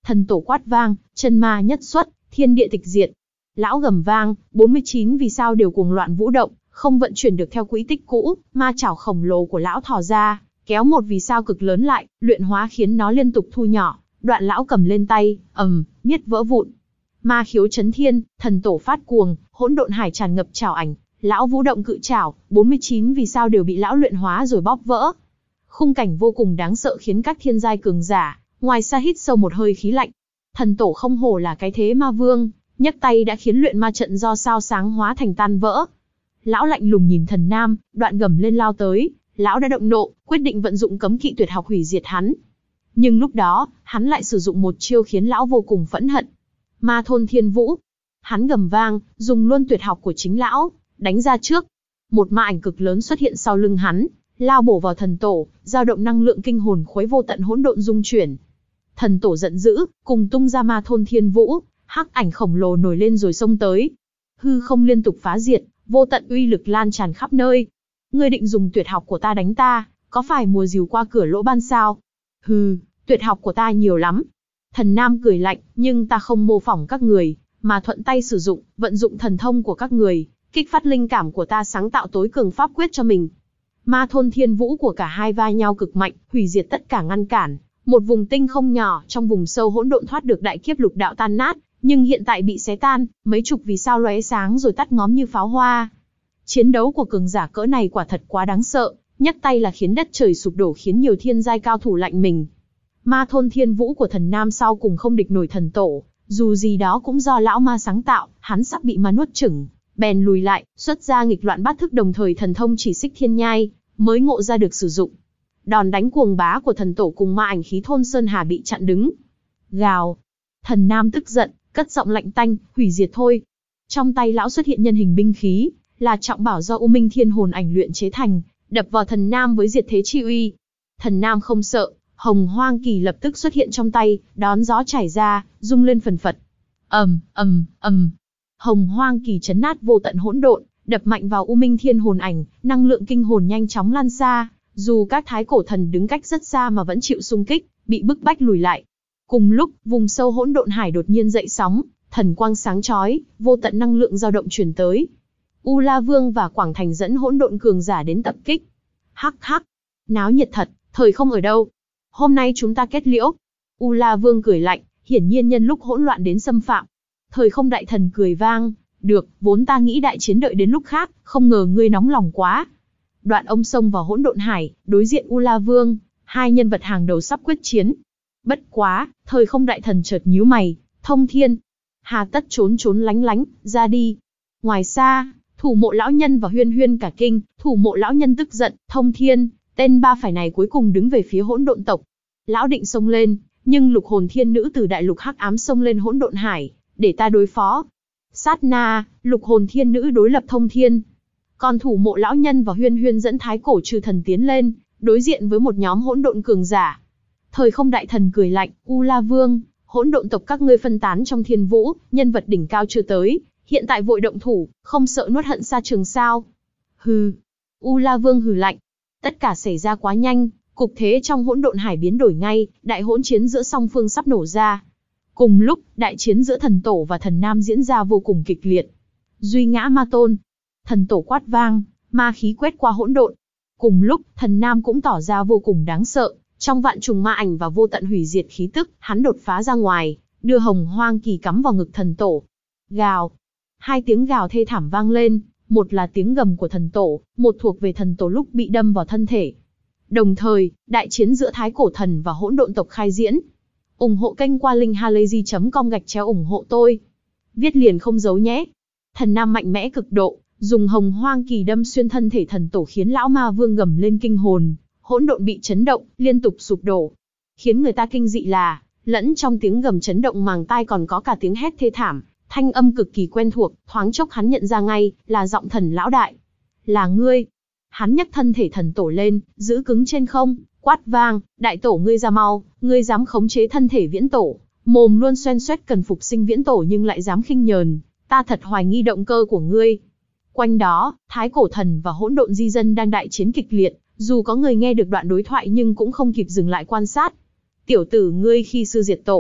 Thần tổ quát vang, chân ma nhất xuất, thiên địa tịch diệt. Lão gầm vang, bốn mươi chín vì sao đều cuồng loạn vũ động, không vận chuyển được theo quỹ tích cũ, ma chảo khổng lồ của lão thò ra, kéo một vì sao cực lớn lại, luyện hóa khiến nó liên tục thu nhỏ, đoạn lão cầm lên tay, ầm, miết vỡ vụn. Ma khiếu chấn thiên, thần tổ phát cuồng, hỗn độn hải tràn ngập chảo ảnh, lão vũ động cự chảo, bốn mươi chín vì sao đều bị lão luyện hóa rồi bóp vỡ. Khung cảnh vô cùng đáng sợ khiến các thiên giai cường giả, ngoài xa hít sâu một hơi khí lạnh. Thần tổ không hổ là cái thế ma vương, nhấc tay đã khiến luyện ma trận do sao sáng hóa thành tan vỡ. Lão lạnh lùng nhìn Thần Nam, đoạn gầm lên lao tới, lão đã động nộ, quyết định vận dụng cấm kỵ tuyệt học hủy diệt hắn. Nhưng lúc đó, hắn lại sử dụng một chiêu khiến lão vô cùng phẫn hận. Ma thôn thiên vũ. Hắn gầm vang, dùng luôn tuyệt học của chính lão, đánh ra trước. Một ma ảnh cực lớn xuất hiện sau lưng hắn, lao bổ vào thần tổ, dao động năng lượng kinh hồn khuấy vô tận hỗn độn dung chuyển. Thần tổ giận dữ, cùng tung ra ma thôn thiên vũ, hắc ảnh khổng lồ nổi lên rồi xông tới. Hư không liên tục phá diệt, vô tận uy lực lan tràn khắp nơi. Ngươi định dùng tuyệt học của ta đánh ta, có phải mùa rìu qua cửa lỗ ban sao? Hừ, tuyệt học của ta nhiều lắm. Thần Nam cười lạnh, nhưng ta không mô phỏng các người, mà thuận tay sử dụng, vận dụng thần thông của các người, kích phát linh cảm của ta sáng tạo tối cường pháp quyết cho mình. Ma thôn thiên vũ của cả hai va nhau cực mạnh, hủy diệt tất cả ngăn cản. Một vùng tinh không nhỏ trong vùng sâu hỗn độn thoát được đại kiếp lục đạo tan nát, nhưng hiện tại bị xé tan, mấy chục vì sao lóe sáng rồi tắt ngóm như pháo hoa. Chiến đấu của cường giả cỡ này quả thật quá đáng sợ, nhấc tay là khiến đất trời sụp đổ, khiến nhiều thiên giai cao thủ lạnh mình. Ma thôn thiên vũ của Thần Nam sau cùng không địch nổi thần tổ, dù gì đó cũng do lão ma sáng tạo, hắn sắp bị ma nuốt chửng, bèn lùi lại, xuất ra nghịch loạn bát thức, đồng thời thần thông chỉ xích thiên nhai, mới ngộ ra được sử dụng. Đòn đánh cuồng bá của thần tổ cùng ma ảnh khí thôn sơn hà bị chặn đứng. Gào. Thần Nam tức giận, cất giọng lạnh tanh, hủy diệt thôi. Trong tay lão xuất hiện nhân hình binh khí, là trọng bảo do U Minh Thiên Hồn Ảnh luyện chế thành, đập vào Thần Nam với diệt thế chi uy. Thần Nam không sợ, Hồng Hoang Kỳ lập tức xuất hiện trong tay, đón gió trải ra, rung lên phần phật. Ầm, ầm, ầm. Hồng Hoang Kỳ chấn nát vô tận hỗn độn, đập mạnh vào U Minh Thiên Hồn Ảnh, năng lượng kinh hồn nhanh chóng lan xa, dù các thái cổ thần đứng cách rất xa mà vẫn chịu xung kích, bị bức bách lùi lại. Cùng lúc, vùng sâu hỗn độn hải đột nhiên dậy sóng, thần quang sáng chói, vô tận năng lượng dao động truyền tới. U La Vương và Quảng Thành dẫn hỗn độn cường giả đến tập kích. Hắc hắc, náo nhiệt thật, thời không ở đâu. Hôm nay chúng ta kết liễu. U La Vương cười lạnh, hiển nhiên nhân lúc hỗn loạn đến xâm phạm. Thời không đại thần cười vang, được, vốn ta nghĩ đại chiến đợi đến lúc khác, không ngờ ngươi nóng lòng quá. Đoạn ông xông vào hỗn độn hải, đối diện U La Vương, hai nhân vật hàng đầu sắp quyết chiến. Bất quá, thời không đại thần chợt nhíu mày, Thông Thiên, hà tất trốn trốn lánh lánh, ra đi. Ngoài xa, Thủ Mộ lão nhân và Huyên Huyên cả kinh, Thủ Mộ lão nhân tức giận, Thông Thiên, tên ba phải này cuối cùng đứng về phía hỗn độn tộc. Lão định xông lên, nhưng lục hồn thiên nữ từ đại lục hắc ám xông lên hỗn độn hải, để ta đối phó. Sát na, lục hồn thiên nữ đối lập Thông Thiên. Còn Thủ Mộ lão nhân và Huyên Huyên dẫn thái cổ trừ thần tiến lên, đối diện với một nhóm hỗn độn cường giả. Thời không đại thần cười lạnh, U La Vương, hỗn độn tộc các ngươi phân tán trong thiên vũ, nhân vật đỉnh cao chưa tới, hiện tại vội động thủ, không sợ nuốt hận xa trường sao? Hừ. U La Vương hừ lạnh. Tất cả xảy ra quá nhanh, cục thế trong hỗn độn hải biến đổi ngay, đại hỗn chiến giữa song phương sắp nổ ra. Cùng lúc, đại chiến giữa thần tổ và thần nam diễn ra vô cùng kịch liệt. Duy ngã ma tôn. Thần tổ quát vang, ma khí quét qua hỗn độn. Cùng lúc, thần nam cũng tỏ ra vô cùng đáng sợ. Trong vạn trùng ma ảnh và vô tận hủy diệt khí tức, hắn đột phá ra ngoài, đưa Hồng Hoang Kỳ cắm vào ngực thần tổ. Gào. Hai tiếng gào thê thảm vang lên, một là tiếng gầm của thần tổ, một thuộc về thần tổ lúc bị đâm vào thân thể. Đồng thời, đại chiến giữa thái cổ thần và hỗn độn tộc khai diễn. Ủng hộ kênh qua link halayzi chấm com gạch chéo ủng hộ tôi. Viết liền không giấu nhé. Thần nam mạnh mẽ cực độ, dùng Hồng Hoang Kỳ đâm xuyên thân thể thần tổ khiến lão ma vương gầm lên kinh hồn. Hỗn độn bị chấn động, liên tục sụp đổ. Khiến người ta kinh dị là, lẫn trong tiếng gầm chấn động màng tai còn có cả tiếng hét thê thảm, thanh âm cực kỳ quen thuộc, thoáng chốc hắn nhận ra ngay, là giọng thần lão đại. Là ngươi. Hắn nhấc thân thể thần tổ lên, giữ cứng trên không, quát vang, đại tổ ngươi ra mau, ngươi dám khống chế thân thể viễn tổ, mồm luôn xoen xoét cần phục sinh viễn tổ nhưng lại dám khinh nhờn, ta thật hoài nghi động cơ của ngươi. Quanh đó, thái cổ thần và hỗn độn di dân đang đại chiến kịch liệt. Dù có người nghe được đoạn đối thoại nhưng cũng không kịp dừng lại quan sát. Tiểu tử ngươi khi sư diệt tổ,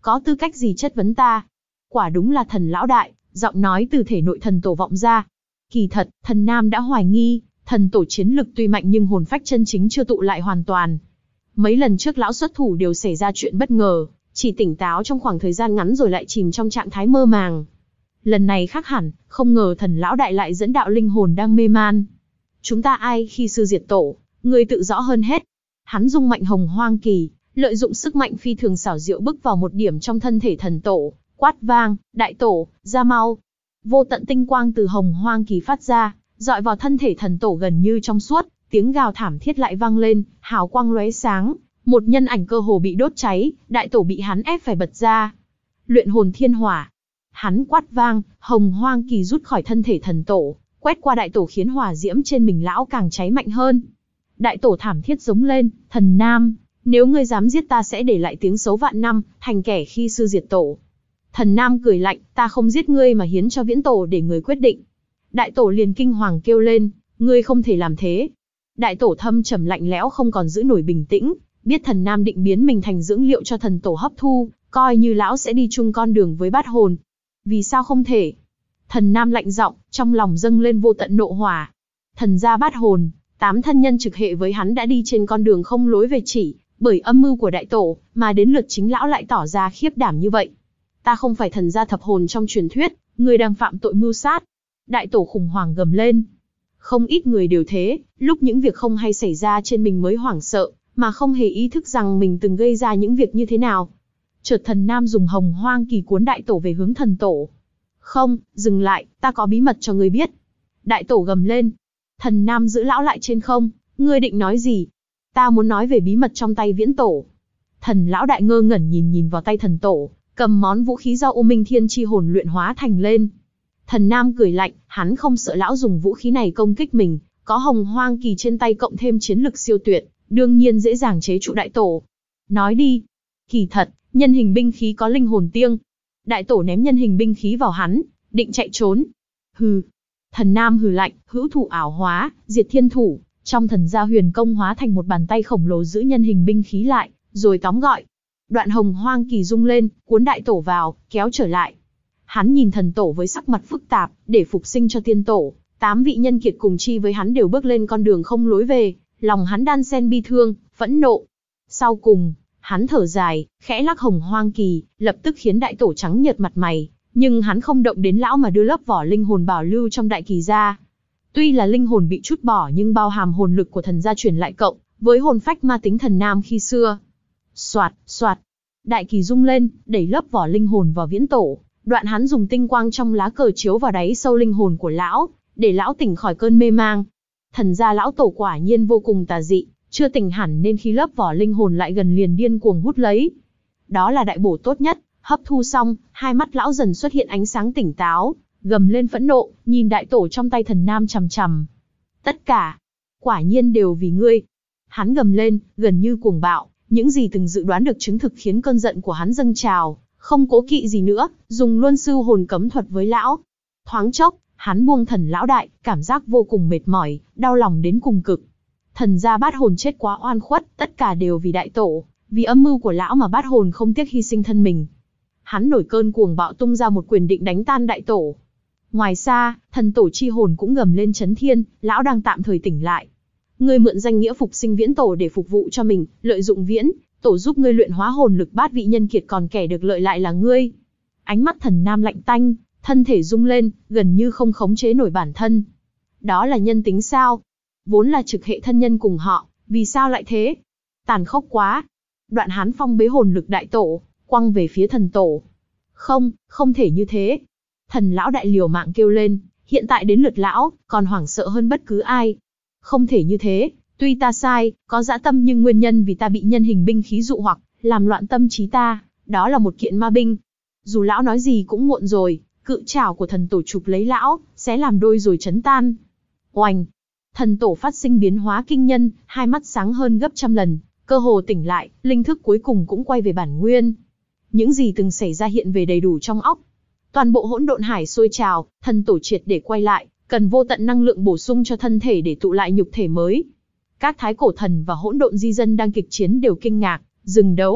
có tư cách gì chất vấn ta? Quả đúng là thần lão đại, giọng nói từ thể nội thần tổ vọng ra. Kỳ thật, thần nam đã hoài nghi, thần tổ chiến lực tuy mạnh nhưng hồn phách chân chính chưa tụ lại hoàn toàn. Mấy lần trước lão xuất thủ đều xảy ra chuyện bất ngờ, chỉ tỉnh táo trong khoảng thời gian ngắn rồi lại chìm trong trạng thái mơ màng. Lần này khác hẳn, không ngờ thần lão đại lại dẫn đạo linh hồn đang mê man. Chúng ta ai khi sư diệt tổ, người tự rõ hơn hết. Hắn dung mạnh hồng hoang kỳ, lợi dụng sức mạnh phi thường xảo diệu bức vào một điểm trong thân thể thần tổ, quát vang, đại tổ, ra mau. Vô tận tinh quang từ hồng hoang kỳ phát ra, dọi vào thân thể thần tổ gần như trong suốt, tiếng gào thảm thiết lại vang lên, hào quang lóe sáng, một nhân ảnh cơ hồ bị đốt cháy, đại tổ bị hắn ép phải bật ra. Luyện hồn thiên hỏa. Hắn quát vang, hồng hoang kỳ rút khỏi thân thể thần tổ, quét qua đại tổ khiến hỏa diễm trên mình lão càng cháy mạnh hơn. Đại tổ thảm thiết giống lên, thần nam, nếu ngươi dám giết ta sẽ để lại tiếng xấu vạn năm, thành kẻ khi sư diệt tổ. Thần nam cười lạnh, ta không giết ngươi mà hiến cho viễn tổ để người quyết định. Đại tổ liền kinh hoàng kêu lên, ngươi không thể làm thế. Đại tổ thâm trầm lạnh lẽo không còn giữ nổi bình tĩnh, biết thần nam định biến mình thành dưỡng liệu cho thần tổ hấp thu, coi như lão sẽ đi chung con đường với bát hồn. Vì sao không thể? Thần nam lạnh giọng, trong lòng dâng lên vô tận nộ hỏa. Thần gia bát hồn, tám thân nhân trực hệ với hắn đã đi trên con đường không lối về chỉ, bởi âm mưu của đại tổ, mà đến lượt chính lão lại tỏ ra khiếp đảm như vậy. Ta không phải thần gia thập hồn trong truyền thuyết, người đang phạm tội mưu sát. Đại tổ khủng hoảng gầm lên. Không ít người đều thế, lúc những việc không hay xảy ra trên mình mới hoảng sợ, mà không hề ý thức rằng mình từng gây ra những việc như thế nào. Chợt thần nam dùng hồng hoang kỳ cuốn đại tổ về hướng thần tổ. Không, dừng lại, ta có bí mật cho ngươi biết. Đại tổ gầm lên. Thần nam giữ lão lại trên không, ngươi định nói gì? Ta muốn nói về bí mật trong tay viễn tổ. Thần lão đại ngơ ngẩn nhìn nhìn vào tay thần tổ, cầm món vũ khí do U Minh Thiên chi hồn luyện hóa thành lên. Thần nam cười lạnh, hắn không sợ lão dùng vũ khí này công kích mình, có hồng hoang kỳ trên tay cộng thêm chiến lực siêu tuyệt, đương nhiên dễ dàng chế trụ đại tổ. Nói đi. Kỳ thật, nhân hình binh khí có linh hồn tiêng. Đại tổ ném nhân hình binh khí vào hắn, định chạy trốn. Hừ. Thần nam hừ lạnh, hữu thủ ảo hóa, diệt thiên thủ, trong thần gia huyền công hóa thành một bàn tay khổng lồ giữ nhân hình binh khí lại, rồi tóm gọi. Đoạn hồng hoang kỳ rung lên, cuốn đại tổ vào, kéo trở lại. Hắn nhìn thần tổ với sắc mặt phức tạp, để phục sinh cho tiên tổ, tám vị nhân kiệt cùng chi với hắn đều bước lên con đường không lối về, lòng hắn đan xen bi thương, phẫn nộ. Sau cùng, hắn thở dài, khẽ lắc hồng hoang kỳ, lập tức khiến đại tổ trắng nhợt mặt mày, nhưng hắn không động đến lão mà đưa lớp vỏ linh hồn bảo lưu trong đại kỳ ra. Tuy là linh hồn bị trút bỏ nhưng bao hàm hồn lực của thần gia truyền lại cộng với hồn phách ma tính thần nam khi xưa. Soạt, soạt, đại kỳ rung lên, đẩy lớp vỏ linh hồn vào viễn tổ. Đoạn hắn dùng tinh quang trong lá cờ chiếu vào đáy sâu linh hồn của lão, để lão tỉnh khỏi cơn mê mang. Thần gia lão tổ quả nhiên vô cùng tà dị, chưa tỉnh hẳn nên khi lớp vỏ linh hồn lại gần liền điên cuồng hút lấy. Đó là đại bổ tốt nhất, hấp thu xong, hai mắt lão dần xuất hiện ánh sáng tỉnh táo, gầm lên phẫn nộ, nhìn đại tổ trong tay thần nam chằm chằm. Tất cả, quả nhiên đều vì ngươi. Hắn gầm lên, gần như cuồng bạo, những gì từng dự đoán được chứng thực khiến cơn giận của hắn dâng trào. Không cố kỵ gì nữa, dùng luân sư hồn cấm thuật với lão. Thoáng chốc, hắn buông thần lão đại, cảm giác vô cùng mệt mỏi, đau lòng đến cùng cực. Thần gia bát hồn chết quá oan khuất, tất cả đều vì đại tổ, vì âm mưu của lão mà bát hồn không tiếc hy sinh thân mình. Hắn nổi cơn cuồng bạo tung ra một quyền định đánh tan đại tổ. Ngoài xa, thần tổ chi hồn cũng gầm lên chấn thiên, lão đang tạm thời tỉnh lại. Ngươi mượn danh nghĩa phục sinh viễn tổ để phục vụ cho mình, lợi dụng viễn tổ giúp ngươi luyện hóa hồn lực bát vị nhân kiệt, còn kẻ được lợi lại là ngươi. Ánh mắt thần nam lạnh tanh, thân thể rung lên, gần như không khống chế nổi bản thân. Đó là nhân tính sao? Vốn là trực hệ thân nhân cùng họ, vì sao lại thế? Tàn khốc quá. Đoạn hắn phong bế hồn lực đại tổ, quăng về phía thần tổ. Không, không thể như thế. Thần lão đại liều mạng kêu lên, hiện tại đến lượt lão, còn hoảng sợ hơn bất cứ ai. Không thể như thế. Tuy ta sai, có dã tâm nhưng nguyên nhân vì ta bị nhân hình binh khí dụ hoặc, làm loạn tâm trí ta, đó là một kiện ma binh. Dù lão nói gì cũng muộn rồi, cự trảo của thần tổ chụp lấy lão, sẽ làm đôi rồi chấn tan. Oành! Thần tổ phát sinh biến hóa kinh nhân, hai mắt sáng hơn gấp trăm lần, cơ hồ tỉnh lại, linh thức cuối cùng cũng quay về bản nguyên. Những gì từng xảy ra hiện về đầy đủ trong óc. Toàn bộ hỗn độn hải sôi trào, thần tổ triệt để quay lại, cần vô tận năng lượng bổ sung cho thân thể để tụ lại nhục thể mới. Các thái cổ thần và hỗn độn di dân đang kịch chiến đều kinh ngạc, dừng đấu.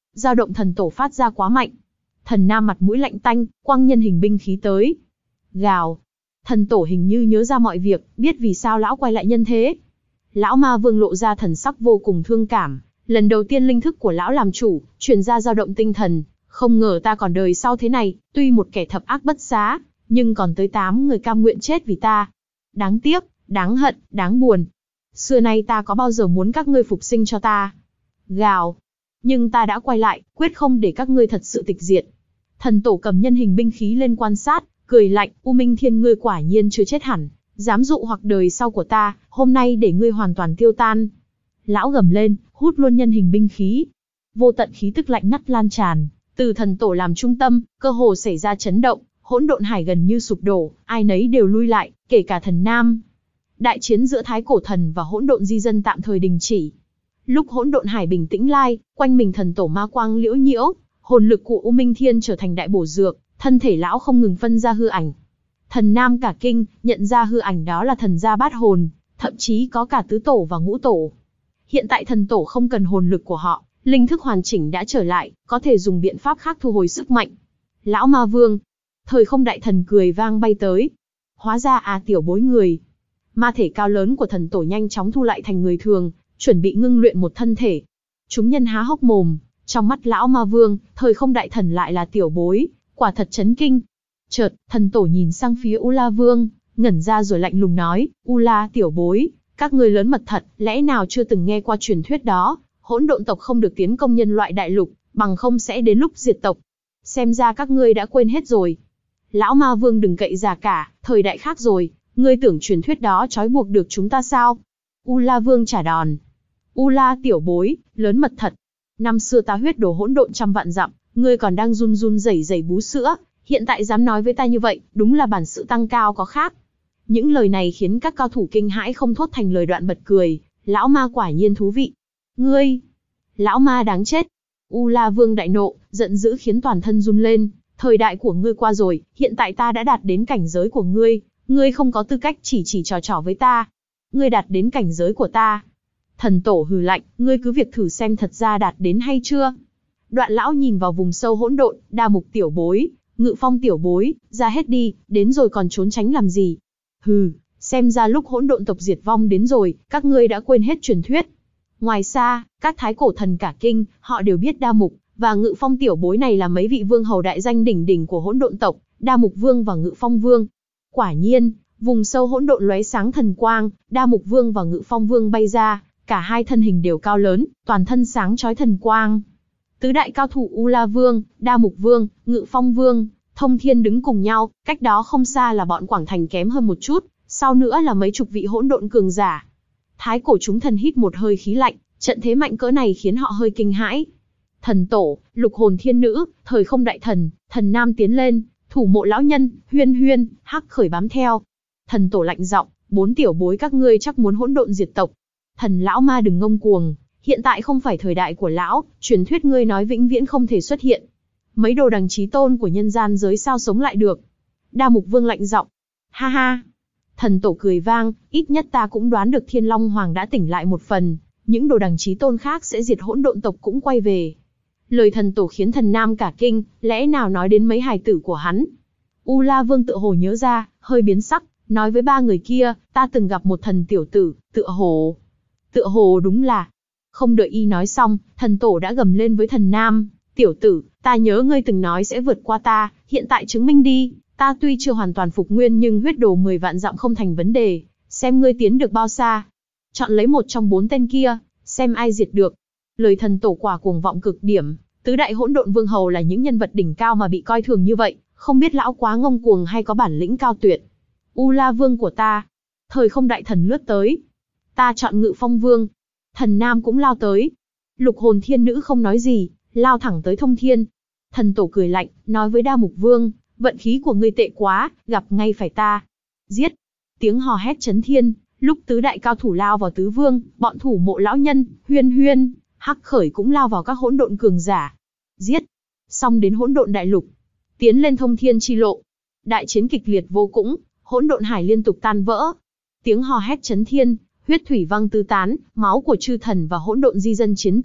dao động thần tổ phát ra quá mạnh. Thần Nam mặt mũi lạnh tanh, quăng nhân hình binh khí tới. Gào. Thần tổ hình như nhớ ra mọi việc, biết vì sao lão quay lại nhân thế. Lão Ma Vương lộ ra thần sắc vô cùng thương cảm. Lần đầu tiên linh thức của lão làm chủ, truyền ra dao động tinh thần. Không ngờ ta còn đời sau thế này, tuy một kẻ thập ác bất xá, nhưng còn tới tám người cam nguyện chết vì ta. Đáng tiếc, đáng hận, đáng buồn. Xưa nay ta có bao giờ muốn các ngươi phục sinh cho ta. Gào. Nhưng ta đã quay lại, quyết không để các ngươi thật sự tịch diệt. Thần tổ cầm nhân hình binh khí lên quan sát, cười lạnh, U Minh Thiên ngươi quả nhiên chưa chết hẳn, dám dụ hoặc đời sau của ta, hôm nay để ngươi hoàn toàn tiêu tan. Lão gầm lên, hút luôn nhân hình binh khí. Vô tận khí tức lạnh ngắt lan tràn, từ thần tổ làm trung tâm, cơ hồ xảy ra chấn động, hỗn độn hải gần như sụp đổ, ai nấy đều lui lại, kể cả thần Nam. Đại chiến giữa Thái Cổ Thần và hỗn độn di dân tạm thời đình chỉ. Lúc hỗn độn hải bình tĩnh lai, quanh mình thần tổ ma quang liễu nhiễu, hồn lực của U Minh Thiên trở thành đại bổ dược, thân thể lão không ngừng phân ra hư ảnh. Thần Nam cả kinh, nhận ra hư ảnh đó là thần gia bát hồn, thậm chí có cả tứ tổ và ngũ tổ. Hiện tại thần tổ không cần hồn lực của họ, linh thức hoàn chỉnh đã trở lại, có thể dùng biện pháp khác thu hồi sức mạnh. Lão Ma Vương, thời không đại thần cười vang bay tới. Hóa ra à tiểu bối người. Ma thể cao lớn của thần tổ nhanh chóng thu lại thành người thường, chuẩn bị ngưng luyện một thân thể. Chúng nhân há hốc mồm, trong mắt lão Ma Vương, thời không đại thần lại là tiểu bối, quả thật chấn kinh. Chợt, thần tổ nhìn sang phía U La Vương, ngẩn ra rồi lạnh lùng nói, U La tiểu bối, các ngươi lớn mật thật, lẽ nào chưa từng nghe qua truyền thuyết đó, hỗn độn tộc không được tiến công nhân loại đại lục, bằng không sẽ đến lúc diệt tộc. Xem ra các ngươi đã quên hết rồi. Lão Ma Vương đừng cậy già cả, thời đại khác rồi, ngươi tưởng truyền thuyết đó trói buộc được chúng ta sao? U La Vương trả đòn. U La tiểu bối, lớn mật thật. Năm xưa ta huyết đổ hỗn độn trăm vạn dặm, ngươi còn đang run run rẩy rẩy bú sữa, hiện tại dám nói với ta như vậy, đúng là bản sự tăng cao có khác. Những lời này khiến các cao thủ kinh hãi không thốt thành lời, đoạn bật cười, lão ma quả nhiên thú vị. Ngươi, lão ma đáng chết. U La Vương đại nộ, giận dữ khiến toàn thân run lên, thời đại của ngươi qua rồi, hiện tại ta đã đạt đến cảnh giới của ngươi, ngươi không có tư cách chỉ chỉ trò trò với ta. Ngươi đạt đến cảnh giới của ta. Thần tổ hừ lạnh, ngươi cứ việc thử xem thật ra đạt đến hay chưa. Đoạn lão nhìn vào vùng sâu hỗn độn, Đa Mục tiểu bối, Ngự Phong tiểu bối, ra hết đi, đến rồi còn trốn tránh làm gì? Hừ, xem ra lúc hỗn độn tộc diệt vong đến rồi, các ngươi đã quên hết truyền thuyết. Ngoài xa, các thái cổ thần cả kinh, họ đều biết Đa Mục và Ngự Phong tiểu bối này là mấy vị vương hầu đại danh đỉnh đỉnh của hỗn độn tộc, Đa Mục Vương và Ngự Phong Vương. Quả nhiên, vùng sâu hỗn độn lóe sáng thần quang, Đa Mục Vương và Ngự Phong Vương bay ra, cả hai thân hình đều cao lớn, toàn thân sáng chói thần quang. Tứ đại cao thủ U La Vương, Đa Mục Vương, Ngự Phong Vương, Thông Thiên đứng cùng nhau, cách đó không xa là bọn Quảng Thành kém hơn một chút, sau nữa là mấy chục vị hỗn độn cường giả. Thái cổ chúng thần hít một hơi khí lạnh, trận thế mạnh cỡ này khiến họ hơi kinh hãi. Thần tổ, Lục Hồn Thiên Nữ, Thời Không Đại Thần, Thần Nam tiến lên, Thủ Mộ lão nhân, Huyên Huyên, Hắc Khởi bám theo. Thần tổ lạnh giọng, bốn tiểu bối các ngươi chắc muốn hỗn độn diệt tộc. Thần lão ma đừng ngông cuồng, hiện tại không phải thời đại của lão, truyền thuyết ngươi nói vĩnh viễn không thể xuất hiện. Mấy đồ đằng chí tôn của nhân gian giới sao sống lại được? Đa Mục Vương lạnh giọng. Ha ha. Thần tổ cười vang, ít nhất ta cũng đoán được Thiên Long Hoàng đã tỉnh lại một phần, những đồ đằng chí tôn khác sẽ diệt hỗn độn tộc cũng quay về. Lời thần tổ khiến thần Nam cả kinh, lẽ nào nói đến mấy hài tử của hắn? U La Vương tựa hồ nhớ ra, hơi biến sắc, nói với ba người kia, ta từng gặp một thần tiểu tử, tựa hồ... Tựa hồ đúng là... Không đợi y nói xong, thần tổ đã gầm lên với thần Nam, tiểu tử, ta nhớ ngươi từng nói sẽ vượt qua ta, hiện tại chứng minh đi, ta tuy chưa hoàn toàn phục nguyên nhưng huyết đồ mười vạn dặm không thành vấn đề, xem ngươi tiến được bao xa. Chọn lấy một trong bốn tên kia, xem ai diệt được. Lời thần tổ quả cuồng vọng cực điểm, tứ đại hỗn độn vương hầu là những nhân vật đỉnh cao mà bị coi thường như vậy, không biết lão quá ngông cuồng hay có bản lĩnh cao tuyệt. U La Vương của ta. Thời Không Đại Thần lướt tới. Ta chọn Ngự Phong Vương. Thần Nam cũng lao tới. Lục Hồn Thiên Nữ không nói gì, lao thẳng tới Thông Thiên. Thần tổ cười lạnh, nói với Đa Mục Vương, vận khí của ngươi tệ quá, gặp ngay phải ta. Giết. Tiếng hò hét chấn thiên, lúc tứ đại cao thủ lao vào tứ vương, bọn Thủ Mộ lão nhân, Huyên Huyên, Hắc Khởi cũng lao vào các hỗn độn cường giả. Giết. Xong đến hỗn độn đại lục, tiến lên Thông Thiên chi lộ. Đại chiến kịch liệt vô cùng, hỗn độn hải liên tục tan vỡ. Tiếng hò hét chấn thiên, huyết thủy văng tứ tán, máu của chư thần và hỗn độn di dân chiến tử,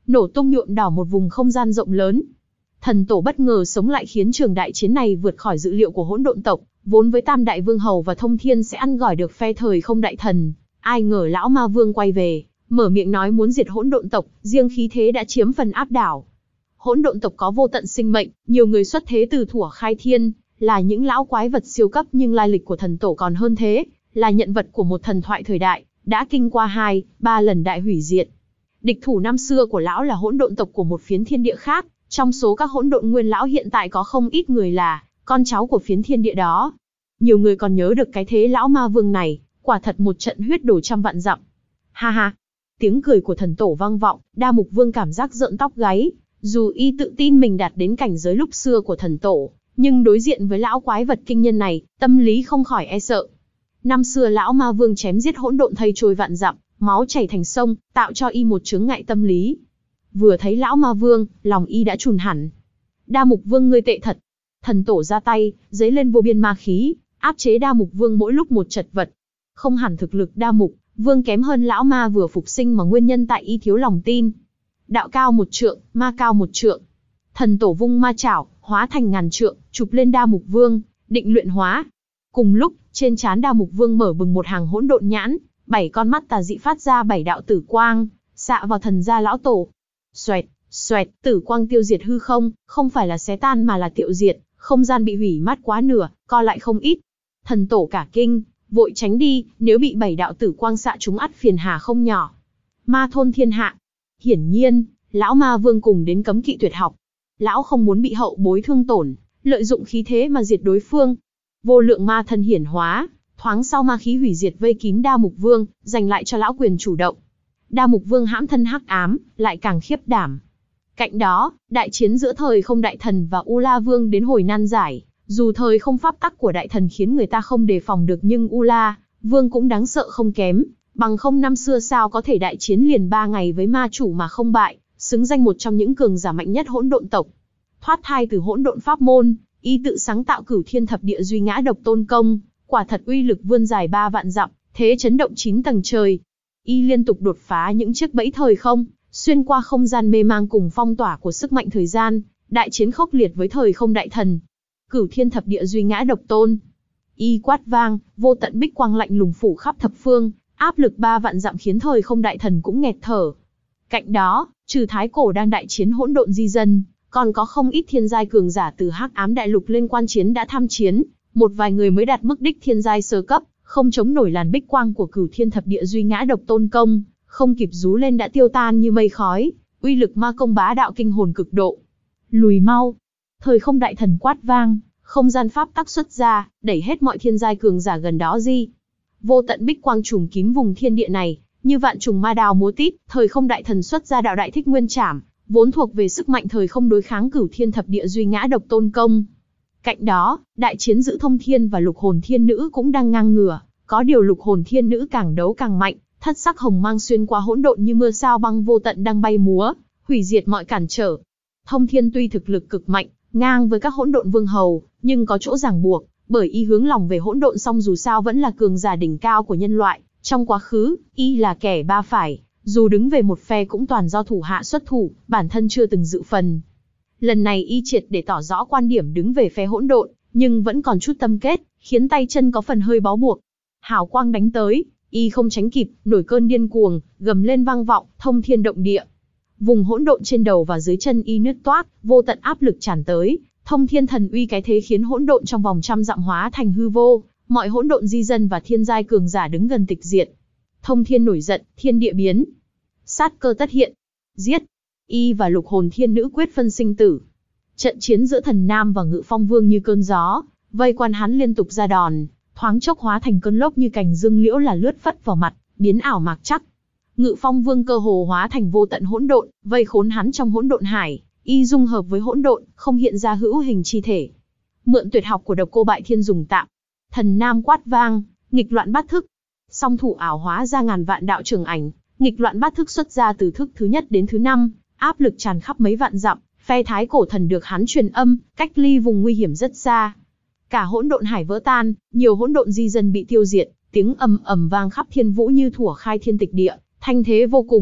nổ tung nhuộm đỏ một vùng không gian rộng lớn. Thần tổ bất ngờ sống lại khiến trường đại chiến này vượt khỏi dự liệu của hỗn độn tộc, vốn với Tam Đại Vương Hầu và Thông Thiên sẽ ăn gỏi được phe thời không đại thần. Ai ngờ lão ma vương quay về, mở miệng nói muốn diệt hỗn độn tộc, riêng khí thế đã chiếm phần áp đảo. Hỗn độn tộc có vô tận sinh mệnh, nhiều người xuất thế từ thuở khai thiên, là những lão quái vật siêu cấp, nhưng lai lịch của thần tổ còn hơn thế, là nhận vật của một thần thoại thời đại, đã kinh qua hai, ba lần đại hủy diệt. Địch thủ năm xưa của lão là hỗn độn tộc của một phiến thiên địa khác, trong số các hỗn độn nguyên lão hiện tại có không ít người là con cháu của phiến thiên địa đó. Nhiều người còn nhớ được cái thế lão ma vương này, quả thật một trận huyết đổ trăm vạn dặm. Ha ha, tiếng cười của thần tổ vang vọng, Đa Mục Vương cảm giác rợn tóc gáy, dù y tự tin mình đạt đến cảnh giới lúc xưa của thần tổ, nhưng đối diện với lão quái vật kinh nhân này, tâm lý không khỏi e sợ. Năm xưa lão ma vương chém giết hỗn độn thây trôi vạn dặm, máu chảy thành sông, tạo cho y một chướng ngại tâm lý. Vừa thấy lão ma vương, lòng y đã chùn hẳn. Đa Mục Vương ngươi tệ thật. Thần tổ ra tay, dấy lên vô biên ma khí, áp chế Đa Mục Vương mỗi lúc một chật vật. Không hẳn thực lực Đa Mục Vương kém hơn lão ma vừa phục sinh, mà nguyên nhân tại y thiếu lòng tin. Đạo cao một trượng, ma cao một trượng. Thần tổ vung ma chảo, hóa thành ngàn trượng, chụp lên Đa Mục Vương, định luyện hóa. Cùng lúc, trên trán Đa Mục Vương mở bừng một hàng hỗn độn nhãn, bảy con mắt tà dị phát ra bảy đạo tử quang, xạ vào thần gia lão tổ. Xoẹt, xoẹt, tử quang tiêu diệt hư không, không phải là xé tan mà là tiêu diệt, không gian bị hủy mát quá nửa, co lại không ít. Thần tổ cả kinh, vội tránh đi, nếu bị bảy đạo tử quang xạ trúng ắt phiền hà không nhỏ. Ma thôn thiên hạ. Hiển nhiên, lão ma vương cùng đến cấm kỵ tuyệt học. Lão không muốn bị hậu bối thương tổn, lợi dụng khí thế mà diệt đối phương. Vô lượng ma thân hiển hóa, thoáng sau ma khí hủy diệt vây kín Đa Mục Vương, giành lại cho lão quyền chủ động. Đa Mục Vương hãm thân hắc ám, lại càng khiếp đảm. Cạnh đó, đại chiến giữa thời không đại thần và U La Vương đến hồi nan giải. Dù thời không pháp tắc của đại thần khiến người ta không đề phòng được, nhưng U La Vương cũng đáng sợ không kém. Bằng không năm xưa sao có thể đại chiến liền ba ngày với ma chủ mà không bại, xứng danh một trong những cường giả mạnh nhất hỗn độn tộc. Thoát thai từ hỗn độn pháp môn, y tự sáng tạo Cửu Thiên Thập Địa Duy Ngã Độc Tôn Công, quả thật uy lực vươn dài ba vạn dặm, thế chấn động chín tầng trời. Y liên tục đột phá những chiếc bẫy thời không, xuyên qua không gian mê mang cùng phong tỏa của sức mạnh thời gian, đại chiến khốc liệt với thời không đại thần. Cửu Thiên Thập Địa Duy Ngã Độc Tôn. Y quát vang, vô tận bích quang lạnh lùng phủ khắp thập phương, áp lực ba vạn dặm khiến thời không đại thần cũng nghẹt thở. Cạnh đó, trừ Thái Cổ đang đại chiến hỗn độn di dân, còn có không ít thiên giai cường giả từ Hắc Ám Đại Lục lên quan chiến đã tham chiến, một vài người mới đạt mức đích thiên giai sơ cấp, không chống nổi làn bích quang của Cửu Thiên Thập Địa Duy Ngã Độc Tôn Công, không kịp rú lên đã tiêu tan như mây khói, uy lực ma công bá đạo kinh hồn cực độ. Lùi mau! Thời không đại thần quát vang, không gian pháp tắc xuất ra, đẩy hết mọi thiên giai cường giả gần đó di. Vô tận bích quang trùm kín vùng thiên địa này, như vạn trùng ma đào múa tít. Thời không đại thần xuất ra đạo đại thích nguyên trảm, vốn thuộc về sức mạnh thời không đối kháng Cửu Thiên Thập Địa Duy Ngã Độc Tôn Công. Cạnh đó, đại chiến giữa Thông Thiên và Lục Hồn Thiên Nữ cũng đang ngang ngửa, có điều Lục Hồn Thiên Nữ càng đấu càng mạnh, thất sắc hồng mang xuyên qua hỗn độn như mưa sao băng vô tận đang bay múa, hủy diệt mọi cản trở. Thông Thiên tuy thực lực cực mạnh, ngang với các hỗn độn vương hầu, nhưng có chỗ ràng buộc, bởi y hướng lòng về hỗn độn, song dù sao vẫn là cường giả đỉnh cao của nhân loại. Trong quá khứ, y là kẻ ba phải, dù đứng về một phe cũng toàn do thủ hạ xuất thủ, bản thân chưa từng dự phần. Lần này y triệt để tỏ rõ quan điểm đứng về phe hỗn độn, nhưng vẫn còn chút tâm kết, khiến tay chân có phần hơi bó buộc. Hào quang đánh tới, y không tránh kịp, nổi cơn điên cuồng, gầm lên vang vọng, thông thiên động địa. Vùng hỗn độn trên đầu và dưới chân y nứt toác, vô tận áp lực tràn tới, thông thiên thần uy cái thế khiến hỗn độn trong vòng trăm dặm hóa thành hư vô, mọi hỗn độn di dân và thiên giai cường giả đứng gần tịch diệt. Thông thiên nổi giận, thiên địa biến, sát cơ tất hiện, giết. Y và Lục Hồn Thiên Nữ quyết phân sinh tử. Trận chiến giữa Thần Nam và Ngự Phong Vương như cơn gió, vây quanh hắn liên tục ra đòn, thoáng chốc hóa thành cơn lốc như cành dương liễu là lướt phất vào mặt, biến ảo mạc chắc. Ngự Phong Vương cơ hồ hóa thành vô tận hỗn độn, vây khốn hắn trong hỗn độn hải, y dung hợp với hỗn độn, không hiện ra hữu hình chi thể. Mượn tuyệt học của Độc Cô Bại Thiên dùng tạm. Thần Nam quát vang, nghịch loạn bát thức. Song thủ ảo hóa ra ngàn vạn đạo trường ảnh, nghịch loạn bát thức xuất ra từ thức thứ nhất đến thứ năm, áp lực tràn khắp mấy vạn dặm, phe Thái Cổ thần được hắn truyền âm, cách ly vùng nguy hiểm rất xa. Cả hỗn độn hải vỡ tan, nhiều hỗn độn di dân bị tiêu diệt, tiếng ầm ầm vang khắp thiên vũ như thủa khai thiên tịch địa, thanh thế vô cùng.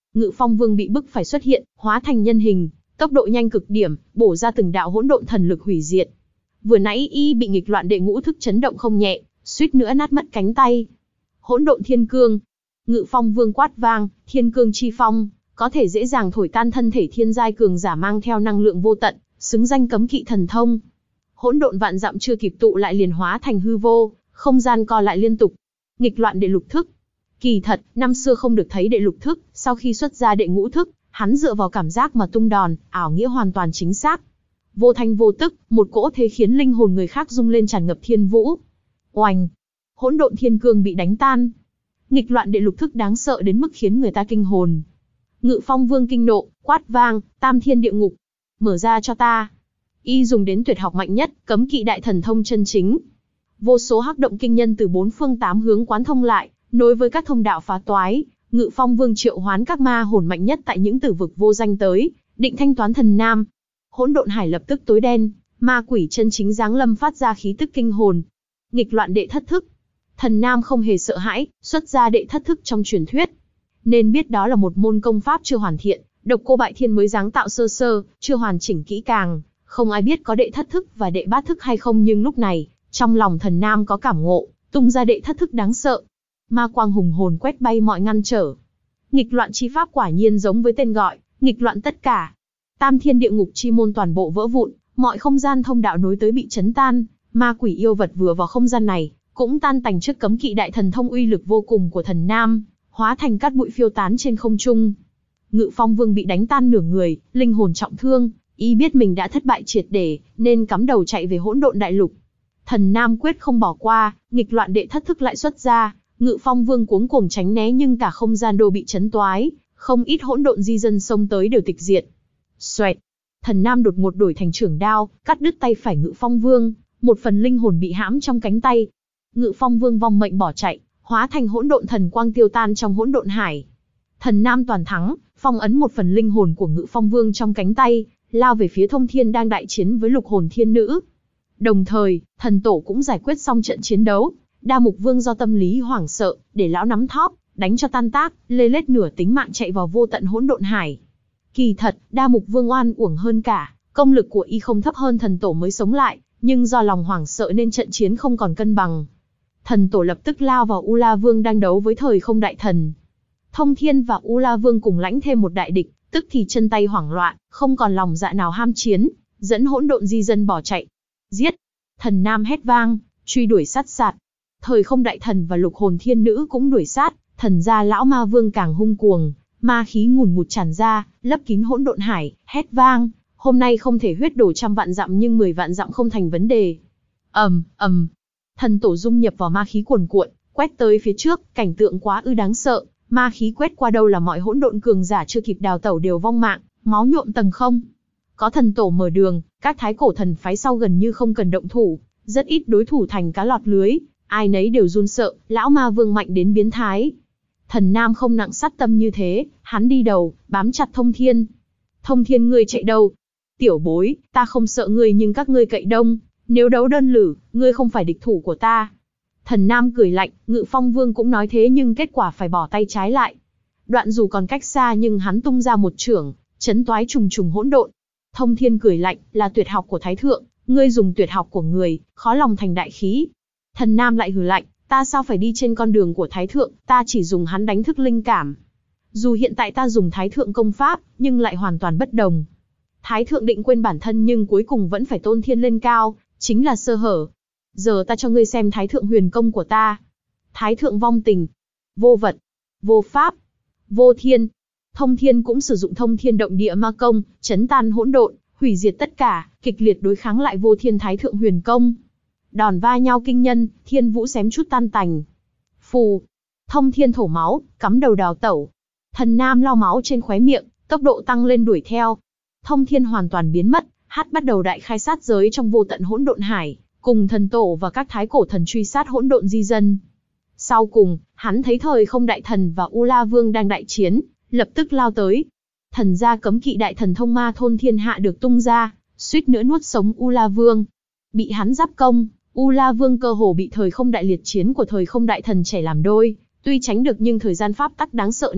Ngự Phong Vương bị bức phải xuất hiện, hóa thành nhân hình, tốc độ nhanh cực điểm, bổ ra từng đạo hỗn độn thần lực hủy diệt. Vừa nãy y bị nghịch loạn đệ ngũ thức chấn động không nhẹ, suýt nữa nát mất cánh tay. Hỗn độn thiên cương. Ngự Phong Vương quát vang, thiên cương chi phong, có thể dễ dàng thổi tan thân thể thiên giai cường giả mang theo năng lượng vô tận, xứng danh cấm kỵ thần thông. Hỗn độn vạn dặm chưa kịp tụ lại liền hóa thành hư vô, không gian co lại liên tục. Nghịch loạn đệ lục thức. Kỳ thật, năm xưa không được thấy đệ lục thức, sau khi xuất ra đệ ngũ thức, hắn dựa vào cảm giác mà tung đòn, ảo nghĩa hoàn toàn chính xác. Vô thanh vô tức, một cỗ thế khiến linh hồn người khác rung lên tràn ngập thiên vũ. Oành! Hỗn độn thiên cương bị đánh tan. Nghịch loạn đệ lục thức đáng sợ đến mức khiến người ta kinh hồn. Ngự Phong Vương kinh nộ, quát vang, tam thiên địa ngục. Mở ra cho ta. Y dùng đến tuyệt học mạnh nhất, cấm kỵ đại thần thông chân chính. Vô số hắc động kinh nhân từ bốn phương tám hướng quán thông lại, nối với các thông đạo phá toái. Ngự Phong Vương triệu hoán các ma hồn mạnh nhất tại những tử vực vô danh tới, định thanh toán thần nam. Hỗn độn hải lập tức tối đen, ma quỷ chân chính giáng lâm phát ra khí tức kinh hồn. Nghịch loạn đệ thất thức. Thần nam không hề sợ hãi, xuất ra đệ thất thức trong truyền thuyết. Nên biết đó là một môn công pháp chưa hoàn thiện, độc cô bại thiên mới sáng tạo sơ sơ, chưa hoàn chỉnh kỹ càng, không ai biết có đệ thất thức và đệ bát thức hay không, nhưng lúc này, trong lòng thần nam có cảm ngộ, tung ra đệ thất thức đáng sợ. Ma quang hùng hồn quét bay mọi ngăn trở. Nghịch loạn chi pháp quả nhiên giống với tên gọi, nghịch loạn tất cả. Tam thiên địa ngục chi môn toàn bộ vỡ vụn, mọi không gian thông đạo nối tới bị chấn tan, ma quỷ yêu vật vừa vào không gian này, cũng tan tành trước cấm kỵ đại thần thông uy lực vô cùng của thần nam, hóa thành cát bụi phiêu tán trên không trung. Ngự Phong Vương bị đánh tan nửa người, linh hồn trọng thương, y biết mình đã thất bại triệt để, nên cắm đầu chạy về hỗn độn đại lục. Thần nam quyết không bỏ qua, nghịch loạn đệ thất thức lại xuất ra, Ngự Phong Vương cuống cuồng tránh né nhưng cả không gian đô bị chấn toái, không ít hỗn độn di dân xông tới đều tịch diệt. Xoẹt, thần nam đột ngột đổi thành trưởng đao, cắt đứt tay phải Ngự Phong Vương, một phần linh hồn bị hãm trong cánh tay. Ngự Phong Vương vong mệnh bỏ chạy, hóa thành hỗn độn thần quang tiêu tan trong hỗn độn hải. Thần nam toàn thắng, phong ấn một phần linh hồn của Ngự Phong Vương trong cánh tay, lao về phía Thông Thiên đang đại chiến với Lục Hồn Thiên Nữ. Đồng thời, thần tổ cũng giải quyết xong trận chiến đấu. Đa Mục Vương do tâm lý hoảng sợ, để lão nắm thóp, đánh cho tan tác, lê lết nửa tính mạng chạy vào vô tận hỗn độn hải. Kỳ thật, Đa Mục Vương oan uổng hơn cả, công lực của y không thấp hơn thần tổ mới sống lại, nhưng do lòng hoảng sợ nên trận chiến không còn cân bằng. Thần tổ lập tức lao vào U La Vương đang đấu với Thời Không Đại Thần. Thông Thiên và U La Vương cùng lãnh thêm một đại địch, tức thì chân tay hoảng loạn, không còn lòng dạ nào ham chiến, dẫn hỗn độn di dân bỏ chạy. Giết! Thần nam hét vang, truy đuổi sát sạt. Thời Không Đại Thần và Lục Hồn Thiên Nữ cũng đuổi sát, thần gia lão ma vương càng hung cuồng, ma khí ngùn ngụt tràn ra, lấp kín hỗn độn hải, hét vang, hôm nay không thể huyết đổ trăm vạn dặm nhưng mười vạn dặm không thành vấn đề. Ầm, ầm. Thần tổ dung nhập vào ma khí cuồn cuộn, quét tới phía trước, cảnh tượng quá ư đáng sợ, ma khí quét qua đâu là mọi hỗn độn cường giả chưa kịp đào tẩu đều vong mạng, máu nhuộm tầng không. Có thần tổ mở đường, các thái cổ thần phái sau gần như không cần động thủ, rất ít đối thủ thành cá lọt lưới, ai nấy đều run sợ, lão ma vương mạnh đến biến thái. Thần nam không nặng sát tâm như thế, hắn đi đầu, bám chặt Thông Thiên. Thông Thiên ngươi chạy đâu? Tiểu bối, ta không sợ ngươi nhưng các ngươi cậy đông, nếu đấu đơn lử, ngươi không phải địch thủ của ta. Thần nam cười lạnh, Ngự Phong Vương cũng nói thế nhưng kết quả phải bỏ tay trái lại. Đoạn dù còn cách xa nhưng hắn tung ra một chưởng, chấn toái trùng trùng hỗn độn. Thông Thiên cười lạnh, là tuyệt học của Thái Thượng, ngươi dùng tuyệt học của người, khó lòng thành đại khí. Thần nam lại hừ lạnh, ta sao phải đi trên con đường của Thái Thượng, ta chỉ dùng hắn đánh thức linh cảm. Dù hiện tại ta dùng Thái Thượng công pháp, nhưng lại hoàn toàn bất đồng. Thái Thượng định quên bản thân nhưng cuối cùng vẫn phải tôn thiên lên cao, chính là sơ hở. Giờ ta cho ngươi xem Thái Thượng huyền công của ta. Thái Thượng vong tình, vô vật, vô pháp, vô thiên. Thông Thiên cũng sử dụng Thông Thiên động địa ma công, chấn tan hỗn độn, hủy diệt tất cả, kịch liệt đối kháng lại vô thiên Thái Thượng huyền công. Đòn va nhau kinh nhân, thiên vũ xém chút tan tành. Phù, Thông Thiên thổ máu, cắm đầu đào tẩu. Thần nam lau máu trên khóe miệng, tốc độ tăng lên đuổi theo. Thông Thiên hoàn toàn biến mất, hát bắt đầu đại khai sát giới trong vô tận hỗn độn hải, cùng thần tổ và các thái cổ thần truy sát hỗn độn di dân. Sau cùng, hắn thấy Thời Không Đại Thần và U La Vương đang đại chiến, lập tức lao tới. Thần gia cấm kỵ đại thần thông ma thôn thiên hạ được tung ra, suýt nữa nuốt sống U La Vương. Bị hắn giáp công, U La Vương cơ hồ bị Thời Không Đại liệt chiến của Thời Không Đại Thần chẻ làm đôi, tuy tránh được nhưng thời gian pháp tắc đáng sợ này,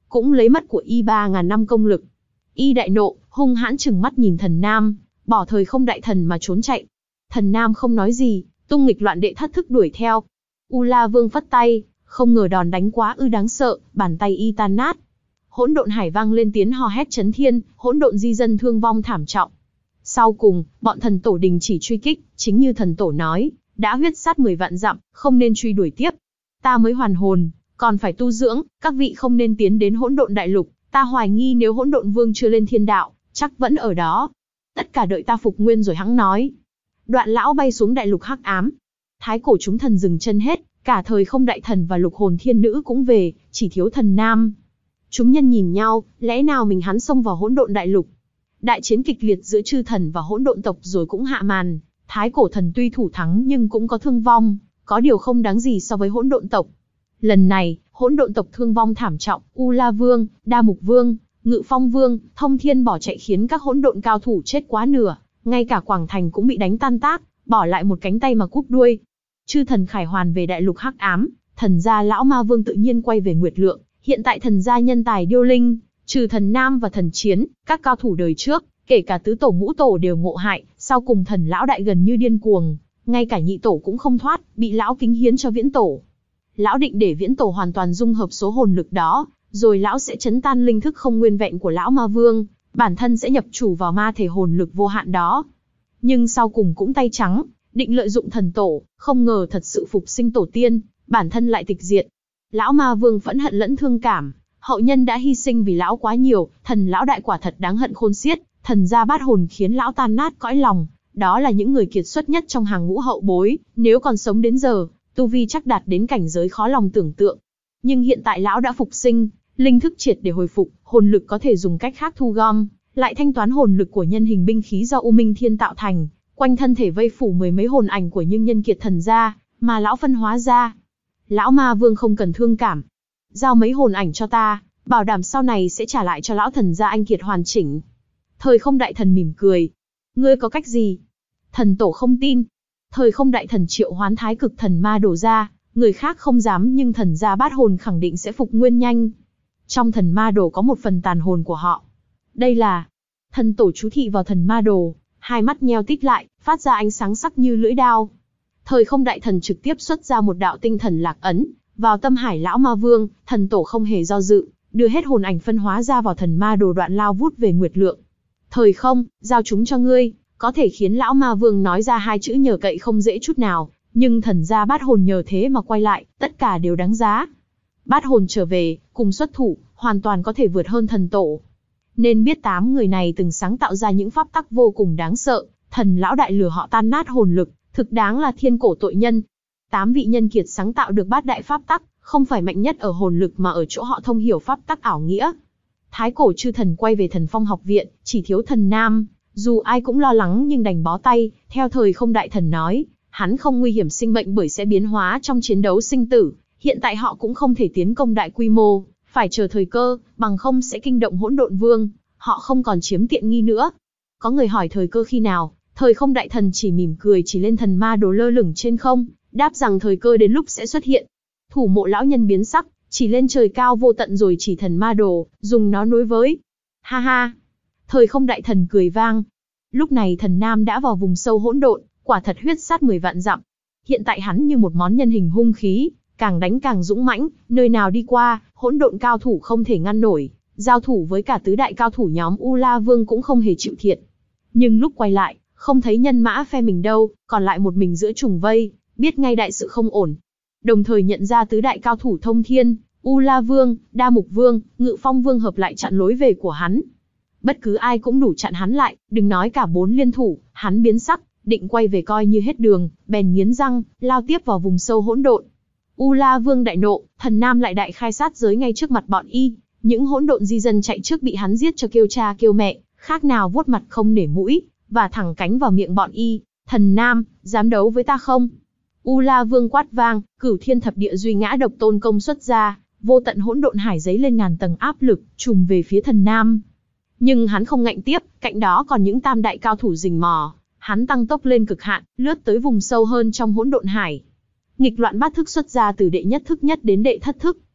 cũng lấy mất của y ba ngàn năm công lực. Y đại nộ, hung hãn trừng mắt nhìn Thần Nam, bỏ thời không đại thần mà trốn chạy. Thần Nam không nói gì, tung nghịch loạn đệ thất thức đuổi theo. U La Vương phất tay, không ngờ đòn đánh quá ư đáng sợ, bàn tay y tan nát. Hỗn độn hải vang lên tiếng hò hét chấn thiên, hỗn độn di dân thương vong thảm trọng. Sau cùng, bọn thần tổ đình chỉ truy kích, chính như thần tổ nói, đã huyết sát mười vạn dặm, không nên truy đuổi tiếp. Ta mới hoàn hồn, còn phải tu dưỡng, các vị không nên tiến đến hỗn độn đại lục, ta hoài nghi nếu hỗn độn vương chưa lên thiên đạo, chắc vẫn ở đó. Tất cả đợi ta phục nguyên rồi hẵng nói. Đoạn lão bay xuống đại lục hắc ám. Thái cổ chúng thần dừng chân hết, cả thời không đại thần và lục hồn thiên nữ cũng về, chỉ thiếu Thần Nam. Chúng nhân nhìn nhau, lẽ nào mình hắn xông vào hỗn độn đại lục. Đại chiến kịch liệt giữa chư thần và hỗn độn tộc rồi cũng hạ màn. Thái cổ thần tuy thủ thắng nhưng cũng có thương vong, có điều không đáng gì so với hỗn độn tộc. Lần này, hỗn độn tộc thương vong thảm trọng, U La Vương, Đa Mục Vương, Ngự Phong Vương, Thông Thiên bỏ chạy khiến các hỗn độn cao thủ chết quá nửa, ngay cả Quảng Thành cũng bị đánh tan tác, bỏ lại một cánh tay mà cúp đuôi. Chư thần khải hoàn về đại lục hắc ám, thần gia lão ma vương tự nhiên quay về Nguyệt Lượng, hiện tại thần gia nhân tài điêu linh, trừ Thần Nam và Thần Chiến, các cao thủ đời trước, kể cả tứ tổ ngũ tổ đều ngộ hại, sau cùng thần lão đại gần như điên cuồng, ngay cả nhị tổ cũng không thoát, bị lão kính hiến cho viễn tổ. Lão định để viễn tổ hoàn toàn dung hợp số hồn lực đó, rồi lão sẽ chấn tan linh thức không nguyên vẹn của lão ma vương, bản thân sẽ nhập chủ vào ma thể hồn lực vô hạn đó. Nhưng sau cùng cũng tay trắng, định lợi dụng thần tổ, không ngờ thật sự phục sinh tổ tiên, bản thân lại tịch diệt. Lão ma vương phẫn hận lẫn thương cảm, hậu nhân đã hy sinh vì lão quá nhiều, thần lão đại quả thật đáng hận khôn xiết, thần gia bát hồn khiến lão tan nát cõi lòng, đó là những người kiệt xuất nhất trong hàng ngũ hậu bối, nếu còn sống đến giờ, tu vi chắc đạt đến cảnh giới khó lòng tưởng tượng. Nhưng hiện tại lão đã phục sinh, linh thức triệt để hồi phục, hồn lực có thể dùng cách khác thu gom, lại thanh toán hồn lực của nhân hình binh khí do U Minh Thiên tạo thành, quanh thân thể vây phủ mười mấy hồn ảnh của những nhân kiệt thần gia, mà lão phân hóa ra. Lão ma vương không cần thương cảm, giao mấy hồn ảnh cho ta, bảo đảm sau này sẽ trả lại cho lão thần gia anh kiệt hoàn chỉnh. Thời không đại thần mỉm cười, ngươi có cách gì? Thần tổ không tin. Thời không đại thần triệu hoán thái cực thần ma đổ ra, người khác không dám nhưng thần gia bát hồn khẳng định sẽ phục nguyên nhanh. Trong thần ma đồ có một phần tàn hồn của họ. Đây là... Thần tổ chú thị vào thần ma đồ, hai mắt nheo tít lại, phát ra ánh sáng sắc như lưỡi đao. Thời không đại thần trực tiếp xuất ra một đạo tinh thần lạc ấn, vào tâm hải lão ma vương, thần tổ không hề do dự, đưa hết hồn ảnh phân hóa ra vào thần ma đồ đoạn lao vút về Nguyệt Lượng. Thời không, giao chúng cho ngươi, có thể khiến lão ma vương nói ra hai chữ nhờ cậy không dễ chút nào, nhưng thần gia bát hồn nhờ thế mà quay lại, tất cả đều đáng giá. Bát hồn trở về, cùng xuất thủ, hoàn toàn có thể vượt hơn thần tổ. Nên biết tám người này từng sáng tạo ra những pháp tắc vô cùng đáng sợ, thần lão đại lừa họ tan nát hồn lực, thực đáng là thiên cổ tội nhân. Tám vị nhân kiệt sáng tạo được bát đại pháp tắc, không phải mạnh nhất ở hồn lực mà ở chỗ họ thông hiểu pháp tắc ảo nghĩa. Thái cổ chư thần quay về Thần Phong học viện, chỉ thiếu Thần Nam, dù ai cũng lo lắng nhưng đành bó tay, theo thời không đại thần nói, hắn không nguy hiểm sinh mệnh bởi sẽ biến hóa trong chiến đấu sinh tử, hiện tại họ cũng không thể tiến công đại quy mô, phải chờ thời cơ, bằng không sẽ kinh động hỗn độn vương, họ không còn chiếm tiện nghi nữa. Có người hỏi thời cơ khi nào, thời không đại thần chỉ mỉm cười chỉ lên thần ma đồ lơ lửng trên không, đáp rằng thời cơ đến lúc sẽ xuất hiện. Thủ mộ lão nhân biến sắc, chỉ lên trời cao vô tận rồi chỉ thần ma đồ, dùng nó nối với. Ha ha! Thời không đại thần cười vang. Lúc này Thần Nam đã vào vùng sâu hỗn độn, quả thật huyết sát mười vạn dặm. Hiện tại hắn như một món nhân hình hung khí, càng đánh càng dũng mãnh, nơi nào đi qua, hỗn độn cao thủ không thể ngăn nổi, giao thủ với cả tứ đại cao thủ nhóm U La Vương cũng không hề chịu thiệt. Nhưng lúc quay lại, không thấy nhân mã phe mình đâu, còn lại một mình giữa trùng vây, biết ngay đại sự không ổn. Đồng thời nhận ra tứ đại cao thủ Thông Thiên, U La Vương, Đa Mục Vương, Ngự Phong Vương hợp lại chặn lối về của hắn. Bất cứ ai cũng đủ chặn hắn lại, đừng nói cả bốn liên thủ, hắn biến sắc, định quay về coi như hết đường, bèn nghiến răng, lao tiếp vào vùng sâu hỗn độn. U La Vương đại nộ, Thần Nam lại đại khai sát giới ngay trước mặt bọn y, những hỗn độn di dân chạy trước bị hắn giết cho kêu cha kêu mẹ, khác nào vuốt mặt không nể mũi, và thẳng cánh vào miệng bọn y. Thần Nam, dám đấu với ta không? U La Vương quát vang, Cửu Thiên Thập Địa Duy Ngã Độc Tôn công xuất ra, vô tận hỗn độn hải giấy lên ngàn tầng áp lực, trùm về phía Thần Nam. Nhưng hắn không ngạnh tiếp, cạnh đó còn những tam đại cao thủ rình mò, hắn tăng tốc lên cực hạn, lướt tới vùng sâu hơn trong hỗn độn hải. Nghịch loạn bát thức xuất ra từ đệ nhất thức nhất đến đệ thất thức.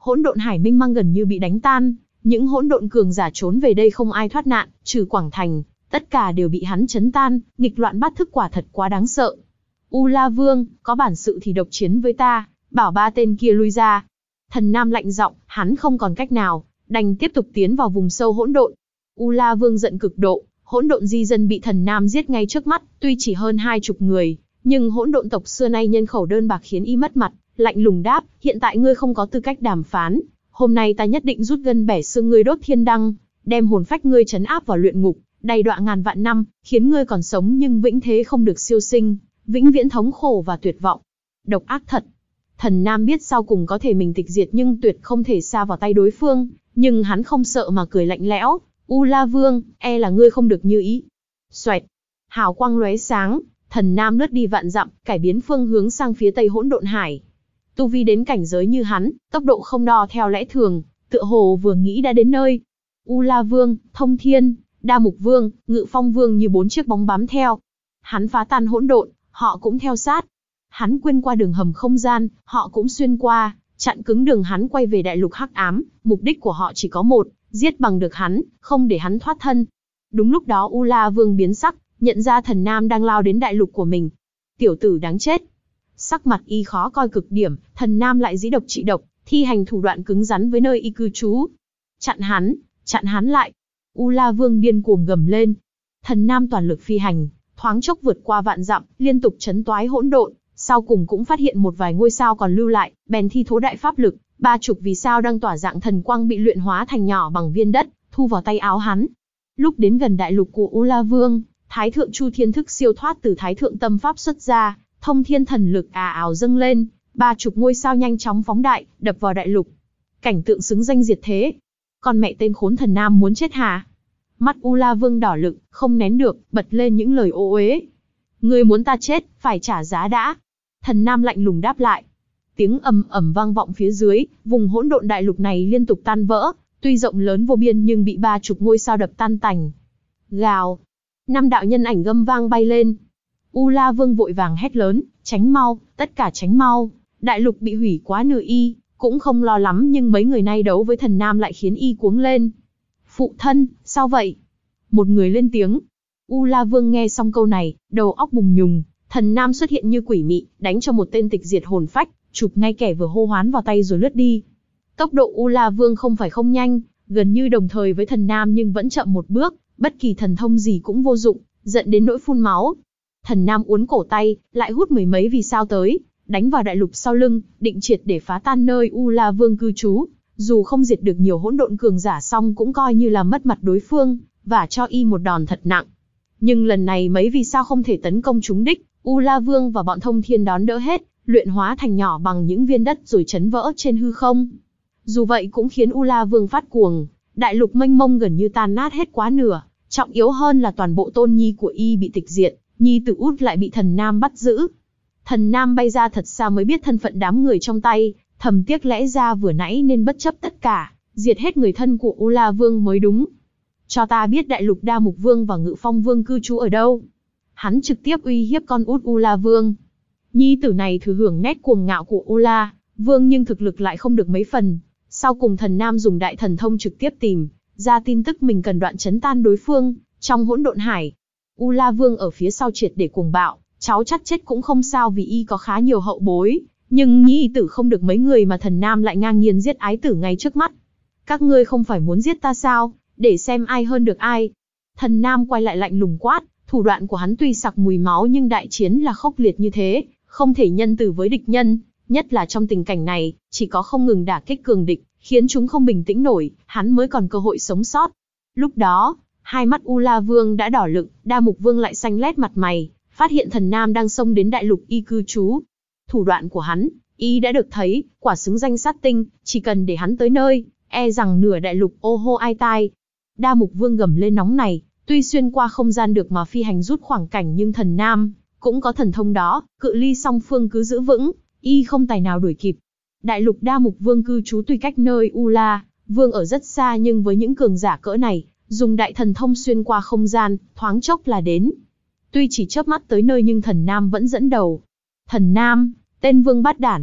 hỗn độn hải mênh mang gần như bị đánh tan, những hỗn độn cường giả trốn về đây không ai thoát nạn, trừ Quảng Thành, tất cả đều bị hắn chấn tan, nghịch loạn bát thức quả thật quá đáng sợ. U La Vương, có bản sự thì độc chiến với ta, bảo ba tên kia lui ra. Thần Nam lạnh giọng, hắn không còn cách nào, đành tiếp tục tiến vào vùng sâu hỗn độn. U La Vương giận cực độ, hỗn độn di dân bị Thần Nam giết ngay trước mắt, tuy chỉ hơn hai chục người, nhưng hỗn độn tộc xưa nay nhân khẩu đơn bạc khiến y mất mặt, lạnh lùng đáp, hiện tại ngươi không có tư cách đàm phán, hôm nay ta nhất định rút gân bẻ xương ngươi đốt thiên đăng, đem hồn phách ngươi trấn áp vào luyện ngục, đầy đọa ngàn vạn năm, khiến ngươi còn sống nhưng vĩnh thế không được siêu sinh, vĩnh viễn thống khổ và tuyệt vọng. Độc ác thật. Thần Nam biết sau cùng có thể mình tịch diệt nhưng tuyệt không thể sa vào tay đối phương, nhưng hắn không sợ mà cười lạnh lẽo, U La Vương, e là ngươi không được như ý. Xoẹt, hào quang lóe sáng, Thần Nam lướt đi vạn dặm, cải biến phương hướng sang phía tây hỗn độn hải. Tu vi đến cảnh giới như hắn, tốc độ không đo theo lẽ thường, tựa hồ vừa nghĩ đã đến nơi. U La Vương, Thông Thiên, Đa Mục Vương, Ngự Phong Vương như bốn chiếc bóng bám theo. Hắn phá tan hỗn độn, họ cũng theo sát. Hắn quên qua đường hầm không gian, họ cũng xuyên qua, chặn cứng đường hắn quay về đại lục hắc ám, mục đích của họ chỉ có một, giết bằng được hắn, không để hắn thoát thân. Đúng lúc đó U La Vương biến sắc, nhận ra Thần Nam đang lao đến đại lục của mình. Tiểu tử đáng chết. Sắc mặt y khó coi cực điểm, Thần Nam lại dĩ độc trị độc, thi hành thủ đoạn cứng rắn với nơi y cư trú. Chặn hắn, chặn hắn lại. U La Vương điên cuồng gầm lên. Thần Nam toàn lực phi hành, thoáng chốc vượt qua vạn dặm, liên tục chấn toái hỗn độn, sau cùng cũng phát hiện một vài ngôi sao còn lưu lại, bèn thi thố đại pháp lực, ba chục vì sao đang tỏa dạng thần quang bị luyện hóa thành nhỏ bằng viên đất, thu vào tay áo hắn. Lúc đến gần đại lục của U La Vương, Thái thượng Chu Thiên thức siêu thoát từ Thái thượng tâm pháp xuất ra, thông thiên thần lực à ào dâng lên, ba chục ngôi sao nhanh chóng phóng đại, đập vào đại lục. Cảnh tượng xứng danh diệt thế. Con mẹ tên khốn Thần Nam muốn chết hả? Mắt U La Vương đỏ lựng, không nén được, bật lên những lời ô uế. Ngươi muốn ta chết, phải trả giá đã. Thần Nam lạnh lùng đáp lại. Tiếng ầm ầm vang vọng phía dưới, vùng hỗn độn đại lục này liên tục tan vỡ, tuy rộng lớn vô biên nhưng bị ba chục ngôi sao đập tan tành. Gào. Năm đạo nhân ảnh gầm vang bay lên. U La Vương vội vàng hét lớn, tránh mau, tất cả tránh mau. Đại lục bị hủy quá nửa y, cũng không lo lắm nhưng mấy người nay đấu với Thần Nam lại khiến y cuống lên. Phụ thân, sao vậy? Một người lên tiếng. U La Vương nghe xong câu này, đầu óc bùng nhùng, Thần Nam xuất hiện như quỷ mị, đánh cho một tên tịch diệt hồn phách, chụp ngay kẻ vừa hô hoán vào tay rồi lướt đi. Tốc độ U La Vương không phải không nhanh, gần như đồng thời với Thần Nam nhưng vẫn chậm một bước, bất kỳ thần thông gì cũng vô dụng, giận đến nỗi phun máu. Thần Nam uốn cổ tay, lại hút mười mấy vì sao tới, đánh vào đại lục sau lưng, định triệt để phá tan nơi U La Vương cư trú. Dù không diệt được nhiều hỗn độn cường giả xong cũng coi như là mất mặt đối phương, và cho y một đòn thật nặng. Nhưng lần này mấy vì sao không thể tấn công trúng đích, U La Vương và bọn Thông Thiên đón đỡ hết, luyện hóa thành nhỏ bằng những viên đất rồi chấn vỡ trên hư không. Dù vậy cũng khiến U La Vương phát cuồng, đại lục mênh mông gần như tan nát hết quá nửa, trọng yếu hơn là toàn bộ tôn nhi của y bị tịch diệt, nhi tử út lại bị Thần Nam bắt giữ. Thần Nam bay ra thật xa mới biết thân phận đám người trong tay, thầm tiếc lẽ ra vừa nãy nên bất chấp tất cả, diệt hết người thân của U La Vương mới đúng. Cho ta biết đại lục Đa Mục Vương và Ngự Phong Vương cư trú ở đâu. Hắn trực tiếp uy hiếp con út U La Vương. Nhi tử này thừa hưởng nét cuồng ngạo của U La Vương nhưng thực lực lại không được mấy phần. Sau cùng Thần Nam dùng đại thần thông trực tiếp tìm ra tin tức mình cần đoạn chấn tan đối phương trong hỗn độn hải. U La Vương ở phía sau triệt để cuồng bạo, cháu chắc chết cũng không sao vì y có khá nhiều hậu bối, nhưng nhi tử không được mấy người mà Thần Nam lại ngang nhiên giết ái tử ngay trước mắt. Các ngươi không phải muốn giết ta sao, để xem ai hơn được ai. Thần Nam quay lại lạnh lùng quát, thủ đoạn của hắn tuy sặc mùi máu nhưng đại chiến là khốc liệt như thế, không thể nhân từ với địch nhân, nhất là trong tình cảnh này, chỉ có không ngừng đả kích cường địch, khiến chúng không bình tĩnh nổi, hắn mới còn cơ hội sống sót. Lúc đó, hai mắt U La Vương đã đỏ lựng, Đa Mục Vương lại xanh lét mặt mày, phát hiện Thần Nam đang xông đến đại lục y cư trú. Thủ đoạn của hắn, y đã được thấy, quả xứng danh sát tinh, chỉ cần để hắn tới nơi, e rằng nửa đại lục ô hô ai tai. Đa Mục Vương gầm lên nóng này, tuy xuyên qua không gian được mà phi hành rút khoảng cảnh nhưng Thần Nam cũng có thần thông đó, cự ly song phương cứ giữ vững, y không tài nào đuổi kịp. Đại lục Đa Mục Vương cư trú tuy cách nơi U La Vương ở rất xa nhưng với những cường giả cỡ này, dùng đại thần thông xuyên qua không gian, thoáng chốc là đến. Tuy chỉ chớp mắt tới nơi nhưng Thần Nam vẫn dẫn đầu. Thần Nam, tên vương bát đản.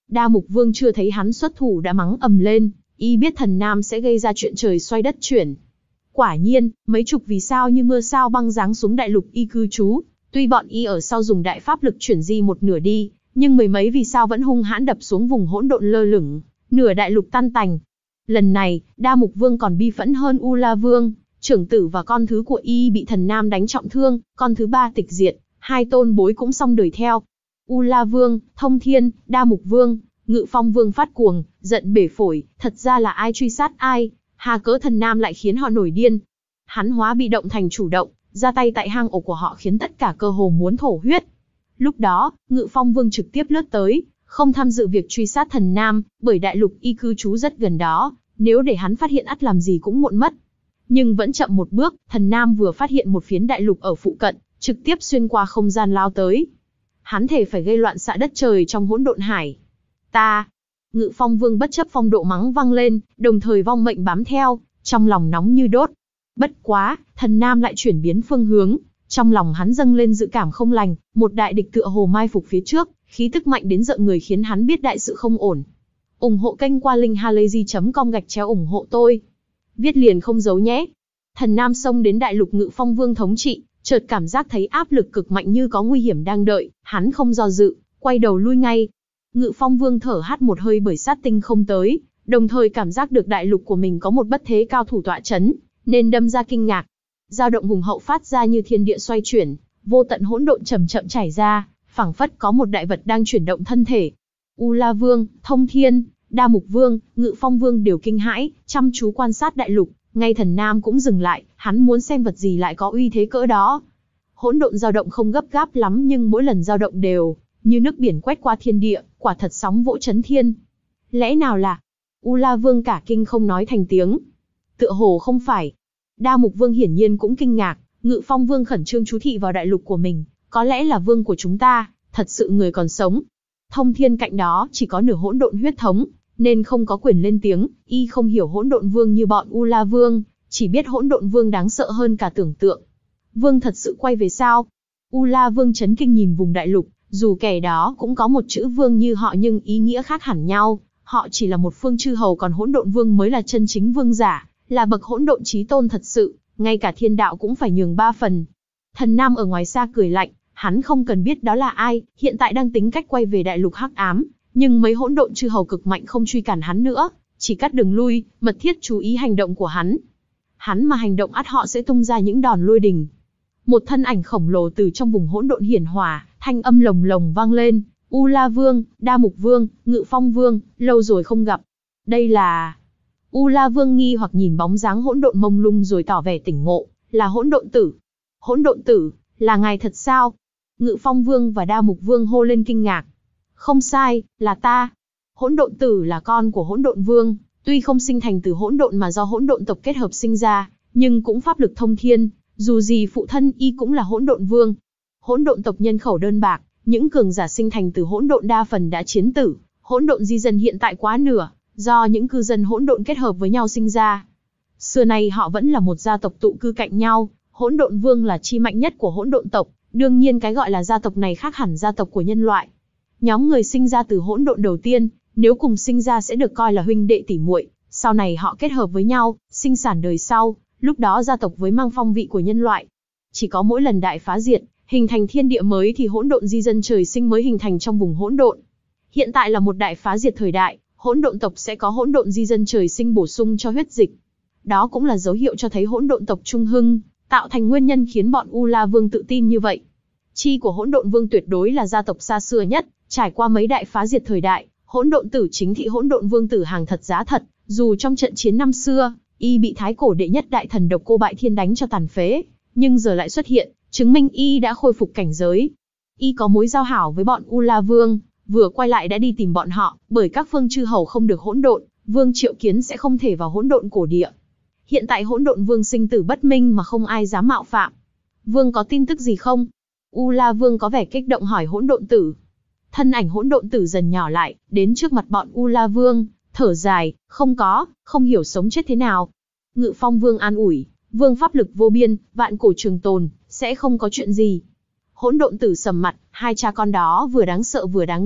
Đa Mục Vương chưa thấy hắn xuất thủ đã mắng ầm lên, y biết Thần Nam sẽ gây ra chuyện trời xoay đất chuyển. Quả nhiên, mấy chục vì sao như mưa sao băng giáng xuống đại lục y cư trú, tuy bọn y ở sau dùng đại pháp lực chuyển di một nửa đi, nhưng mười mấy vì sao vẫn hung hãn đập xuống vùng hỗn độn lơ lửng, nửa đại lục tan tành. Lần này, Đa Mục Vương còn bi phẫn hơn U La Vương, trưởng tử và con thứ của y bị Thần Nam đánh trọng thương, con thứ ba tịch diệt, hai tôn bối cũng xong đời theo. U La Vương, Thông Thiên, Đa Mục Vương, Ngự Phong Vương phát cuồng, giận bể phổi, thật ra là ai truy sát ai, hà cớ Thần Nam lại khiến họ nổi điên. Hắn hóa bị động thành chủ động, ra tay tại hang ổ của họ khiến tất cả cơ hồ muốn thổ huyết. Lúc đó, Ngự Phong Vương trực tiếp lướt tới, không tham dự việc truy sát Thần Nam, bởi đại lục y cư trú rất gần đó, nếu để hắn phát hiện ắt làm gì cũng muộn mất. Nhưng vẫn chậm một bước, Thần Nam vừa phát hiện một phiến đại lục ở phụ cận, trực tiếp xuyên qua không gian lao tới. Hắn thề phải gây loạn xạ đất trời trong hỗn độn hải. Ta! Ngự Phong Vương bất chấp phong độ mắng vang lên, đồng thời vong mệnh bám theo, trong lòng nóng như đốt. Bất quá, Thần Nam lại chuyển biến phương hướng, trong lòng hắn dâng lên dự cảm không lành, một đại địch tựa hồ mai phục phía trước, khí tức mạnh đến rợn người khiến hắn biết đại sự không ổn. Ủng hộ kênh qua linkhalazy chấm com gạch chéo ủng hộ tôi. Viết liền không giấu nhé. Thần Nam xông đến đại lục Ngự Phong Vương thống trị, chợt cảm giác thấy áp lực cực mạnh như có nguy hiểm đang đợi, hắn không do dự, quay đầu lui ngay. Ngự Phong Vương thở hắt một hơi bởi sát tinh không tới, đồng thời cảm giác được đại lục của mình có một bất thế cao thủ tọa chấn, nên đâm ra kinh ngạc. Dao động hùng hậu phát ra như thiên địa xoay chuyển, vô tận hỗn độn chậm chậm chảy ra, phảng phất có một đại vật đang chuyển động thân thể. U La Vương, Thông Thiên, Đa Mục Vương, Ngự Phong Vương đều kinh hãi, chăm chú quan sát đại lục, ngay Thần Nam cũng dừng lại, hắn muốn xem vật gì lại có uy thế cỡ đó. Hỗn độn dao động không gấp gáp lắm nhưng mỗi lần dao động đều như nước biển quét qua thiên địa, quả thật sóng vỗ chấn thiên. Lẽ nào là? U La Vương cả kinh không nói thành tiếng. Tựa hồ không phải. Đa Mục Vương hiển nhiên cũng kinh ngạc, Ngự Phong Vương khẩn trương chú thị vào đại lục của mình, có lẽ là vương của chúng ta, thật sự người còn sống. Thông Thiên cạnh đó chỉ có nửa hỗn độn huyết thống, nên không có quyền lên tiếng, y không hiểu hỗn độn vương như bọn U La Vương, chỉ biết hỗn độn vương đáng sợ hơn cả tưởng tượng. Vương thật sự quay về sao? U La Vương chấn kinh nhìn vùng đại lục, dù kẻ đó cũng có một chữ vương như họ nhưng ý nghĩa khác hẳn nhau, họ chỉ là một phương chư hầu còn hỗn độn vương mới là chân chính vương giả, là bậc hỗn độn chí tôn thật sự, ngay cả thiên đạo cũng phải nhường ba phần. Thần Nam ở ngoài xa cười lạnh, hắn không cần biết đó là ai, hiện tại đang tính cách quay về đại lục hắc ám, nhưng mấy hỗn độn chư hầu cực mạnh không truy cản hắn nữa, chỉ cắt đường lui, mật thiết chú ý hành động của hắn. Hắn mà hành động ắt họ sẽ tung ra những đòn lôi đình. Một thân ảnh khổng lồ từ trong vùng hỗn độn hiển hòa, thanh âm lồng lồng vang lên, U La Vương, Đa Mục Vương, Ngự Phong Vương, lâu rồi không gặp. Đây là... U La Vương nghi hoặc nhìn bóng dáng hỗn độn mông lung rồi tỏ vẻ tỉnh ngộ, là hỗn độn tử. Hỗn độn tử, là ngài thật sao? Ngự Phong Vương và Đa Mục Vương hô lên kinh ngạc. Không sai, là ta. Hỗn độn tử là con của hỗn độn vương, tuy không sinh thành từ hỗn độn mà do hỗn độn tộc kết hợp sinh ra, nhưng cũng pháp lực thông thiên, dù gì phụ thân y cũng là hỗn độn vương. Hỗn độn tộc nhân khẩu đơn bạc, những cường giả sinh thành từ hỗn độn đa phần đã chiến tử, hỗn độn di dân hiện tại quá nửa, do những cư dân hỗn độn kết hợp với nhau sinh ra. Xưa nay họ vẫn là một gia tộc tụ cư cạnh nhau, hỗn độn vương là chi mạnh nhất của hỗn độn tộc, đương nhiên cái gọi là gia tộc này khác hẳn gia tộc của nhân loại. Nhóm người sinh ra từ hỗn độn đầu tiên, nếu cùng sinh ra sẽ được coi là huynh đệ tỷ muội, sau này họ kết hợp với nhau, sinh sản đời sau, lúc đó gia tộc với mang phong vị của nhân loại. Chỉ có mỗi lần đại phá diệt, hình thành thiên địa mới thì hỗn độn di dân trời sinh mới hình thành trong vùng hỗn độn. Hiện tại là một đại phá diệt thời đại, hỗn độn tộc sẽ có hỗn độn di dân trời sinh bổ sung cho huyết dịch. Đó cũng là dấu hiệu cho thấy hỗn độn tộc trung hưng, tạo thành nguyên nhân khiến bọn U La Vương tự tin như vậy. Chi của hỗn độn vương tuyệt đối là gia tộc xa xưa nhất, trải qua mấy đại phá diệt thời đại, hỗn độn tử chính thị hỗn độn vương tử hàng thật giá thật, dù trong trận chiến năm xưa, y bị thái cổ đệ nhất đại thần độc cô bại thiên đánh cho tàn phế, nhưng giờ lại xuất hiện, chứng minh y đã khôi phục cảnh giới. Y có mối giao hảo với bọn U La Vương, vừa quay lại đã đi tìm bọn họ, bởi các phương chư hầu không được hỗn độn, Vương Triệu Kiến sẽ không thể vào hỗn độn cổ địa. Hiện tại hỗn độn vương sinh tử bất minh mà không ai dám mạo phạm. Vương có tin tức gì không? U La Vương có vẻ kích động hỏi hỗn độn tử. Thân ảnh hỗn độn tử dần nhỏ lại, đến trước mặt bọn U La Vương, thở dài, không có, không hiểu sống chết thế nào. Ngự Phong Vương an ủi, vương pháp lực vô biên, vạn cổ trường tồn, sẽ không có chuyện gì. Hỗn độn tử sầm mặt, hai cha con đó vừa đáng sợ vừa đáng ghét,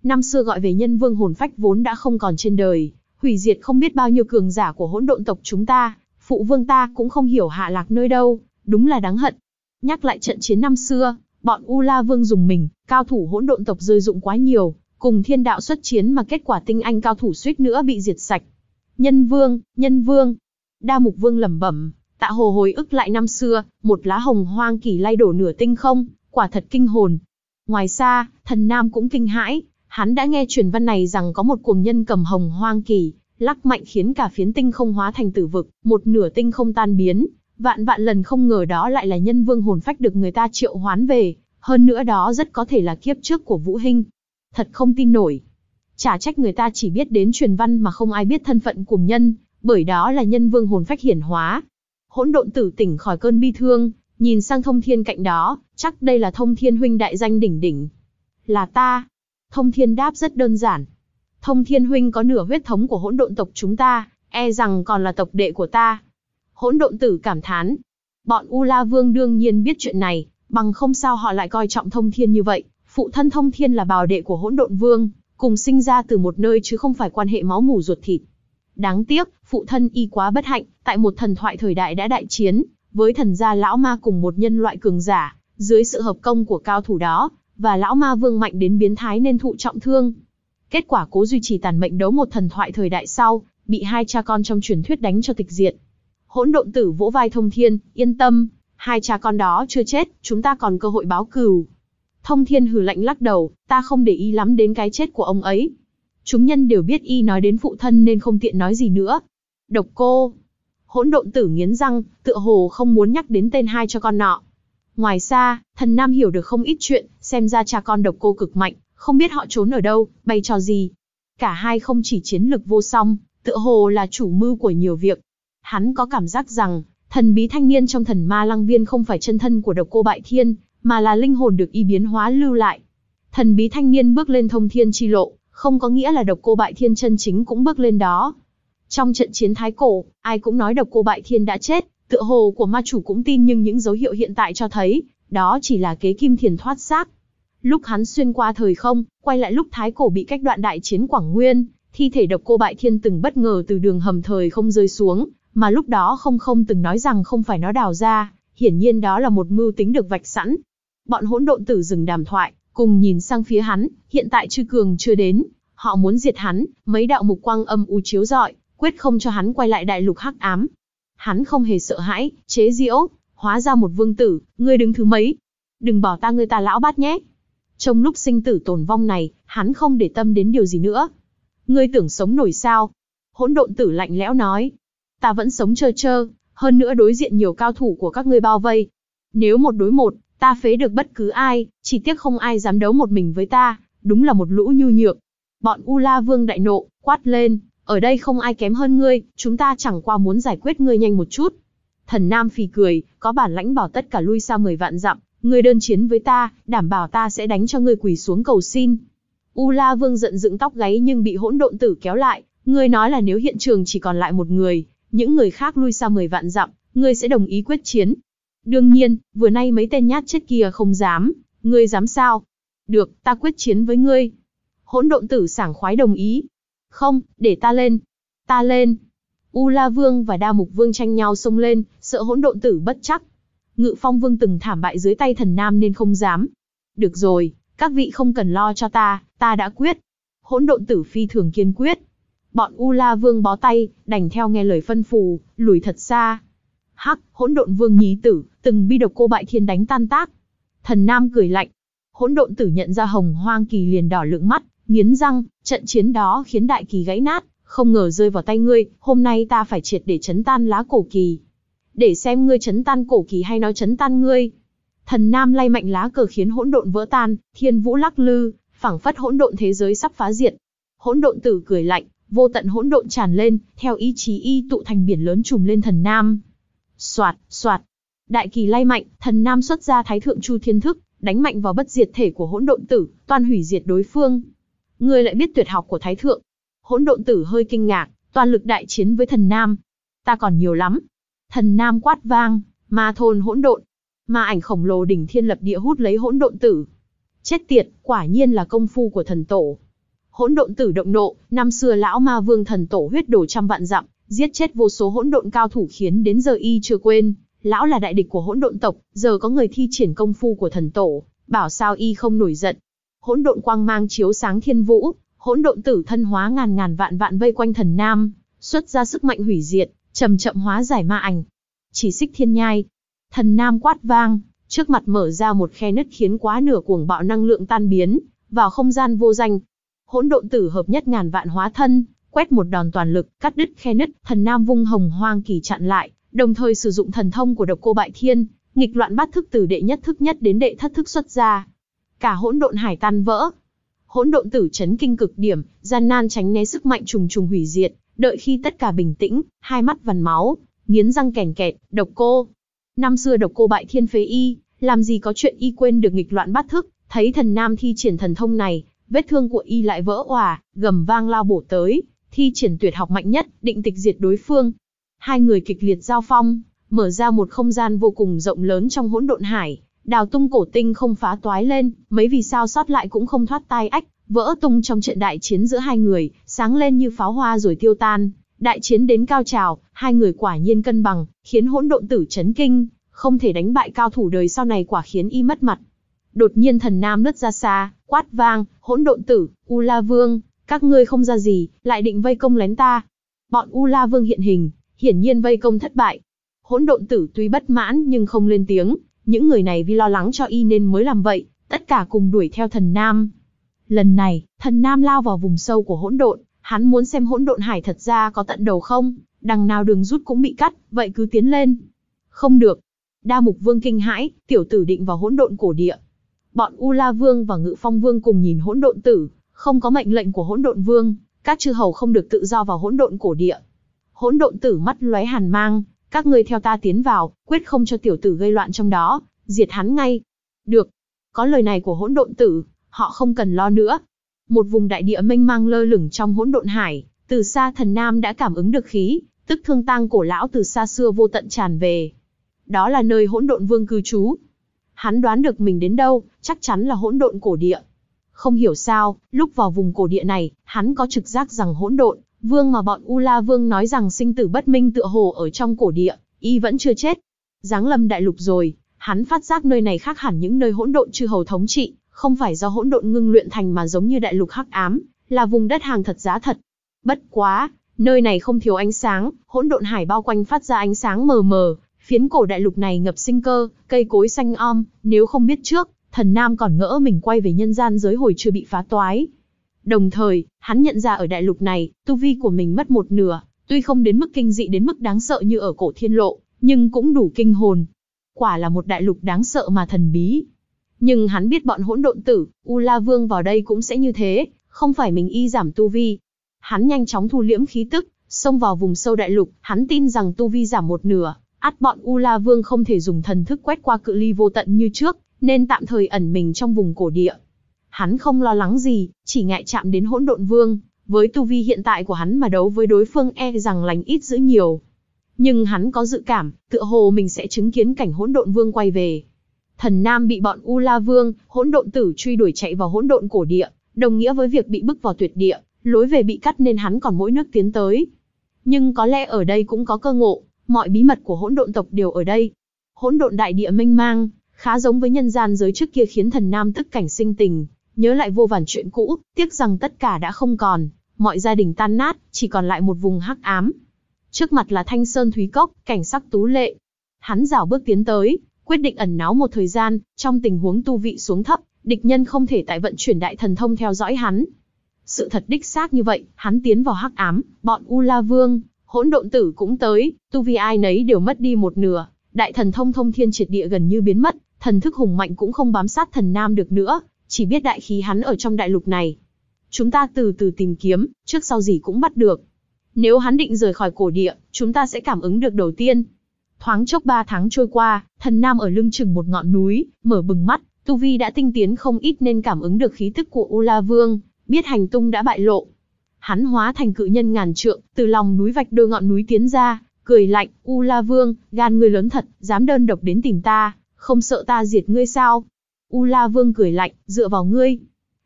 Năm xưa gọi về nhân vương hồn phách vốn đã không còn trên đời, hủy diệt không biết bao nhiêu cường giả của hỗn độn tộc chúng ta, phụ vương ta cũng không hiểu hạ lạc nơi đâu, đúng là đáng hận. Nhắc lại trận chiến năm xưa, bọn U La Vương dùng mình, cao thủ hỗn độn tộc rơi dụng quá nhiều, cùng thiên đạo xuất chiến mà kết quả tinh anh cao thủ suýt nữa bị diệt sạch. Nhân vương, nhân vương. Đa Mục Vương lẩm bẩm, Tạ Hồ hồi ức lại năm xưa, một lá hồng hoang kỳ lay đổ nửa tinh không, quả thật kinh hồn. Ngoài xa, Thần Nam cũng kinh hãi, hắn đã nghe truyền văn này rằng có một cuồng nhân cầm hồng hoang kỳ, lắc mạnh khiến cả phiến tinh không hóa thành tử vực, một nửa tinh không tan biến, vạn vạn lần không ngờ đó lại là nhân vương hồn phách được người ta triệu hoán về, hơn nữa đó rất có thể là kiếp trước của Vũ Hinh. Thật không tin nổi. Chả trách người ta chỉ biết đến truyền văn mà không ai biết thân phận cuồng nhân, bởi đó là nhân vương hồn phách hiển hóa. Hỗn độn tử tỉnh khỏi cơn bi thương, nhìn sang Thông Thiên cạnh đó, chắc đây là Thông Thiên huynh đại danh đỉnh đỉnh. Là ta. Thông Thiên đáp rất đơn giản. Thông Thiên huynh có nửa huyết thống của hỗn độn tộc chúng ta, e rằng còn là tộc đệ của ta. Hỗn độn tử cảm thán. Bọn U La Vương đương nhiên biết chuyện này, bằng không sao họ lại coi trọng Thông Thiên như vậy. Phụ thân Thông Thiên là bào đệ của hỗn độn vương, cùng sinh ra từ một nơi chứ không phải quan hệ máu mủ ruột thịt. Đáng tiếc, phụ thân y quá bất hạnh, tại một thần thoại thời đại đã đại chiến, với thần gia lão ma cùng một nhân loại cường giả, dưới sự hợp công của cao thủ đó, và lão ma vương mạnh đến biến thái nên thụ trọng thương. Kết quả cố duy trì tàn mệnh đấu một thần thoại thời đại sau, bị hai cha con trong truyền thuyết đánh cho tịch diệt. Hỗn độn tử vỗ vai Thông Thiên, yên tâm, hai cha con đó chưa chết, chúng ta còn cơ hội báo cừu. Thông Thiên hừ lạnh lắc đầu, ta không để ý lắm đến cái chết của ông ấy. Chúng nhân đều biết y nói đến phụ thân nên không tiện nói gì nữa. Độc Cô. Hỗn độn tử nghiến răng, tựa hồ không muốn nhắc đến tên hai cho con nọ. Ngoài xa, Thần Nam hiểu được không ít chuyện, xem ra cha con Độc Cô cực mạnh, không biết họ trốn ở đâu, bày trò gì. Cả hai không chỉ chiến lực vô song, tựa hồ là chủ mưu của nhiều việc. Hắn có cảm giác rằng, thần bí thanh niên trong Thần Ma Lăng Viên không phải chân thân của Độc Cô Bại Thiên, mà là linh hồn được y biến hóa lưu lại. Thần bí thanh niên bước lên thông thiên chi lộ, không có nghĩa là Độc Cô Bại Thiên chân chính cũng bước lên đó. Trong trận chiến thái cổ, ai cũng nói Độc Cô Bại Thiên đã chết, tựa hồ của ma chủ cũng tin, nhưng những dấu hiệu hiện tại cho thấy, đó chỉ là kế Kim Thiền thoát xác. Lúc hắn xuyên qua thời không, quay lại lúc thái cổ bị cách đoạn đại chiến Quảng Nguyên, thi thể Độc Cô Bại Thiên từng bất ngờ từ đường hầm thời không rơi xuống, mà lúc đó không không từng nói rằng không phải nó đào ra, hiển nhiên đó là một mưu tính được vạch sẵn. Bọn hỗn độn tử dừng đàm thoại, cùng nhìn sang phía hắn, hiện tại Chư Cường chưa đến, họ muốn diệt hắn, mấy đạo mục quang âm u chiếu rọi, quyết không cho hắn quay lại đại lục hắc ám. Hắn không hề sợ hãi, chế giễu, hóa ra một vương tử, ngươi đứng thứ mấy? Đừng bỏ ta ngươi ta lão bát nhé. Trong lúc sinh tử tồn vong này, hắn không để tâm đến điều gì nữa. Ngươi tưởng sống nổi sao? Hỗn độn tử lạnh lẽo nói. Ta vẫn sống trơ trơ, hơn nữa đối diện nhiều cao thủ của các ngươi bao vây. Nếu một đối một, ta phế được bất cứ ai, chỉ tiếc không ai dám đấu một mình với ta, đúng là một lũ nhu nhược. Bọn U La Vương đại nộ, quát lên, ở đây không ai kém hơn ngươi, chúng ta chẳng qua muốn giải quyết ngươi nhanh một chút. Thần Nam phì cười, có bản lãnh bảo tất cả lui xa mười vạn dặm, ngươi đơn chiến với ta, đảm bảo ta sẽ đánh cho ngươi quỳ xuống cầu xin. U La Vương giận dựng tóc gáy nhưng bị hỗn độn tử kéo lại, ngươi nói là nếu hiện trường chỉ còn lại một người, những người khác lui xa mười vạn dặm, ngươi sẽ đồng ý quyết chiến. Đương nhiên, vừa nay mấy tên nhát chết kia không dám, ngươi dám sao? Được, ta quyết chiến với ngươi. Hỗn độn tử sảng khoái đồng ý. Không, để ta lên. Ta lên. U La Vương và Đa Mục Vương tranh nhau xông lên, sợ hỗn độn tử bất chắc. Ngự Phong Vương từng thảm bại dưới tay Thần Nam nên không dám. Được rồi, các vị không cần lo cho ta, ta đã quyết. Hỗn độn tử phi thường kiên quyết. Bọn U La Vương bó tay, đành theo nghe lời phân phù, lùi thật xa. Hắc, hỗn độn vương nhí tử, từng bi Độc Cô Bại Thiên đánh tan tác. Thần Nam cười lạnh. Hỗn độn tử nhận ra hồng hoang kỳ liền đỏ lưỡng mắt, nghiến răng, trận chiến đó khiến đại kỳ gãy nát, không ngờ rơi vào tay ngươi, hôm nay ta phải triệt để chấn tan lá cổ kỳ. Để xem ngươi chấn tan cổ kỳ hay nói chấn tan ngươi. Thần Nam lay mạnh lá cờ khiến hỗn độn vỡ tan, thiên vũ lắc lư, phảng phất hỗn độn thế giới sắp phá diệt. Hỗn độn tử cười lạnh, vô tận hỗn độn tràn lên, theo ý chí y tụ thành biển lớn trùm lên Thần Nam. Soạt, soạt. Đại kỳ lay mạnh, Thần Nam xuất ra Thái Thượng Chu Thiên Thức, đánh mạnh vào bất diệt thể của hỗn độn tử, toan hủy diệt đối phương. Ngươi lại biết tuyệt học của Thái Thượng? Hỗn độn tử hơi kinh ngạc, toàn lực đại chiến với Thần Nam. Ta còn nhiều lắm. Thần Nam quát vang, ma thôn hỗn độn. Ma ảnh khổng lồ đỉnh thiên lập địa hút lấy hỗn độn tử. Chết tiệt, quả nhiên là công phu của thần tổ. Hỗn độn tử động nộ, năm xưa lão ma vương thần tổ huyết đổ trăm vạn dặm, giết chết vô số hỗn độn cao thủ khiến đến giờ y chưa quên. Lão là đại địch của hỗn độn tộc, giờ có người thi triển công phu của thần tổ, bảo sao y không nổi giận. Hỗn độn quang mang chiếu sáng thiên vũ, hỗn độn tử thân hóa ngàn ngàn vạn vạn vây quanh thần nam, xuất ra sức mạnh hủy diệt, chậm chậm hóa giải ma ảnh. Chỉ xích thiên nhai. Thần nam quát vang, trước mặt mở ra một khe nứt khiến quá nửa cuồng bạo năng lượng tan biến vào không gian vô danh. Hỗn độn tử hợp nhất ngàn vạn hóa thân, quét một đòn toàn lực, cắt đứt khe nứt. Thần nam vung hồng hoang kỳ chặn lại, đồng thời sử dụng thần thông của độc cô bại thiên, nghịch loạn bát thức từ đệ nhất thức nhất đến đệ thất thức xuất ra. Cả hỗn độn hải tan vỡ. Hỗn độn tử chấn kinh cực điểm, gian nan tránh né sức mạnh trùng trùng hủy diệt. Đợi khi tất cả bình tĩnh, hai mắt vằn máu, nghiến răng kèn kẹt, độc cô. Năm xưa độc cô bại thiên phế y, làm gì có chuyện y quên được nghịch loạn bát thức. Thấy thần nam thi triển thần thông này, vết thương của y lại vỡ òa, gầm vang lao bổ tới, thi triển tuyệt học mạnh nhất, định tịch diệt đối phương. Hai người kịch liệt giao phong, mở ra một không gian vô cùng rộng lớn trong hỗn độn hải, đào tung cổ tinh không phá toái lên, mấy vì sao sót lại cũng không thoát tai ách, vỡ tung trong trận đại chiến giữa hai người, sáng lên như pháo hoa rồi tiêu tan. Đại chiến đến cao trào, hai người quả nhiên cân bằng, khiến hỗn độn tử chấn kinh, không thể đánh bại cao thủ đời sau này quả khiến y mất mặt. Đột nhiên thần nam lướt ra xa, quát vang, hỗn độn tử, U La Vương, các ngươi không ra gì, lại định vây công lén ta. Bọn U La Vương hiện hình, hiển nhiên vây công thất bại. Hỗn độn tử tuy bất mãn nhưng không lên tiếng, những người này vì lo lắng cho y nên mới làm vậy, tất cả cùng đuổi theo thần nam. Lần này, thần nam lao vào vùng sâu của hỗn độn, hắn muốn xem hỗn độn hải thật ra có tận đầu không, đằng nào đường rút cũng bị cắt, vậy cứ tiến lên. Không được. Đa Mục Vương kinh hãi, tiểu tử định vào hỗn độn cổ địa. Bọn U La Vương và Ngự Phong Vương cùng nhìn hỗn độn tử, không có mệnh lệnh của hỗn độn vương, các chư hầu không được tự do vào hỗn độn cổ địa. Hỗn độn tử mắt lóe hàn mang, các ngươi theo ta tiến vào, quyết không cho tiểu tử gây loạn trong đó, diệt hắn ngay. Được. Có lời này của hỗn độn tử, họ không cần lo nữa. Một vùng đại địa mênh mang lơ lửng trong hỗn độn hải, từ xa thần nam đã cảm ứng được khí, tức thương tang cổ lão từ xa xưa vô tận tràn về. Đó là nơi hỗn độn vương cư trú. Hắn đoán được mình đến đâu, chắc chắn là hỗn độn cổ địa. Không hiểu sao, lúc vào vùng cổ địa này, hắn có trực giác rằng hỗn độn vương mà bọn U La Vương nói rằng sinh tử bất minh tựa hồ ở trong cổ địa, y vẫn chưa chết. Giáng lâm đại lục rồi, hắn phát giác nơi này khác hẳn những nơi hỗn độn chư hầu thống trị, không phải do hỗn độn ngưng luyện thành mà giống như đại lục hắc ám, là vùng đất hàng thật giá thật. Bất quá, nơi này không thiếu ánh sáng, hỗn độn hải bao quanh phát ra ánh sáng mờ mờ, phiến cổ đại lục này ngập sinh cơ, cây cối xanh om, nếu không biết trước, thần nam còn ngỡ mình quay về nhân gian giới hồi chưa bị phá toái. Đồng thời, hắn nhận ra ở đại lục này, tu vi của mình mất một nửa, tuy không đến mức kinh dị đến mức đáng sợ như ở cổ thiên lộ, nhưng cũng đủ kinh hồn. Quả là một đại lục đáng sợ mà thần bí. Nhưng hắn biết bọn hỗn độn tử, U La Vương vào đây cũng sẽ như thế, không phải mình y giảm tu vi. Hắn nhanh chóng thu liễm khí tức, xông vào vùng sâu đại lục, hắn tin rằng tu vi giảm một nửa, ắt bọn U La Vương không thể dùng thần thức quét qua cự ly vô tận như trước, nên tạm thời ẩn mình trong vùng cổ địa. Hắn không lo lắng gì, chỉ ngại chạm đến hỗn độn vương, với tu vi hiện tại của hắn mà đấu với đối phương e rằng lành ít dữ nhiều. Nhưng hắn có dự cảm, tựa hồ mình sẽ chứng kiến cảnh hỗn độn vương quay về. Thần nam bị bọn U La Vương, hỗn độn tử truy đuổi chạy vào hỗn độn cổ địa, đồng nghĩa với việc bị bức vào tuyệt địa, lối về bị cắt nên hắn còn mỗi nước tiến tới. Nhưng có lẽ ở đây cũng có cơ ngộ, mọi bí mật của hỗn độn tộc đều ở đây. Hỗn độn đại địa mênh mang, khá giống với nhân gian giới trước kia khiến thần nam tức cảnh sinh tình, nhớ lại vô vàn chuyện cũ, tiếc rằng tất cả đã không còn, mọi gia đình tan nát, chỉ còn lại một vùng hắc ám. Trước mặt là Thanh Sơn Thúy Cốc, cảnh sắc tú lệ. Hắn rảo bước tiến tới, quyết định ẩn náu một thời gian, trong tình huống tu vị xuống thấp, địch nhân không thể tại vận chuyển đại thần thông theo dõi hắn. Sự thật đích xác như vậy, hắn tiến vào hắc ám, bọn U La Vương, hỗn độn tử cũng tới, tu vi ai nấy đều mất đi một nửa, đại thần thông thông thiên triệt địa gần như biến mất, thần thức hùng mạnh cũng không bám sát thần nam được nữa, chỉ biết đại khí hắn ở trong đại lục này. Chúng ta từ từ tìm kiếm, trước sau gì cũng bắt được. Nếu hắn định rời khỏi cổ địa, chúng ta sẽ cảm ứng được đầu tiên. Thoáng chốc ba tháng trôi qua, thần nam ở lưng chừng một ngọn núi, mở bừng mắt, tu vi đã tinh tiến không ít nên cảm ứng được khí tức của U La Vương, biết hành tung đã bại lộ. Hắn hóa thành cự nhân ngàn trượng, từ lòng núi vạch đôi ngọn núi tiến ra, cười lạnh, U La Vương, gan ngươi lớn thật, dám đơn độc đến tìm ta, không sợ ta diệt ngươi sao? U La Vương cười lạnh, dựa vào ngươi.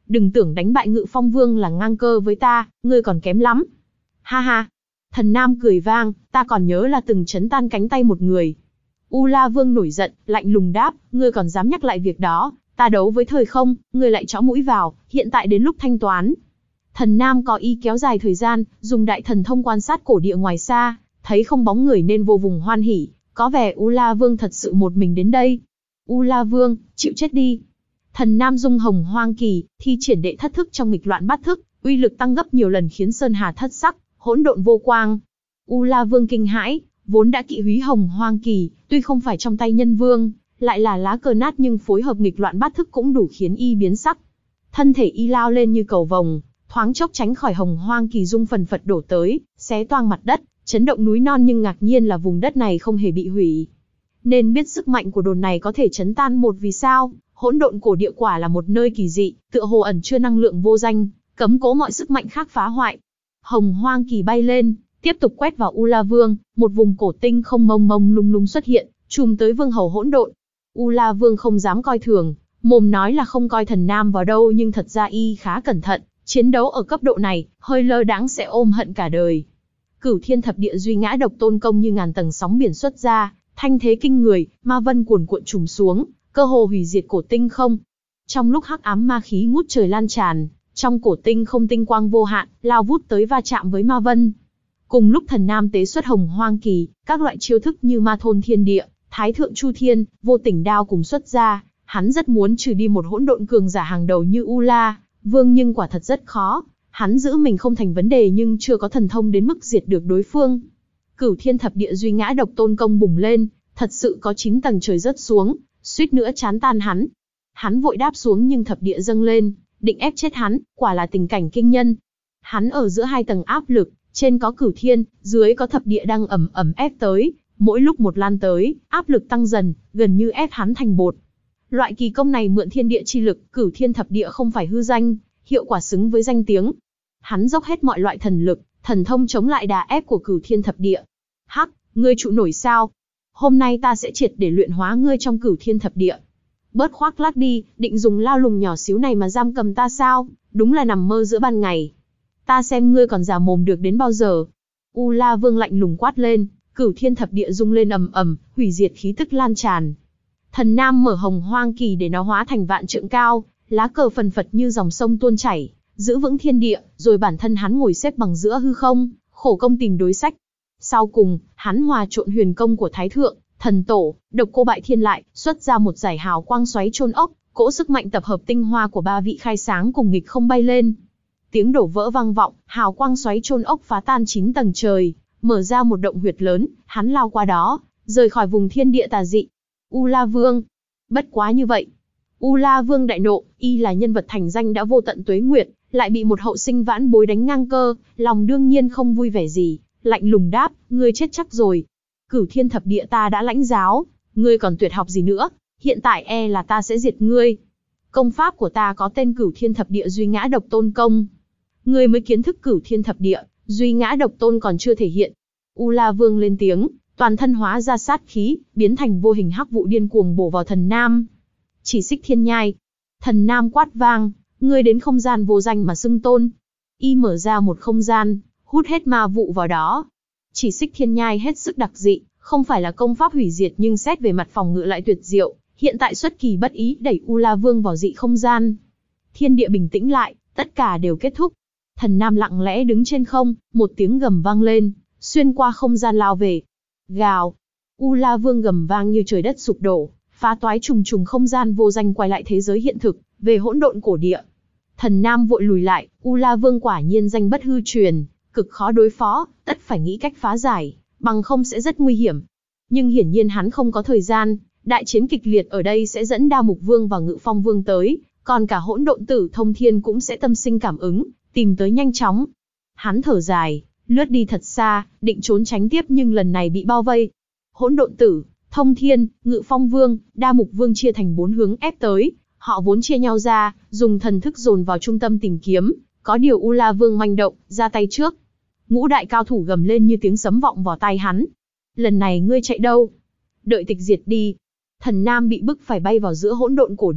Đừng tưởng đánh bại Ngự Phong Vương là ngang cơ với ta, ngươi còn kém lắm. Ha ha. Thần Nam cười vang, ta còn nhớ là từng chấn tan cánh tay một người. U La Vương nổi giận, lạnh lùng đáp, ngươi còn dám nhắc lại việc đó, ta đấu với thời không, ngươi lại chõ mũi vào, hiện tại đến lúc thanh toán. Thần Nam có ý kéo dài thời gian, dùng đại thần thông quan sát cổ địa ngoài xa, thấy không bóng người nên vô vùng hoan hỉ, có vẻ U La Vương thật sự một mình đến đây. U La Vương, chịu chết đi. Thần Nam dung hồng hoang kỳ, thi triển đệ thất thức trong nghịch loạn bát thức, uy lực tăng gấp nhiều lần khiến sơn hà thất sắc, hỗn độn vô quang. U La Vương kinh hãi, vốn đã kỵ húy hồng hoang kỳ, tuy không phải trong tay nhân vương, lại là lá cờ nát nhưng phối hợp nghịch loạn bát thức cũng đủ khiến y biến sắc. Thân thể y lao lên như cầu vồng, thoáng chốc tránh khỏi hồng hoang kỳ dung phần phật đổ tới, xé toang mặt đất, chấn động núi non, nhưng ngạc nhiên là vùng đất này không hề bị hủy. Nên biết sức mạnh của đồn này có thể chấn tan một vì sao, hỗn độn cổ địa quả là một nơi kỳ dị, tựa hồ ẩn chứa năng lượng vô danh, cấm cố mọi sức mạnh khác phá hoại. Hồng hoang kỳ bay lên, tiếp tục quét vào U La Vương, một vùng cổ tinh không mông mông lung lung xuất hiện, trùm tới vương hầu hỗn độn. U La Vương không dám coi thường, mồm nói là không coi Thần Nam vào đâu nhưng thật ra y khá cẩn thận, chiến đấu ở cấp độ này, hơi lơ đãng sẽ ôm hận cả đời. Cửu Thiên Thập Địa Duy Ngã Độc Tôn Công như ngàn tầng sóng biển xuất ra, thanh thế kinh người, ma vân cuồn cuộn trùm xuống, cơ hồ hủy diệt cổ tinh không. Trong lúc hắc ám ma khí ngút trời lan tràn, trong cổ tinh không tinh quang vô hạn, lao vút tới va chạm với ma vân. Cùng lúc Thần Nam tế xuất hồng hoang kỳ, các loại chiêu thức như ma thôn thiên địa, thái thượng chu thiên, vô tình đao cùng xuất ra. Hắn rất muốn trừ đi một hỗn độn cường giả hàng đầu như U La Vương nhưng quả thật rất khó. Hắn giữ mình không thành vấn đề nhưng chưa có thần thông đến mức diệt được đối phương. Cửu Thiên Thập Địa Duy Ngã Độc Tôn Công bùng lên, thật sự có chín tầng trời rớt xuống, suýt nữa chán tan hắn. Hắn vội đáp xuống nhưng thập địa dâng lên, định ép chết hắn, quả là tình cảnh kinh nhân. Hắn ở giữa hai tầng áp lực, trên có cửu thiên, dưới có thập địa đang ầm ầm ép tới, mỗi lúc một lan tới, áp lực tăng dần, gần như ép hắn thành bột. Loại kỳ công này mượn thiên địa chi lực, Cửu Thiên Thập Địa không phải hư danh, hiệu quả xứng với danh tiếng. Hắn dốc hết mọi loại thần lực, thần thông chống lại đà ép của Cửu Thiên Thập Địa. Hắc, ngươi trụ nổi sao? Hôm nay ta sẽ triệt để luyện hóa ngươi trong Cửu Thiên Thập Địa. Bớt khoác lác đi, định dùng lao lùng nhỏ xíu này mà giam cầm ta sao? Đúng là nằm mơ giữa ban ngày. Ta xem ngươi còn già mồm được đến bao giờ. U La Vương lạnh lùng quát lên, Cửu Thiên Thập Địa rung lên ầm ầm, hủy diệt khí tức lan tràn. Thần Nam mở hồng hoang kỳ để nó hóa thành vạn trượng cao, lá cờ phần phật như dòng sông tuôn chảy, giữ vững thiên địa, rồi bản thân hắn ngồi xếp bằng giữa hư không, khổ công tìm đối sách. Sau cùng, hắn hòa trộn huyền công của Thái Thượng, Thần Tổ, Độc Cô Bại Thiên lại, xuất ra một giải hào quang xoáy chôn ốc, cỗ sức mạnh tập hợp tinh hoa của ba vị khai sáng cùng nghịch không bay lên. Tiếng đổ vỡ vang vọng, hào quang xoáy chôn ốc phá tan chín tầng trời, mở ra một động huyệt lớn, hắn lao qua đó, rời khỏi vùng thiên địa tà dị. U La Vương, bất quá như vậy. U La Vương đại nộ, y là nhân vật thành danh đã vô tận tuế nguyệt, lại bị một hậu sinh vãn bối đánh ngang cơ, lòng đương nhiên không vui vẻ gì, lạnh lùng đáp, ngươi chết chắc rồi. Cửu Thiên Thập Địa ta đã lãnh giáo, ngươi còn tuyệt học gì nữa, hiện tại e là ta sẽ diệt ngươi. Công pháp của ta có tên Cửu Thiên Thập Địa Duy Ngã Độc Tôn Công. Ngươi mới kiến thức Cửu Thiên Thập Địa, Duy Ngã Độc Tôn còn chưa thể hiện. U La Vương lên tiếng, toàn thân hóa ra sát khí, biến thành vô hình hắc vụ điên cuồng bổ vào Thần Nam. Chỉ xích thiên nhai. Thần Nam quát vang, ngươi đến không gian vô danh mà xưng tôn. Y mở ra một không gian, hút hết ma vụ vào đó. Chỉ xích thiên nhai hết sức đặc dị, không phải là công pháp hủy diệt nhưng xét về mặt phòng ngự lại tuyệt diệu. Hiện tại xuất kỳ bất ý đẩy U La Vương vào dị không gian. Thiên địa bình tĩnh lại, tất cả đều kết thúc. Thần Nam lặng lẽ đứng trên không, một tiếng gầm vang lên, xuyên qua không gian lao về. Gào. U La Vương gầm vang như trời đất sụp đổ, phá toái trùng trùng không gian vô danh quay lại thế giới hiện thực, về hỗn độn cổ địa. Thần Nam vội lùi lại, U La Vương quả nhiên danh bất hư truyền, cực khó đối phó, tất phải nghĩ cách phá giải, bằng không sẽ rất nguy hiểm. Nhưng hiển nhiên hắn không có thời gian, đại chiến kịch liệt ở đây sẽ dẫn Đa Mục Vương và Ngự Phong Vương tới, còn cả hỗn độn tử Thông Thiên cũng sẽ tâm sinh cảm ứng, tìm tới nhanh chóng. Hắn thở dài, lướt đi thật xa, định trốn tránh tiếp nhưng lần này bị bao vây. Hỗn độn tử, Thông Thiên, Ngự Phong Vương, Đa Mục Vương chia thành bốn hướng ép tới, họ vốn chia nhau ra, dùng thần thức dồn vào trung tâm tìm kiếm, có điều U La Vương manh động, ra tay trước. Ngũ đại cao thủ gầm lên như tiếng sấm vọng vào tai hắn. Lần này ngươi chạy đâu? Đợi tịch diệt đi. Thần Nam bị bức phải bay vào giữa hỗn độn cổ địa,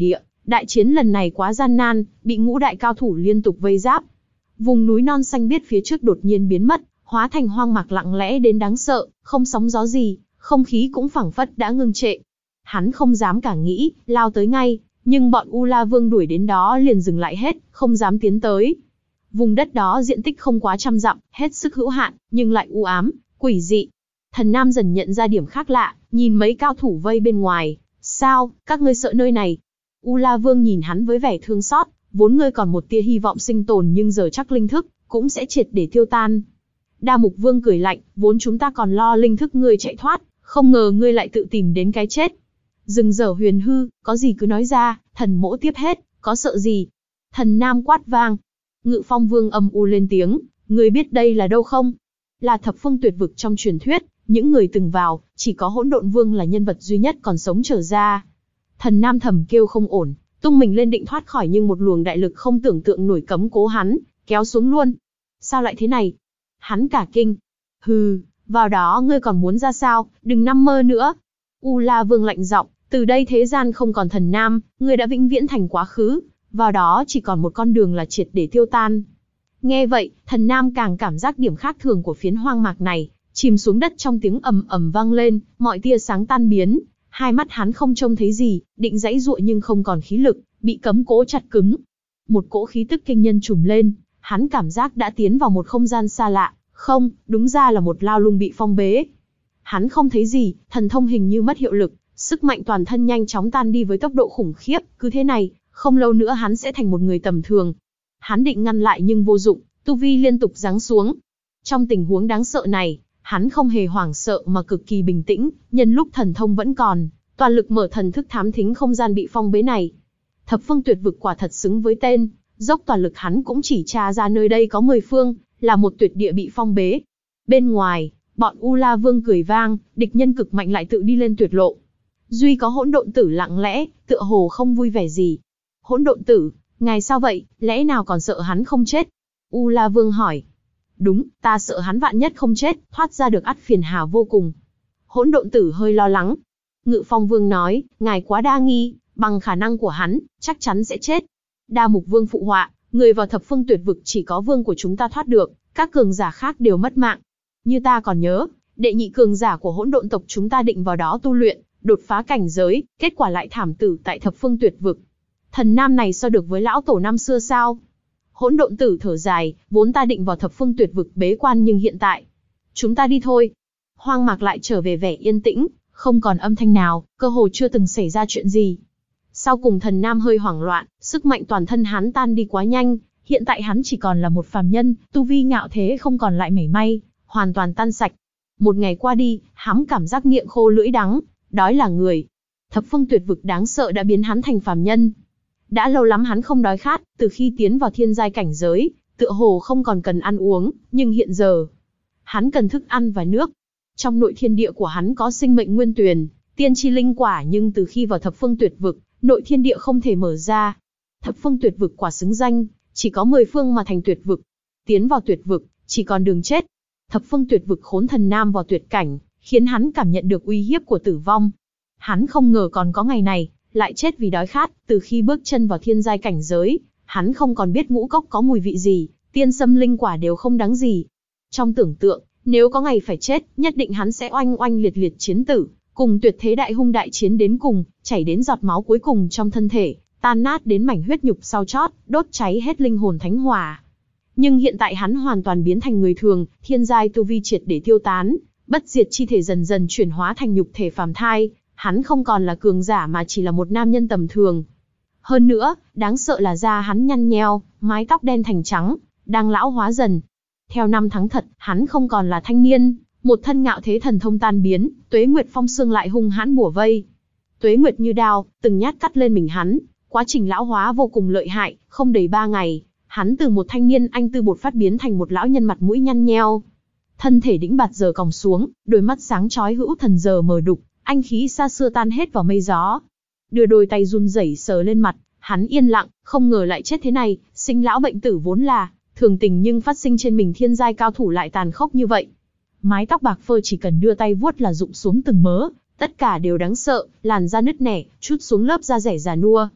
Đại chiến lần này quá gian nan, bị ngũ đại cao thủ liên tục vây giáp. Vùng núi non xanh biếc phía trước đột nhiên biến mất, hóa thành hoang mạc lặng lẽ đến đáng sợ, không sóng gió gì, không khí cũng phảng phất đã ngưng trệ. Hắn không dám cả nghĩ, lao tới ngay, nhưng bọn U La Vương đuổi đến đó liền dừng lại hết, không dám tiến tới. Vùng đất đó diện tích không quá trăm dặm, hết sức hữu hạn, nhưng lại u ám, quỷ dị. Thần Nam dần nhận ra điểm khác lạ, nhìn mấy cao thủ vây bên ngoài. Sao, các ngươi sợ nơi này? U La Vương nhìn hắn với vẻ thương xót, vốn ngươi còn một tia hy vọng sinh tồn nhưng giờ chắc linh thức cũng sẽ triệt để tiêu tan. Đa Mục Vương cười lạnh, vốn chúng ta còn lo linh thức ngươi chạy thoát, không ngờ ngươi lại tự tìm đến cái chết. Dừng dở huyền hư, có gì cứ nói ra, thần mỗ tiếp hết, có sợ gì? Thần Nam quát vang. Ngự Phong Vương âm u lên tiếng, ngươi biết đây là đâu không? Là thập phương tuyệt vực trong truyền thuyết, những người từng vào, chỉ có Hỗn Độn Vương là nhân vật duy nhất còn sống trở ra. Thần Nam thầm kêu không ổn, tung mình lên định thoát khỏi nhưng một luồng đại lực không tưởng tượng nổi cấm cố hắn, kéo xuống luôn. Sao lại thế này? Hắn cả kinh. Hừ, vào đó ngươi còn muốn ra sao, đừng nằm mơ nữa. U La Vương lạnh giọng, từ đây thế gian không còn thần Nam, ngươi đã vĩnh viễn thành quá khứ, vào đó chỉ còn một con đường là triệt để tiêu tan. Nghe vậy, thần Nam càng cảm giác điểm khác thường của phiến hoang mạc này, chìm xuống đất trong tiếng ầm ầm vang lên, mọi tia sáng tan biến, hai mắt hắn không trông thấy gì, định giãy giụa nhưng không còn khí lực, bị cấm cố chặt cứng. Một cỗ khí tức kinh nhân trùm lên, hắn cảm giác đã tiến vào một không gian xa lạ, không, đúng ra là một lao lung bị phong bế. Hắn không thấy gì, thần thông hình như mất hiệu lực, sức mạnh toàn thân nhanh chóng tan đi với tốc độ khủng khiếp, cứ thế này, không lâu nữa hắn sẽ thành một người tầm thường. Hắn định ngăn lại nhưng vô dụng, tu vi liên tục giáng xuống. Trong tình huống đáng sợ này, hắn không hề hoảng sợ mà cực kỳ bình tĩnh, nhân lúc thần thông vẫn còn, toàn lực mở thần thức thám thính không gian bị phong bế này. Thập phương tuyệt vực quả thật xứng với tên, dốc toàn lực hắn cũng chỉ tra ra nơi đây có mười phương, là một tuyệt địa bị phong bế. Bên ngoài, bọn U La Vương cười vang, địch nhân cực mạnh lại tự đi lên tuyệt lộ. Duy có Hỗn Độn Tử lặng lẽ, tựa hồ không vui vẻ gì. Hỗn Độn Tử, ngài sao vậy, lẽ nào còn sợ hắn không chết? U La Vương hỏi. Đúng, ta sợ hắn vạn nhất không chết, thoát ra được ắt phiền hà vô cùng. Hỗn Độn Tử hơi lo lắng. Ngự Phong Vương nói, ngài quá đa nghi, bằng khả năng của hắn, chắc chắn sẽ chết. Đa Mục Vương phụ họa, người vào thập phương tuyệt vực chỉ có vương của chúng ta thoát được, các cường giả khác đều mất mạng. Như ta còn nhớ, đệ nhị cường giả của hỗn độn tộc chúng ta định vào đó tu luyện, đột phá cảnh giới, kết quả lại thảm tử tại thập phương tuyệt vực. Thần Nam này so được với lão tổ năm xưa sao? Hỗn Độn Tử thở dài, vốn ta định vào thập phương tuyệt vực bế quan nhưng hiện tại, chúng ta đi thôi. Hoang mạc lại trở về vẻ yên tĩnh, không còn âm thanh nào, cơ hồ chưa từng xảy ra chuyện gì. Sau cùng thần Nam hơi hoảng loạn, sức mạnh toàn thân hắn tan đi quá nhanh, hiện tại hắn chỉ còn là một phàm nhân, tu vi ngạo thế không còn lại mảy may, hoàn toàn tan sạch. Một ngày qua đi, hắn cảm giác miệng khô lưỡi đắng, đói là người. Thập phương tuyệt vực đáng sợ đã biến hắn thành phàm nhân. Đã lâu lắm hắn không đói khát, từ khi tiến vào thiên giai cảnh giới, tựa hồ không còn cần ăn uống, nhưng hiện giờ, hắn cần thức ăn và nước. Trong nội thiên địa của hắn có sinh mệnh nguyên tuyền, tiên chi linh quả, nhưng từ khi vào thập phương tuyệt vực, nội thiên địa không thể mở ra. Thập phương tuyệt vực quả xứng danh, chỉ có mười phương mà thành tuyệt vực. Tiến vào tuyệt vực, chỉ còn đường chết. Thập phương tuyệt vực khốn thần Nam vào tuyệt cảnh, khiến hắn cảm nhận được uy hiếp của tử vong. Hắn không ngờ còn có ngày này, lại chết vì đói khát. Từ khi bước chân vào thiên giai cảnh giới, hắn không còn biết ngũ cốc có mùi vị gì, tiên sâm linh quả đều không đáng gì. Trong tưởng tượng, nếu có ngày phải chết, nhất định hắn sẽ oanh oanh liệt liệt chiến tử, cùng tuyệt thế đại hung đại chiến đến cùng, chảy đến giọt máu cuối cùng trong thân thể, tan nát đến mảnh huyết nhục sau chót, đốt cháy hết linh hồn thánh hỏa. Nhưng hiện tại hắn hoàn toàn biến thành người thường, thiên giai tu vi triệt để tiêu tán, bất diệt chi thể dần dần chuyển hóa thành nhục thể phàm thai, hắn không còn là cường giả mà chỉ là một nam nhân tầm thường. Hơn nữa, đáng sợ là da hắn nhăn nheo, mái tóc đen thành trắng, đang lão hóa dần. Theo năm tháng thật, hắn không còn là thanh niên, một thân ngạo thế thần thông tan biến, tuế nguyệt phong xương lại hung hãn bủa vây. Tuế nguyệt như đao, từng nhát cắt lên mình hắn, quá trình lão hóa vô cùng lợi hại, không đầy ba ngày, hắn từ một thanh niên anh tư bột phát biến thành một lão nhân mặt mũi nhăn nheo. Thân thể đĩnh bạt giờ còng xuống, đôi mắt sáng chói hữu thần giờ mờ đục, anh khí xa xưa tan hết vào mây gió. Đưa đôi tay run rẩy sờ lên mặt, hắn yên lặng, không ngờ lại chết thế này, sinh lão bệnh tử vốn là thường tình, nhưng phát sinh trên mình thiên giai cao thủ lại tàn khốc như vậy. Mái tóc bạc phơ chỉ cần đưa tay vuốt là rụng xuống từng mớ, tất cả đều đáng sợ, làn da nứt nẻ, chút xuống lớp da rẻ già nua.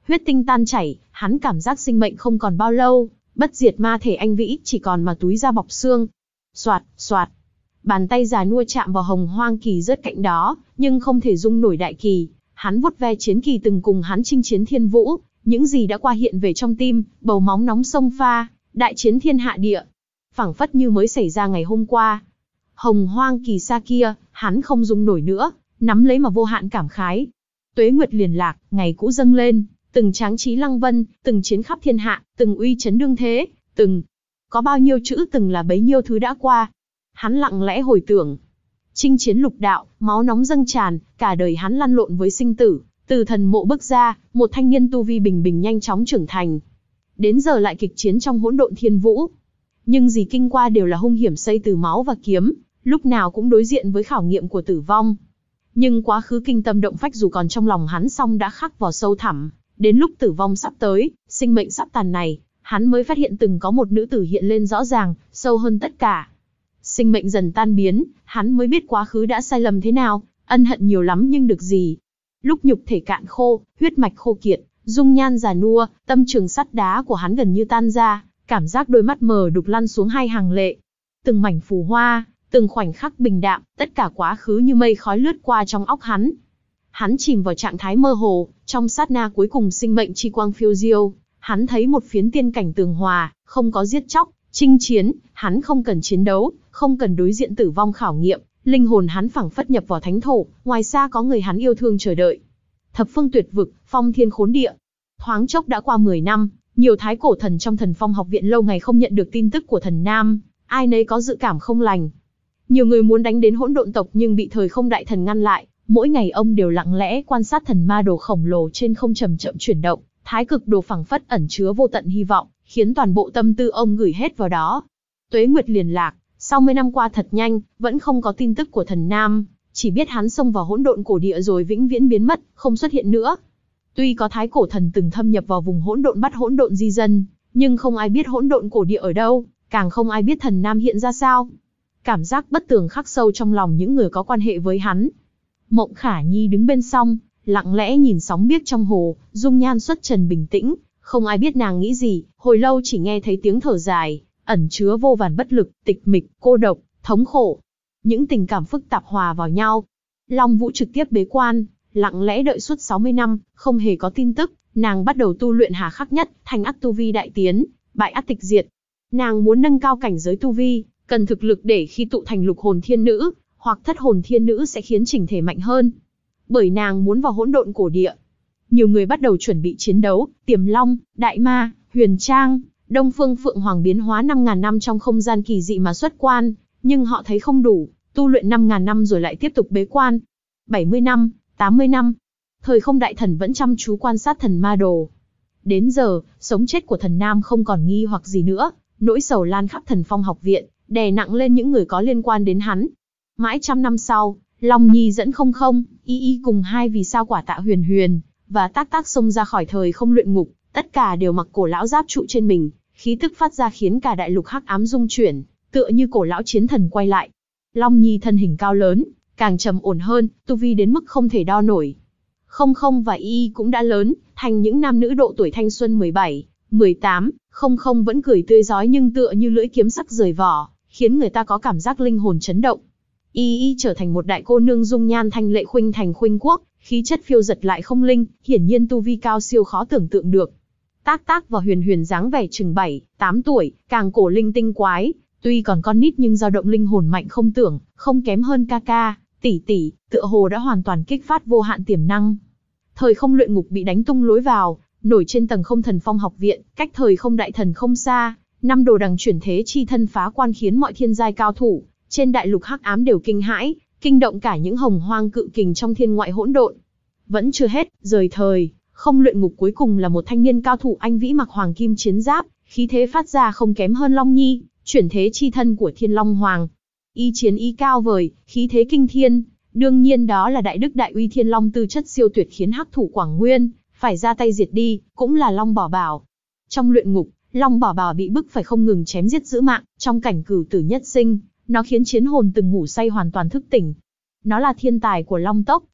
huyết tinh tan chảy, hắn cảm giác sinh mệnh không còn bao lâu, bất diệt ma thể anh vĩ chỉ còn mà túi da bọc xương. Soạt, soạt. Bàn tay già nua chạm vào hồng hoang kỳ rớt cạnh đó, nhưng không thể dung nổi đại kỳ. Hắn vuốt ve chiến kỳ từng cùng hắn chinh chiến thiên vũ, những gì đã qua hiện về trong tim, bầu máu nóng sông pha, đại chiến thiên hạ địa. Phảng phất như mới xảy ra ngày hôm qua. Hồng hoang kỳ xa kia, hắn không dung nổi nữa, nắm lấy mà vô hạn cảm khái. Tuế nguyệt liền lạc, ngày cũ dâng lên, từng tráng trí lăng vân, từng chiến khắp thiên hạ, từng uy chấn đương thế, từng. Có bao nhiêu chữ từng là bấy nhiêu thứ đã qua. Hắn lặng lẽ hồi tưởng. Chinh chiến lục đạo, máu nóng dâng tràn, cả đời hắn lăn lộn với sinh tử, từ thần mộ bước ra, một thanh niên tu vi bình bình nhanh chóng trưởng thành. Đến giờ lại kịch chiến trong hỗn độn thiên vũ. Nhưng gì kinh qua đều là hung hiểm xây từ máu và kiếm, lúc nào cũng đối diện với khảo nghiệm của tử vong. Nhưng quá khứ kinh tâm động phách dù còn trong lòng hắn song đã khắc vào sâu thẳm, đến lúc tử vong sắp tới, sinh mệnh sắp tàn này, hắn mới phát hiện từng có một nữ tử hiện lên rõ ràng, sâu hơn tất cả. Sinh mệnh dần tan biến, hắn mới biết quá khứ đã sai lầm thế nào, ân hận nhiều lắm nhưng được gì. Lúc nhục thể cạn khô, huyết mạch khô kiệt, dung nhan già nua, tâm trường sắt đá của hắn gần như tan ra, cảm giác đôi mắt mờ đục lăn xuống hai hàng lệ. Từng mảnh phù hoa, từng khoảnh khắc bình đạm, tất cả quá khứ như mây khói lướt qua trong óc hắn. Hắn chìm vào trạng thái mơ hồ, trong sát na cuối cùng sinh mệnh chi quang phiêu diêu, hắn thấy một phiến tiên cảnh tường hòa, không có giết chóc, chinh chiến, hắn không cần chiến đấu, không cần đối diện tử vong khảo nghiệm, linh hồn hắn phảng phất nhập vào thánh thổ, ngoài xa có người hắn yêu thương chờ đợi. Thập phương tuyệt vực, phong thiên khốn địa. Thoáng chốc đã qua mười năm, nhiều thái cổ thần trong Thần Phong học viện lâu ngày không nhận được tin tức của Thần Nam, ai nấy có dự cảm không lành. Nhiều người muốn đánh đến hỗn độn tộc nhưng bị thời không đại thần ngăn lại, mỗi ngày ông đều lặng lẽ quan sát thần ma đồ khổng lồ trên không chậm chậm chuyển động, thái cực đồ phảng phất ẩn chứa vô tận hy vọng, khiến toàn bộ tâm tư ông gửi hết vào đó. Tuế nguyệt liền lạc, sau mươi năm qua thật nhanh, vẫn không có tin tức của Thần Nam, chỉ biết hắn xông vào hỗn độn cổ địa rồi vĩnh viễn biến mất, không xuất hiện nữa. Tuy có thái cổ thần từng thâm nhập vào vùng hỗn độn bắt hỗn độn di dân, nhưng không ai biết hỗn độn cổ địa ở đâu, càng không ai biết Thần Nam hiện ra sao. Cảm giác bất tường khắc sâu trong lòng những người có quan hệ với hắn. Mộng Khả Nhi đứng bên song, lặng lẽ nhìn sóng biếc trong hồ, dung nhan xuất trần bình tĩnh, không ai biết nàng nghĩ gì, hồi lâu chỉ nghe thấy tiếng thở dài, ẩn chứa vô vàn bất lực, tịch mịch, cô độc, thống khổ. Những tình cảm phức tạp hòa vào nhau. Long Vũ trực tiếp bế quan, lặng lẽ đợi suốt sáu mươi năm, không hề có tin tức, nàng bắt đầu tu luyện hà khắc nhất, thành ắt tu vi đại tiến, bại ắt tịch diệt. Nàng muốn nâng cao cảnh giới tu vi, cần thực lực để khi tụ thành lục hồn thiên nữ, hoặc thất hồn thiên nữ sẽ khiến chỉnh thể mạnh hơn. Bởi nàng muốn vào hỗn độn cổ địa. Nhiều người bắt đầu chuẩn bị chiến đấu, Tiềm Long, Đại Ma, Huyền Trang, Đông Phương Phượng Hoàng biến hóa năm ngàn năm trong không gian kỳ dị mà xuất quan, nhưng họ thấy không đủ, tu luyện năm ngàn năm rồi lại tiếp tục bế quan. bảy mươi năm, tám mươi năm, thời không đại thần vẫn chăm chú quan sát thần ma đồ. Đến giờ, sống chết của Thần Nam không còn nghi hoặc gì nữa, nỗi sầu lan khắp Thần Phong học viện, đè nặng lên những người có liên quan đến hắn. Mãi trăm năm sau, Long Nhi dẫn không không, y y cùng hai vì sao quả tạ huyền huyền, và tác tác xông ra khỏi thời không luyện ngục, tất cả đều mặc cổ lão giáp trụ trên mình, khí tức phát ra khiến cả đại lục hắc ám rung chuyển, tựa như cổ lão chiến thần quay lại. Long Nhi thân hình cao lớn, càng trầm ổn hơn, tu vi đến mức không thể đo nổi. Không không và y y cũng đã lớn, thành những nam nữ độ tuổi thanh xuân mười bảy, mười tám, không không vẫn cười tươi rói nhưng tựa như lưỡi kiếm sắc rời vỏ, khiến người ta có cảm giác linh hồn chấn động. Y y trở thành một đại cô nương dung nhan thanh lệ khuynh thành khuynh quốc, khí chất phiêu giật lại không linh, hiển nhiên tu vi cao siêu khó tưởng tượng được. Tác tác và huyền huyền dáng vẻ chừng bảy, tám tuổi, càng cổ linh tinh quái, tuy còn con nít nhưng dao động linh hồn mạnh không tưởng, không kém hơn ca ca, tỷ tỷ, tựa hồ đã hoàn toàn kích phát vô hạn tiềm năng. Thời không luyện ngục bị đánh tung lối vào, nổi trên tầng không Thần Phong học viện, cách thời không đại thần không xa, năm đồ đằng chuyển thế chi thân phá quan khiến mọi thiên giai cao thủ trên đại lục hắc ám đều kinh hãi, kinh động cả những hồng hoang cự kình trong thiên ngoại hỗn độn. Vẫn chưa hết, rời thời, không luyện ngục cuối cùng là một thanh niên cao thủ anh vĩ mặc hoàng kim chiến giáp, khí thế phát ra không kém hơn Long Nhi, chuyển thế chi thân của Thiên Long Hoàng. Y chiến ý cao vời, khí thế kinh thiên, đương nhiên đó là đại đức đại uy Thiên Long tư chất siêu tuyệt khiến hắc thủ Quảng Nguyên phải ra tay diệt đi, cũng là Long Bảo Bảo. Trong luyện ngục, Long Bảo Bảo bị bức phải không ngừng chém giết giữ mạng, trong cảnh cửu tử nhất sinh, nó khiến chiến hồn từng ngủ say hoàn toàn thức tỉnh. Nó là thiên tài của Long tộc,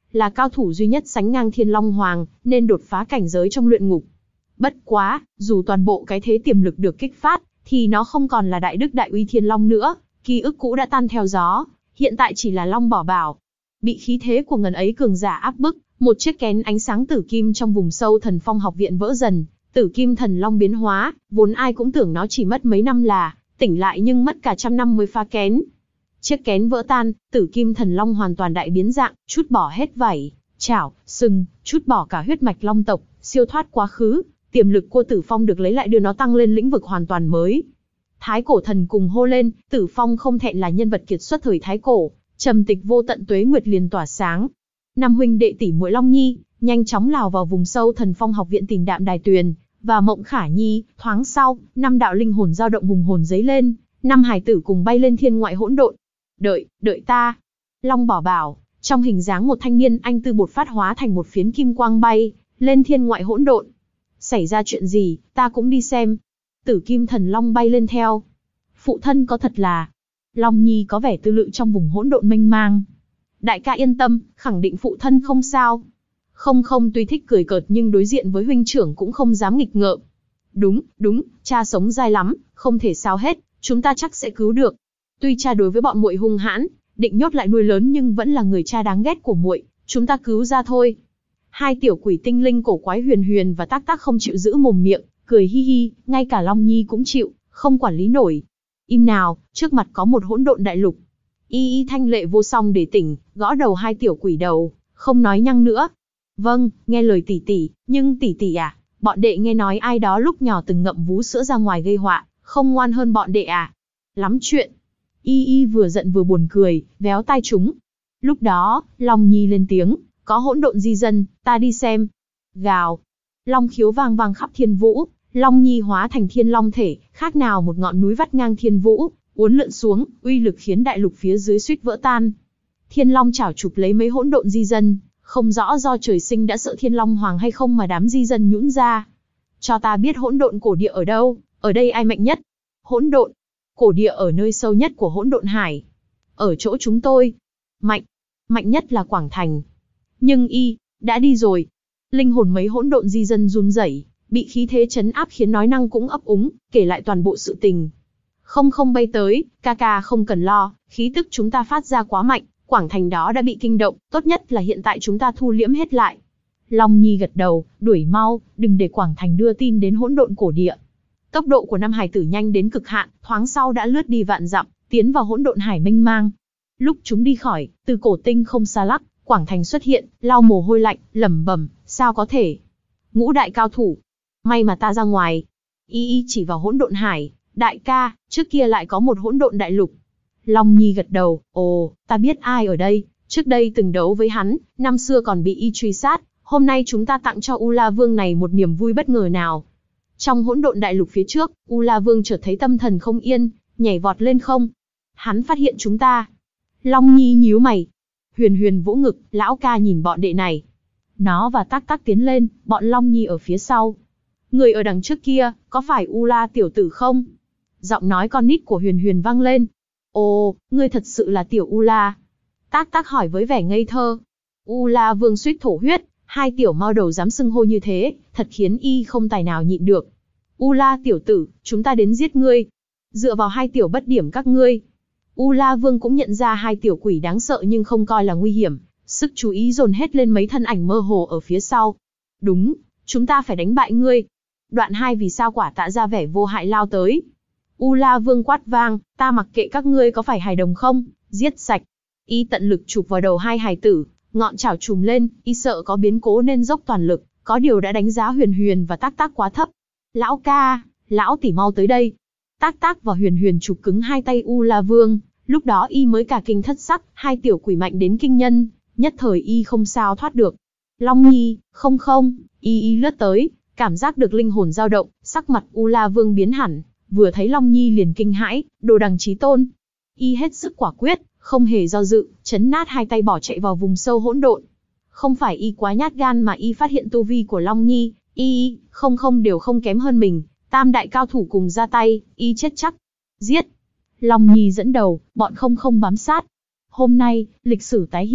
là cao thủ duy nhất sánh ngang Thiên Long Hoàng, nên đột phá cảnh giới trong luyện ngục. Bất quá, dù toàn bộ cái thế tiềm lực được kích phát, thì nó không còn là đại đức đại uy Thiên Long nữa, ký ức cũ đã tan theo gió, hiện tại chỉ là Long Bảo Bảo. Bị khí thế của ngần ấy cường giả áp bức, một chiếc kén ánh sáng tử kim trong vùng sâu Thần Phong học viện vỡ dần, tử kim thần long biến hóa, vốn ai cũng tưởng nó chỉ mất mấy năm là tỉnh lại, nhưng mất cả trăm năm mới phá kén. Chiếc kén vỡ tan, tử kim thần long hoàn toàn đại biến dạng, chút bỏ hết vảy, chảo, sừng, chút bỏ cả huyết mạch long tộc, siêu thoát quá khứ, tiềm lực của Tử Phong được lấy lại, đưa nó tăng lên lĩnh vực hoàn toàn mới. Thái cổ thần cùng hô lên, Tử Phong không thẹn là nhân vật kiệt xuất thời thái cổ, trầm tịch vô tận tuế nguyệt liền tỏa sáng. Năm huynh đệ tỷ muội Long Nhi nhanh chóng lào vào vùng sâu Thần Phong học viện tìm Đạm Đài Tuyền và Mộng Khả Nhi. Thoáng sau, năm đạo linh hồn dao động hùng hồn giấy lên, năm hài tử cùng bay lên thiên ngoại hỗn độn. Đợi, đợi ta. Long Bảo Bảo, trong hình dáng một thanh niên anh tư bột phát hóa thành một phiến kim quang bay lên thiên ngoại hỗn độn. Xảy ra chuyện gì, ta cũng đi xem. Tử kim thần long bay lên theo. Phụ thân có thật là... Long Nhi có vẻ tư lự trong vùng hỗn độn mênh mang. Đại ca yên tâm, khẳng định phụ thân không sao. Không không tuy thích cười cợt nhưng đối diện với huynh trưởng cũng không dám nghịch ngợm. Đúng, đúng, cha sống dai lắm, không thể sao hết, chúng ta chắc sẽ cứu được. Tuy cha đối với bọn muội hung hãn, định nhốt lại nuôi lớn, nhưng vẫn là người cha đáng ghét của muội, chúng ta cứu ra thôi. Hai tiểu quỷ tinh linh cổ quái Huyền Huyền và Tác Tác không chịu giữ mồm miệng, cười hi hi, ngay cả Long Nhi cũng chịu, không quản lý nổi. Im nào, trước mặt có một hỗn độn đại lục. Y y thanh lệ vô song để tỉnh, gõ đầu hai tiểu quỷ đầu, không nói nhăng nữa. Vâng, nghe lời tỷ tỷ, nhưng tỷ tỷ à, bọn đệ nghe nói ai đó lúc nhỏ từng ngậm vú sữa ra ngoài gây họa, không ngoan hơn bọn đệ à? Lắm chuyện. Y y vừa giận vừa buồn cười, véo tai chúng. Lúc đó, Long Nhi lên tiếng, có hỗn độn di dân, ta đi xem. Gào. Long khiếu vang vang khắp thiên vũ, Long Nhi hóa thành thiên long thể, khác nào một ngọn núi vắt ngang thiên vũ, uốn lượn xuống, uy lực khiến đại lục phía dưới suýt vỡ tan. Thiên long chảo chụp lấy mấy hỗn độn di dân, không rõ do trời sinh đã sợ Thiên Long Hoàng hay không mà đám di dân nhũn ra. Cho ta biết hỗn độn cổ địa ở đâu, ở đây ai mạnh nhất? Hỗn độn cổ địa ở nơi sâu nhất của hỗn độn hải. Ở chỗ chúng tôi. Mạnh, mạnh nhất là Quảng Thành. Nhưng y đã đi rồi. Linh hồn mấy hỗn độn di dân run rẩy, bị khí thế chấn áp khiến nói năng cũng ấp úng, kể lại toàn bộ sự tình. Không không bay tới, ca ca không cần lo, khí tức chúng ta phát ra quá mạnh, Quảng Thành đó đã bị kinh động, tốt nhất là hiện tại chúng ta thu liễm hết lại. Long Nhi gật đầu, đuổi mau, đừng để Quảng Thành đưa tin đến hỗn độn cổ địa. Tốc độ của năm hải tử nhanh đến cực hạn, thoáng sau đã lướt đi vạn dặm, tiến vào hỗn độn hải mênh mang. Lúc chúng đi khỏi, từ cổ tinh không xa lắc, Quảng Thành xuất hiện, lau mồ hôi lạnh, lẩm bẩm, sao có thể? Ngũ đại cao thủ, may mà ta ra ngoài. Y y chỉ vào hỗn độn hải, đại ca, trước kia lại có một hỗn độn đại lục. Long Nhi gật đầu, ồ, ta biết ai ở đây, trước đây từng đấu với hắn, năm xưa còn bị y truy sát, hôm nay chúng ta tặng cho U La Vương này một niềm vui bất ngờ nào. Trong hỗn độn đại lục phía trước, U La Vương chợt thấy tâm thần không yên, nhảy vọt lên không. Hắn phát hiện chúng ta. Long Nhi nhíu mày. Huyền Huyền vỗ ngực, lão ca nhìn bọn đệ này. Nó và Tác Tác tiến lên, bọn Long Nhi ở phía sau. Người ở đằng trước kia, có phải U La tiểu tử không? Giọng nói con nít của Huyền Huyền vang lên. Ồ, ngươi thật sự là tiểu U La. Tác Tác hỏi với vẻ ngây thơ. U La Vương suýt thổ huyết, hai tiểu mao đầu dám xưng hô như thế, thật khiến y không tài nào nhịn được. U La tiểu tử, chúng ta đến giết ngươi. Dựa vào hai tiểu bất điểm các ngươi. U La Vương cũng nhận ra hai tiểu quỷ đáng sợ nhưng không coi là nguy hiểm, sức chú ý dồn hết lên mấy thân ảnh mơ hồ ở phía sau. Đúng, chúng ta phải đánh bại ngươi. Đoạn hai vì sao quả tạ ra vẻ vô hại lao tới. U La Vương quát vang, ta mặc kệ các ngươi có phải hài đồng không, giết sạch. Y tận lực chụp vào đầu hai hài tử, ngọn chảo trùm lên, y sợ có biến cố nên dốc toàn lực, có điều đã đánh giá Huyền Huyền và Tác Tác quá thấp. Lão ca, lão tỷ mau tới đây. Tác Tác và Huyền Huyền chụp cứng hai tay U La Vương, lúc đó y mới cả kinh thất sắc, hai tiểu quỷ mạnh đến kinh nhân, nhất thời y không sao thoát được. Long Nhi, không không, y y lướt tới, cảm giác được linh hồn dao động, sắc mặt U La Vương biến hẳn, vừa thấy Long Nhi liền kinh hãi, đồ đằng chí tôn. Y hết sức quả quyết, không hề do dự, chấn nát hai tay bỏ chạy vào vùng sâu hỗn độn. Không phải y quá nhát gan mà y phát hiện tu vi của Long Nhi, y, không không đều không kém hơn mình, tam đại cao thủ cùng ra tay, y chết chắc. Giết! Long Nhi dẫn đầu, bọn không không bám sát. Hôm nay, lịch sử tái hiện,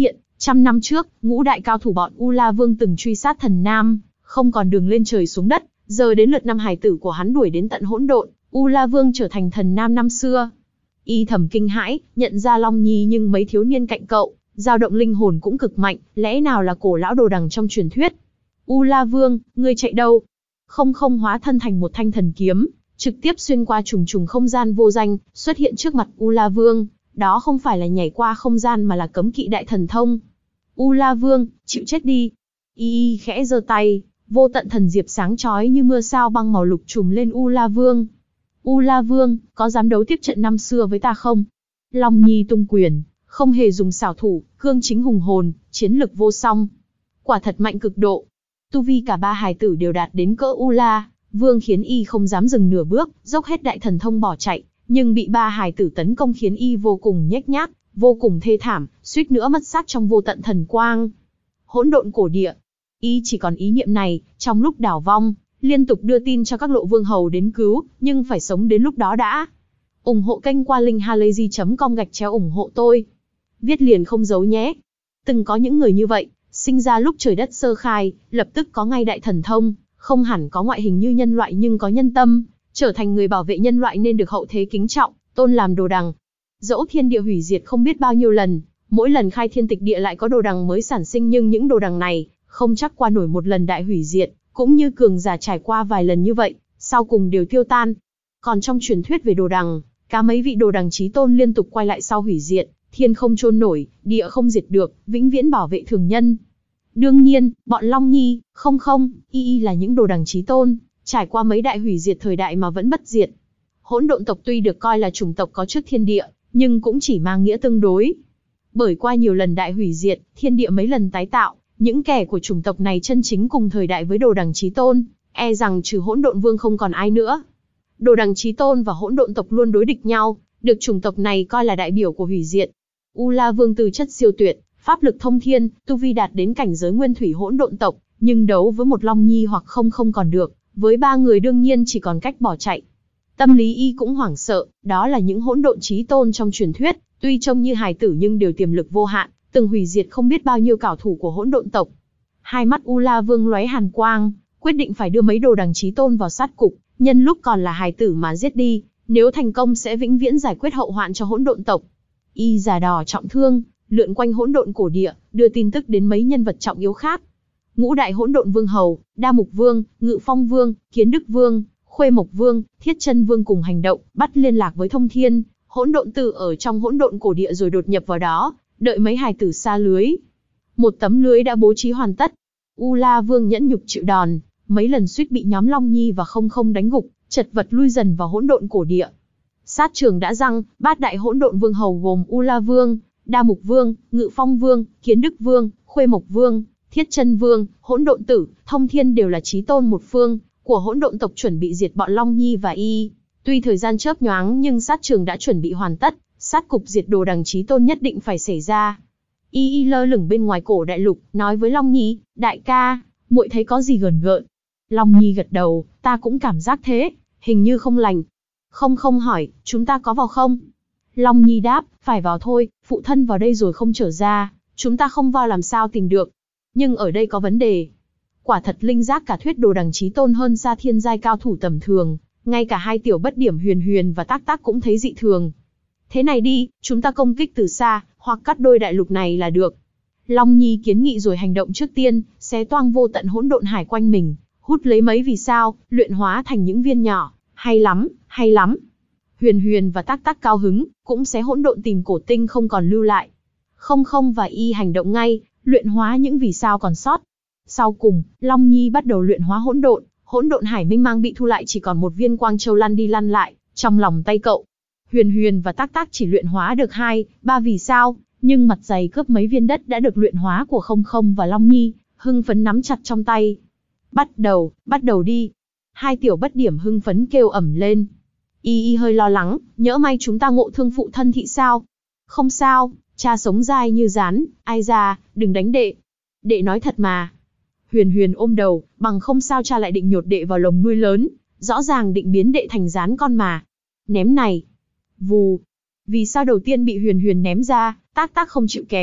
Trăm năm trước, ngũ đại cao thủ bọn U La Vương từng truy sát thần Nam, không còn đường lên trời xuống đất, giờ đến lượt năm hài tử của hắn đuổi đến tận hỗn độn, U La Vương trở thành thần Nam năm xưa. Y thầm kinh hãi, nhận ra Long Nhi nhưng mấy thiếu niên cạnh cậu, dao động linh hồn cũng cực mạnh, lẽ nào là cổ lão đồ đằng trong truyền thuyết. U La Vương, ngươi chạy đâu? Không không hóa thân thành một thanh thần kiếm, trực tiếp xuyên qua trùng trùng không gian vô danh, xuất hiện trước mặt U La Vương. Đó không phải là nhảy qua không gian mà là cấm kỵ đại thần thông. U La Vương, chịu chết đi. Y y khẽ giơ tay, vô tận thần diệp sáng chói như mưa sao băng màu lục trùm lên U La Vương. U La Vương, có dám đấu tiếp trận năm xưa với ta không? Long Nhi tung quyền, không hề dùng xảo thủ, cương chính hùng hồn, chiến lực vô song. Quả thật mạnh cực độ. Tu vi cả ba hài tử đều đạt đến cỡ U La Vương khiến y không dám dừng nửa bước, dốc hết đại thần thông bỏ chạy, nhưng bị ba hài tử tấn công khiến y vô cùng nhếch nhác, vô cùng thê thảm, suýt nữa mất xác trong vô tận thần quang. Hỗn độn cổ địa. Y chỉ còn ý niệm này, trong lúc đảo vong, liên tục đưa tin cho các lộ vương hầu đến cứu, nhưng phải sống đến lúc đó đã. ủng hộ kênh qua linkhalazy chấm com gạch chéo ủng hộ tôi. Viết liền không giấu nhé. Từng có những người như vậy, sinh ra lúc trời đất sơ khai, lập tức có ngay đại thần thông, không hẳn có ngoại hình như nhân loại nhưng có nhân tâm, trở thành người bảo vệ nhân loại nên được hậu thế kính trọng, tôn làm đồ đằng. Dẫu thiên địa hủy diệt không biết bao nhiêu lần, mỗi lần khai thiên tịch địa lại có đồ đằng mới sản sinh, nhưng những đồ đằng này không chắc qua nổi một lần đại hủy diệt, cũng như cường giả trải qua vài lần như vậy, sau cùng đều tiêu tan. Còn trong truyền thuyết về đồ đằng, cả mấy vị đồ đằng chí tôn liên tục quay lại sau hủy diệt, thiên không chôn nổi, địa không diệt được, vĩnh viễn bảo vệ thường nhân. Đương nhiên, bọn Long Nhi, không không, y y là những đồ đằng chí tôn, trải qua mấy đại hủy diệt thời đại mà vẫn bất diệt. Hỗn độn tộc tuy được coi là chủng tộc có trước thiên địa, nhưng cũng chỉ mang nghĩa tương đối. Bởi qua nhiều lần đại hủy diệt, thiên địa mấy lần tái tạo, những kẻ của chủng tộc này chân chính cùng thời đại với đồ đằng chí tôn, e rằng trừ hỗn độn vương không còn ai nữa. Đồ đằng chí tôn và hỗn độn tộc luôn đối địch nhau, được chủng tộc này coi là đại biểu của hủy diệt. U La Vương tư chất siêu tuyệt, pháp lực thông thiên, tu vi đạt đến cảnh giới nguyên thủy hỗn độn tộc, nhưng đấu với một Long Nhi hoặc không không còn được, với ba người đương nhiên chỉ còn cách bỏ chạy. Tâm lý y cũng hoảng sợ, đó là những hỗn độn chí tôn trong truyền thuyết, tuy trông như hài tử nhưng đều tiềm lực vô hạn, từng hủy diệt không biết bao nhiêu cao thủ của hỗn độn tộc. Hai mắt U La Vương lóe hàn quang, quyết định phải đưa mấy đồ đằng chí tôn vào sát cục, nhân lúc còn là hài tử mà giết đi, nếu thành công sẽ vĩnh viễn giải quyết hậu hoạn cho hỗn độn tộc. Y già đỏ trọng thương, lượn quanh hỗn độn cổ địa, đưa tin tức đến mấy nhân vật trọng yếu khác. Ngũ đại hỗn độn vương hầu, Đa Mục Vương, Ngự Phong Vương, Kiến Đức Vương, Khuê Mộc Vương, Thiết Chân Vương cùng hành động, bắt liên lạc với Thông Thiên, hỗn độn tử ở trong hỗn độn cổ địa rồi đột nhập vào đó, đợi mấy hài tử xa lưới. Một tấm lưới đã bố trí hoàn tất. U La Vương nhẫn nhục chịu đòn, mấy lần suýt bị nhóm Long Nhi và không không đánh gục, chật vật lui dần vào hỗn độn cổ địa. Sát trường đã răng, bát đại hỗn độn vương hầu gồm U La Vương, Đa Mục Vương, Ngự Phong Vương, Kiến Đức Vương, Khuê Mộc Vương, Thiết Chân Vương, hỗn độn tử, Thông Thiên đều là chí tôn một phương của hỗn độn tộc, chuẩn bị diệt bọn Long Nhi và y. Tuy thời gian chớp nhoáng nhưng sát trường đã chuẩn bị hoàn tất, sát cục diệt đồ đằng chí tôn nhất định phải xảy ra. Y y lơ lửng bên ngoài cổ đại lục, nói với Long Nhi, đại ca, muội thấy có gì gờn gợn. Long Nhi gật đầu, ta cũng cảm giác thế, hình như không lành. Không không hỏi, chúng ta có vào không? Long Nhi đáp, phải vào thôi, phụ thân vào đây rồi không trở ra, chúng ta không vào làm sao tìm được. Nhưng ở đây có vấn đề. Quả thật linh giác cả thuyết đồ đằng chí tôn hơn xa thiên giai cao thủ tầm thường, ngay cả hai tiểu bất điểm Huyền Huyền và Tác Tác cũng thấy dị thường. Thế này đi, chúng ta công kích từ xa, hoặc cắt đôi đại lục này là được. Long Nhi kiến nghị rồi hành động trước tiên, xé toang vô tận hỗn độn hải quanh mình, hút lấy mấy vì sao, luyện hóa thành những viên nhỏ. Hay lắm, hay lắm. Huyền Huyền và Tác Tác cao hứng, cũng xé hỗn độn tìm cổ tinh không còn lưu lại. Không không và y hành động ngay, luyện hóa những vì sao còn sót. Sau cùng, Long Nhi bắt đầu luyện hóa hỗn độn, hỗn độn hải minh mang bị thu lại chỉ còn một viên quang châu lăn đi lăn lại trong lòng tay cậu. Huyền Huyền và Tác Tác chỉ luyện hóa được hai, ba vì sao, nhưng mặt dày cướp mấy viên đất đã được luyện hóa của Không Không và Long Nhi, hưng phấn nắm chặt trong tay. Bắt đầu, bắt đầu đi. Hai tiểu bất điểm hưng phấn kêu ẩm lên. Y y hơi lo lắng, nhỡ may chúng ta ngộ thương phụ thân thì sao? Không sao, cha sống dai như rán, ai ra, đừng đánh đệ. Đệ nói thật mà. Huyền Huyền ôm đầu, bằng không sao cha lại định nhột đệ vào lồng nuôi lớn, rõ ràng định biến đệ thành rán con mà. Ném này. Vù. Vì sao đầu tiên bị Huyền Huyền ném ra, Tác Tác không chịu kém,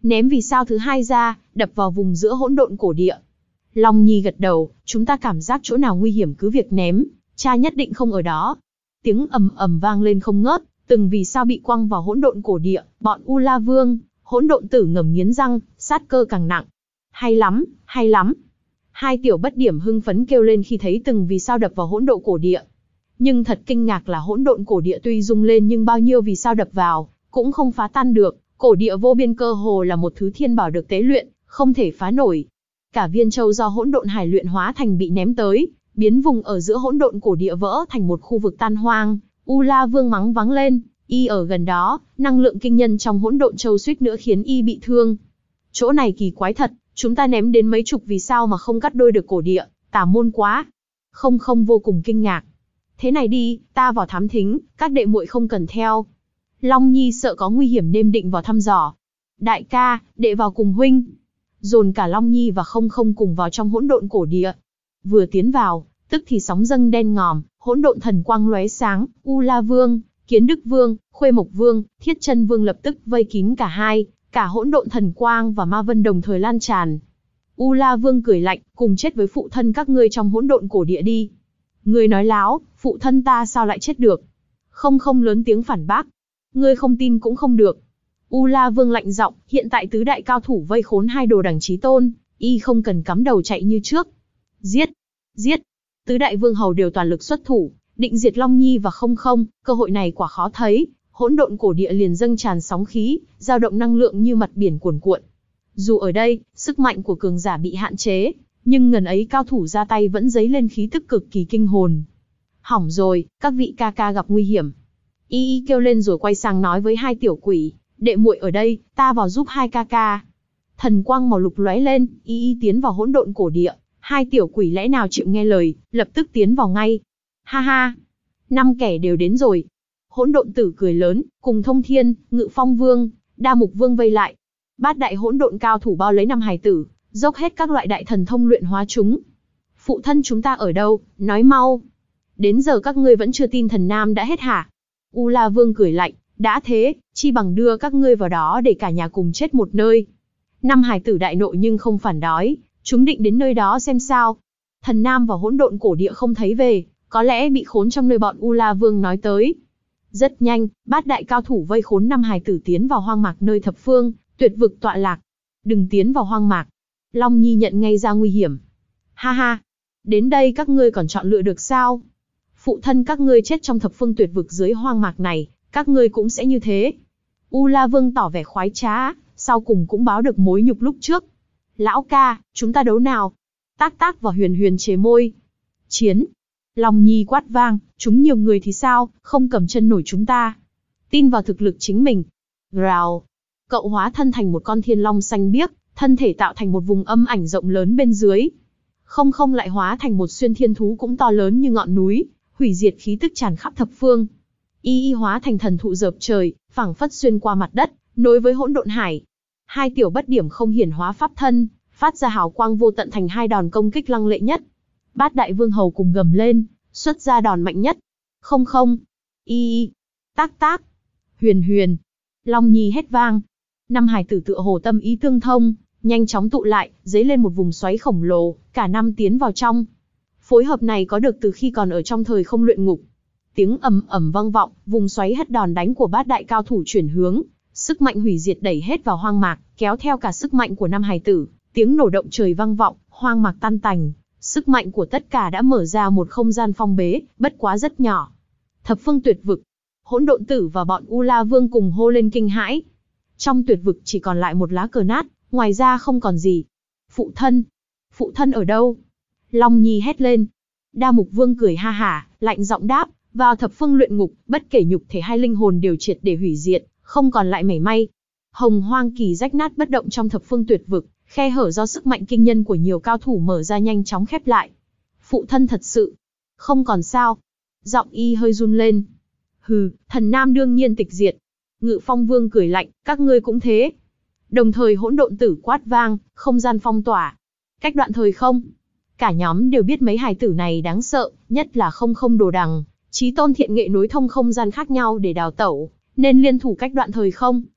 Ném vì sao thứ hai ra, đập vào vùng giữa hỗn độn cổ địa. Long Nhi gật đầu, chúng ta cảm giác chỗ nào nguy hiểm cứ việc ném, cha nhất định không ở đó. Tiếng ầm ầm vang lên không ngớt, từng vì sao bị quăng vào hỗn độn cổ địa, bọn U La Vương, hỗn độn tử ngầm nghiến răng, sát cơ càng nặng. Hay lắm, hay lắm. Hai tiểu bất điểm hưng phấn kêu lên khi thấy từng vì sao đập vào hỗn độn cổ địa. Nhưng thật kinh ngạc là hỗn độn cổ địa tuy rung lên nhưng bao nhiêu vì sao đập vào, cũng không phá tan được. Cổ địa vô biên cơ hồ là một thứ thiên bảo được tế luyện, không thể phá nổi. Cả viên châu do hỗn độn hải luyện hóa thành bị ném tới, biến vùng ở giữa hỗn độn cổ địa vỡ thành một khu vực tan hoang. U La Vương mắng vắng lên, y ở gần đó, năng lượng kinh nhân trong hỗn độn châu suýt nữa khiến y bị thương. Chỗ này kỳ quái thật, chúng ta ném đến mấy chục vì sao mà không cắt đôi được cổ địa, tà môn quá. Không không vô cùng kinh ngạc. Thế này đi, ta vào thám thính, các đệ muội không cần theo. Long Nhi sợ có nguy hiểm nên định vào thăm dò. Đại ca, đệ vào cùng huynh. Dồn cả Long Nhi và không không cùng vào trong hỗn độn cổ địa. Vừa tiến vào, tức thì sóng dâng đen ngòm, hỗn độn thần quang lóe sáng, U La Vương, Kiến Đức Vương, Khuê Mộc Vương, Thiết Chân Vương lập tức vây kín cả hai, cả hỗn độn thần quang và ma vân đồng thời lan tràn. U La Vương cười lạnh, cùng chết với phụ thân các ngươi trong hỗn độn cổ địa đi. Ngươi nói láo, phụ thân ta sao lại chết được? Không không lớn tiếng phản bác. Ngươi không tin cũng không được. U La Vương lạnh giọng, hiện tại tứ đại cao thủ vây khốn hai đồ đằng chí tôn, y không cần cắm đầu chạy như trước. Giết, giết. Tứ đại vương hầu đều toàn lực xuất thủ, định diệt Long Nhi và không không, cơ hội này quả khó thấy. Hỗn độn cổ địa liền dâng tràn sóng khí, dao động năng lượng như mặt biển cuồn cuộn. Dù ở đây, sức mạnh của cường giả bị hạn chế, nhưng ngần ấy cao thủ ra tay vẫn dấy lên khí tức cực kỳ kinh hồn. Hỏng rồi, các vị ca ca gặp nguy hiểm. Y y kêu lên rồi quay sang nói với hai tiểu quỷ, đệ muội ở đây, ta vào giúp hai ca ca. Thần quang màu lục lóe lên, y y tiến vào hỗn độn cổ địa, hai tiểu quỷ lẽ nào chịu nghe lời, lập tức tiến vào ngay. Ha ha, năm kẻ đều đến rồi. Hỗn độn tử cười lớn, cùng Thông Thiên, Ngự Phong Vương, Đa Mục Vương vây lại. Bát đại hỗn độn cao thủ bao lấy năm hài tử, dốc hết các loại đại thần thông luyện hóa chúng. Phụ thân chúng ta ở đâu, nói mau. Đến giờ các ngươi vẫn chưa tin thần nam đã hết hả? U La Vương cười lạnh, đã thế, chi bằng đưa các ngươi vào đó để cả nhà cùng chết một nơi. Năm hài tử đại nộ nhưng không phản đói, chúng định đến nơi đó xem sao. Thần nam và hỗn độn cổ địa không thấy về, có lẽ bị khốn trong nơi bọn U La Vương nói tới. Rất nhanh, bát đại cao thủ vây khốn năm hài tử tiến vào hoang mạc nơi thập phương, tuyệt vực tọa lạc. Đừng tiến vào hoang mạc. Long Nhi nhận ngay ra nguy hiểm. Ha ha, đến đây các ngươi còn chọn lựa được sao? Phụ thân các ngươi chết trong thập phương tuyệt vực dưới hoang mạc này, các ngươi cũng sẽ như thế. U La Vương tỏ vẻ khoái trá, sau cùng cũng báo được mối nhục lúc trước. Lão ca, chúng ta đấu nào? Tác Tác và Huyền Huyền chế môi. Chiến. Long Nhi quát vang, chúng nhiều người thì sao, không cầm chân nổi chúng ta. Tin vào thực lực chính mình. Rào. Cậu hóa thân thành một con thiên long xanh biếc, thân thể tạo thành một vùng âm ảnh rộng lớn bên dưới. Không không lại hóa thành một xuyên thiên thú cũng to lớn như ngọn núi, hủy diệt khí tức tràn khắp thập phương. Y y hóa thành thần thụ dợp trời, phảng phất xuyên qua mặt đất, nối với hỗn độn hải. Hai tiểu bất điểm không hiển hóa pháp thân, phát ra hào quang vô tận thành hai đòn công kích lăng lệ nhất. Bát đại vương hầu cùng gầm lên, xuất ra đòn mạnh nhất. Không không, y y, Tác Tác, Huyền Huyền, Long Nhi hét vang. Năm hài tử tựa hồ tâm ý tương thông, nhanh chóng tụ lại, dấy lên một vùng xoáy khổng lồ, cả năm tiến vào trong. Phối hợp này có được từ khi còn ở trong thời không luyện ngục. Tiếng ầm ầm vang vọng, vùng xoáy hất đòn đánh của bát đại cao thủ chuyển hướng, sức mạnh hủy diệt đẩy hết vào hoang mạc, kéo theo cả sức mạnh của năm hài tử, tiếng nổ động trời vang vọng, hoang mạc tan tành, sức mạnh của tất cả đã mở ra một không gian phong bế, bất quá rất nhỏ. Thập phương tuyệt vực, hỗn độn tử và bọn U La Vương cùng hô lên kinh hãi. Trong tuyệt vực chỉ còn lại một lá cờ nát, ngoài ra không còn gì. Phụ thân, phụ thân ở đâu? Long Nhi hét lên. Đa Mục Vương cười ha hả, lạnh giọng đáp, vào thập phương luyện ngục, bất kể nhục thể hay linh hồn đều triệt để hủy diệt, không còn lại mảy may. Hồng Hoang Kỳ rách nát bất động trong thập phương tuyệt vực, khe hở do sức mạnh kinh nhân của nhiều cao thủ mở ra nhanh chóng khép lại. Phụ thân thật sự, không còn sao. Giọng y hơi run lên. Hừ, thần nam đương nhiên tịch diệt. Ngự Phong Vương cười lạnh, các ngươi cũng thế. Đồng thời hỗn độn tử quát vang, không gian phong tỏa. Cách đoạn thời không. Cả nhóm đều biết mấy hài tử này đáng sợ, nhất là không không đồ đằng. Chí tôn thiện nghệ nối thông không gian khác nhau để đào tẩu, nên liên thủ cách đoạn thời không,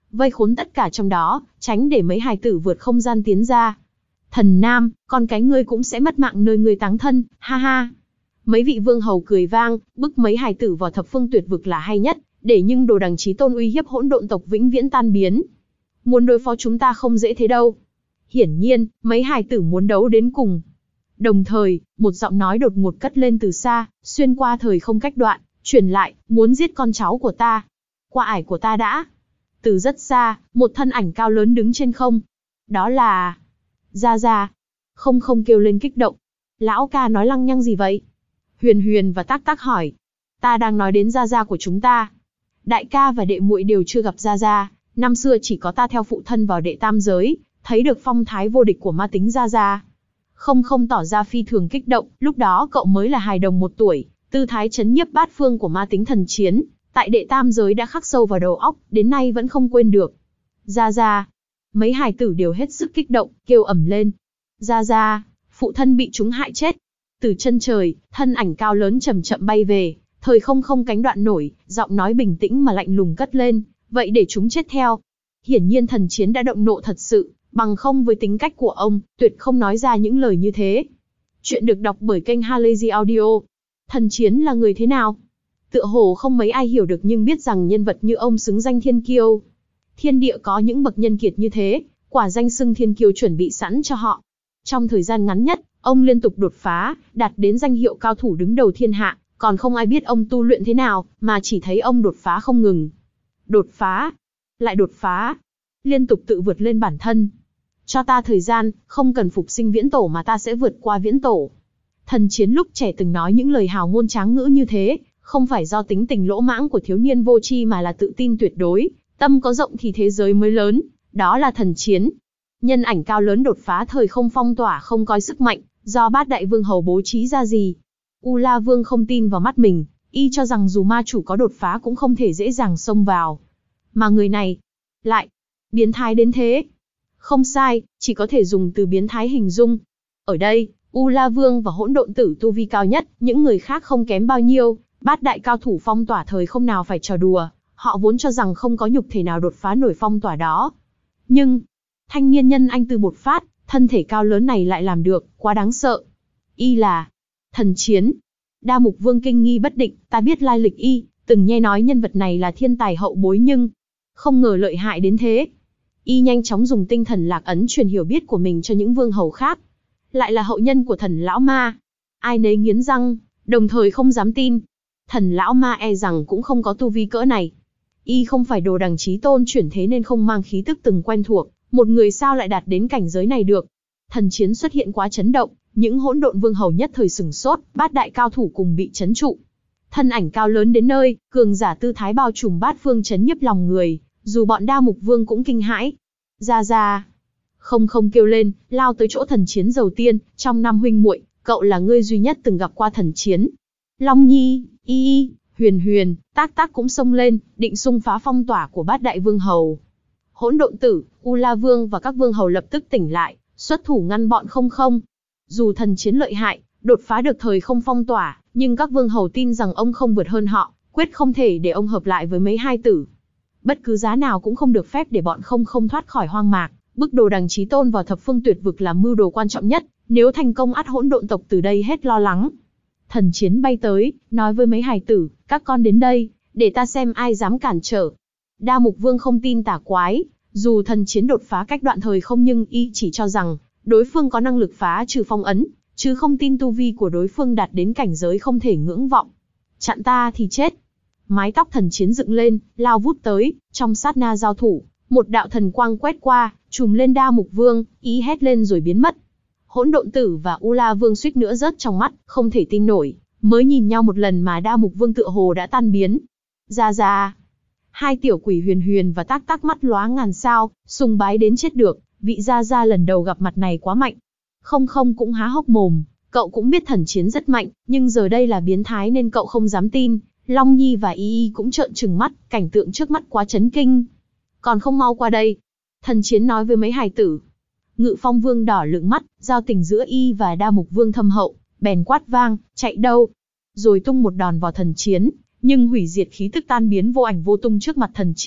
vây khốn tất cả trong đó, tránh để mấy hài tử vượt không gian tiến ra. Thần Nam, con cái ngươi cũng sẽ mất mạng nơi ngươi táng thân, ha ha. Mấy vị vương hầu cười vang, bức mấy hài tử vào thập phương tuyệt vực là hay nhất, để nhưng Đồ Đằng Chí Tôn uy hiếp hỗn độn tộc vĩnh viễn tan biến. Muốn đối phó chúng ta không dễ thế đâu. Hiển nhiên, mấy hài tử muốn đấu đến cùng. Đồng thời, một giọng nói đột ngột cất lên từ xa, xuyên qua thời không cách đoạn, truyền lại, muốn giết con cháu của ta. Qua ải của ta đã. Từ rất xa, một thân ảnh cao lớn đứng trên không. Đó là... Gia Gia. Không không kêu lên kích động. Lão ca nói lăng nhăng gì vậy? Huyền Huyền và Tắc Tắc hỏi. Ta đang nói đến Gia Gia của chúng ta. Đại ca và đệ muội đều chưa gặp Gia Gia. Năm xưa chỉ có ta theo phụ thân vào đệ tam giới, thấy được phong thái vô địch của ma tính Gia Gia. Không không tỏ ra phi thường kích động, lúc đó cậu mới là hài đồng một tuổi, tư thái chấn nhiếp bát phương của ma tính thần chiến, tại đệ tam giới đã khắc sâu vào đầu óc, đến nay vẫn không quên được. Gia Gia. Mấy hài tử đều hết sức kích động, kêu ầm lên. Gia Gia, phụ thân bị chúng hại chết. Từ chân trời, thân ảnh cao lớn chậm chậm bay về, thời không không cánh đoạn nổi, giọng nói bình tĩnh mà lạnh lùng cất lên, vậy để chúng chết theo. Hiển nhiên thần chiến đã động nộ thật sự, bằng không với tính cách của ông, tuyệt không nói ra những lời như thế. Chuyện được đọc bởi kênh Halazy Audio. Thần chiến là người thế nào? Tựa hồ không mấy ai hiểu được, nhưng biết rằng nhân vật như ông xứng danh thiên kiêu. Thiên địa có những bậc nhân kiệt như thế, quả danh xưng thiên kiêu chuẩn bị sẵn cho họ. Trong thời gian ngắn nhất, ông liên tục đột phá, đạt đến danh hiệu cao thủ đứng đầu thiên hạ, còn không ai biết ông tu luyện thế nào, mà chỉ thấy ông đột phá không ngừng. Đột phá, lại đột phá, liên tục tự vượt lên bản thân. Cho ta thời gian, không cần phục sinh viễn tổ mà ta sẽ vượt qua viễn tổ. Thần chiến lúc trẻ từng nói những lời hào ngôn tráng ngữ như thế, không phải do tính tình lỗ mãng của thiếu niên vô tri mà là tự tin tuyệt đối, tâm có rộng thì thế giới mới lớn, đó là thần chiến. Nhân ảnh cao lớn đột phá thời không phong tỏa không coi sức mạnh, do bát đại vương hầu bố trí ra gì. U La Vương không tin vào mắt mình, y cho rằng dù ma chủ có đột phá cũng không thể dễ dàng xông vào. Mà người này, lại, biến thái đến thế. Không sai, chỉ có thể dùng từ biến thái hình dung. Ở đây, U La Vương và hỗn độn tử tu vi cao nhất, những người khác không kém bao nhiêu, bát đại cao thủ phong tỏa thời không nào phải trò đùa, họ vốn cho rằng không có nhục thể nào đột phá nổi phong tỏa đó. Nhưng, thanh niên nhân anh tư bột phát, thân thể cao lớn này lại làm được, quá đáng sợ. Y là thần chiến. Đa Mục Vương kinh nghi bất định, ta biết lai lịch y, từng nghe nói nhân vật này là thiên tài hậu bối nhưng không ngờ lợi hại đến thế. Y nhanh chóng dùng tinh thần lạc ấn truyền hiểu biết của mình cho những vương hầu khác. Lại là hậu nhân của thần lão ma. Ai nấy nghiến răng, đồng thời không dám tin. Thần lão ma e rằng cũng không có tu vi cỡ này. Y không phải Đồ Đằng Chí Tôn chuyển thế nên không mang khí tức từng quen thuộc, một người sao lại đạt đến cảnh giới này được. Thần chiến xuất hiện quá chấn động, những hỗn độn vương hầu nhất thời sửng sốt, bát đại cao thủ cùng bị chấn trụ. Thân ảnh cao lớn đến nơi, cường giả tư thái bao trùm bát phương chấn nhiếp lòng người, dù bọn Đa Mục Vương cũng kinh hãi. Gia Gia. Không không kêu lên, lao tới chỗ thần chiến đầu tiên, trong năm huynh muội, cậu là người duy nhất từng gặp qua thần chiến. Long Nhi, Y Y, Huyền Huyền, Tác Tác cũng xông lên, định xung phá phong tỏa của bát đại vương hầu. Hỗn độn tử, U La Vương và các vương hầu lập tức tỉnh lại, xuất thủ ngăn bọn không không. Dù thần chiến lợi hại, đột phá được thời không phong tỏa, nhưng các vương hầu tin rằng ông không vượt hơn họ, quyết không thể để ông hợp lại với mấy hai tử. Bất cứ giá nào cũng không được phép để bọn không không thoát khỏi hoang mạc, bức Đồ Đằng Chí Tôn vào thập phương tuyệt vực là mưu đồ quan trọng nhất, nếu thành công ắt hỗn độn tộc từ đây hết lo lắng. Thần chiến bay tới, nói với mấy hài tử, các con đến đây, để ta xem ai dám cản trở. Đa Mục Vương không tin tà quái, dù thần chiến đột phá cách đoạn thời không nhưng y chỉ cho rằng đối phương có năng lực phá trừ phong ấn, chứ không tin tu vi của đối phương đạt đến cảnh giới không thể ngưỡng vọng. Chặn ta thì chết. Mái tóc thần chiến dựng lên, lao vút tới, trong sát na giao thủ, một đạo thần quang quét qua, trùm lên Đa Mục Vương, ý hét lên rồi biến mất. Hỗn độn tử và U La Vương suýt nữa rớt trong mắt, không thể tin nổi, mới nhìn nhau một lần mà Đa Mục Vương tựa hồ đã tan biến. Gia Gia. Hai tiểu quỷ Huyền Huyền và Tác Tác mắt lóa ngàn sao, sùng bái đến chết được, vị Gia Gia lần đầu gặp mặt này quá mạnh. Không không cũng há hốc mồm, cậu cũng biết thần chiến rất mạnh, nhưng giờ đây là biến thái nên cậu không dám tin. Long Nhi và Y Y cũng trợn trừng mắt, cảnh tượng trước mắt quá chấn kinh. Còn không mau qua đây. Thần chiến nói với mấy hài tử. Ngự Phong Vương đỏ lựng mắt, giao tình giữa Y và Đa Mục Vương thâm hậu, bèn quát vang, chạy đâu? Rồi tung một đòn vào thần chiến, nhưng hủy diệt khí tức tan biến vô ảnh vô tung trước mặt thần chiến,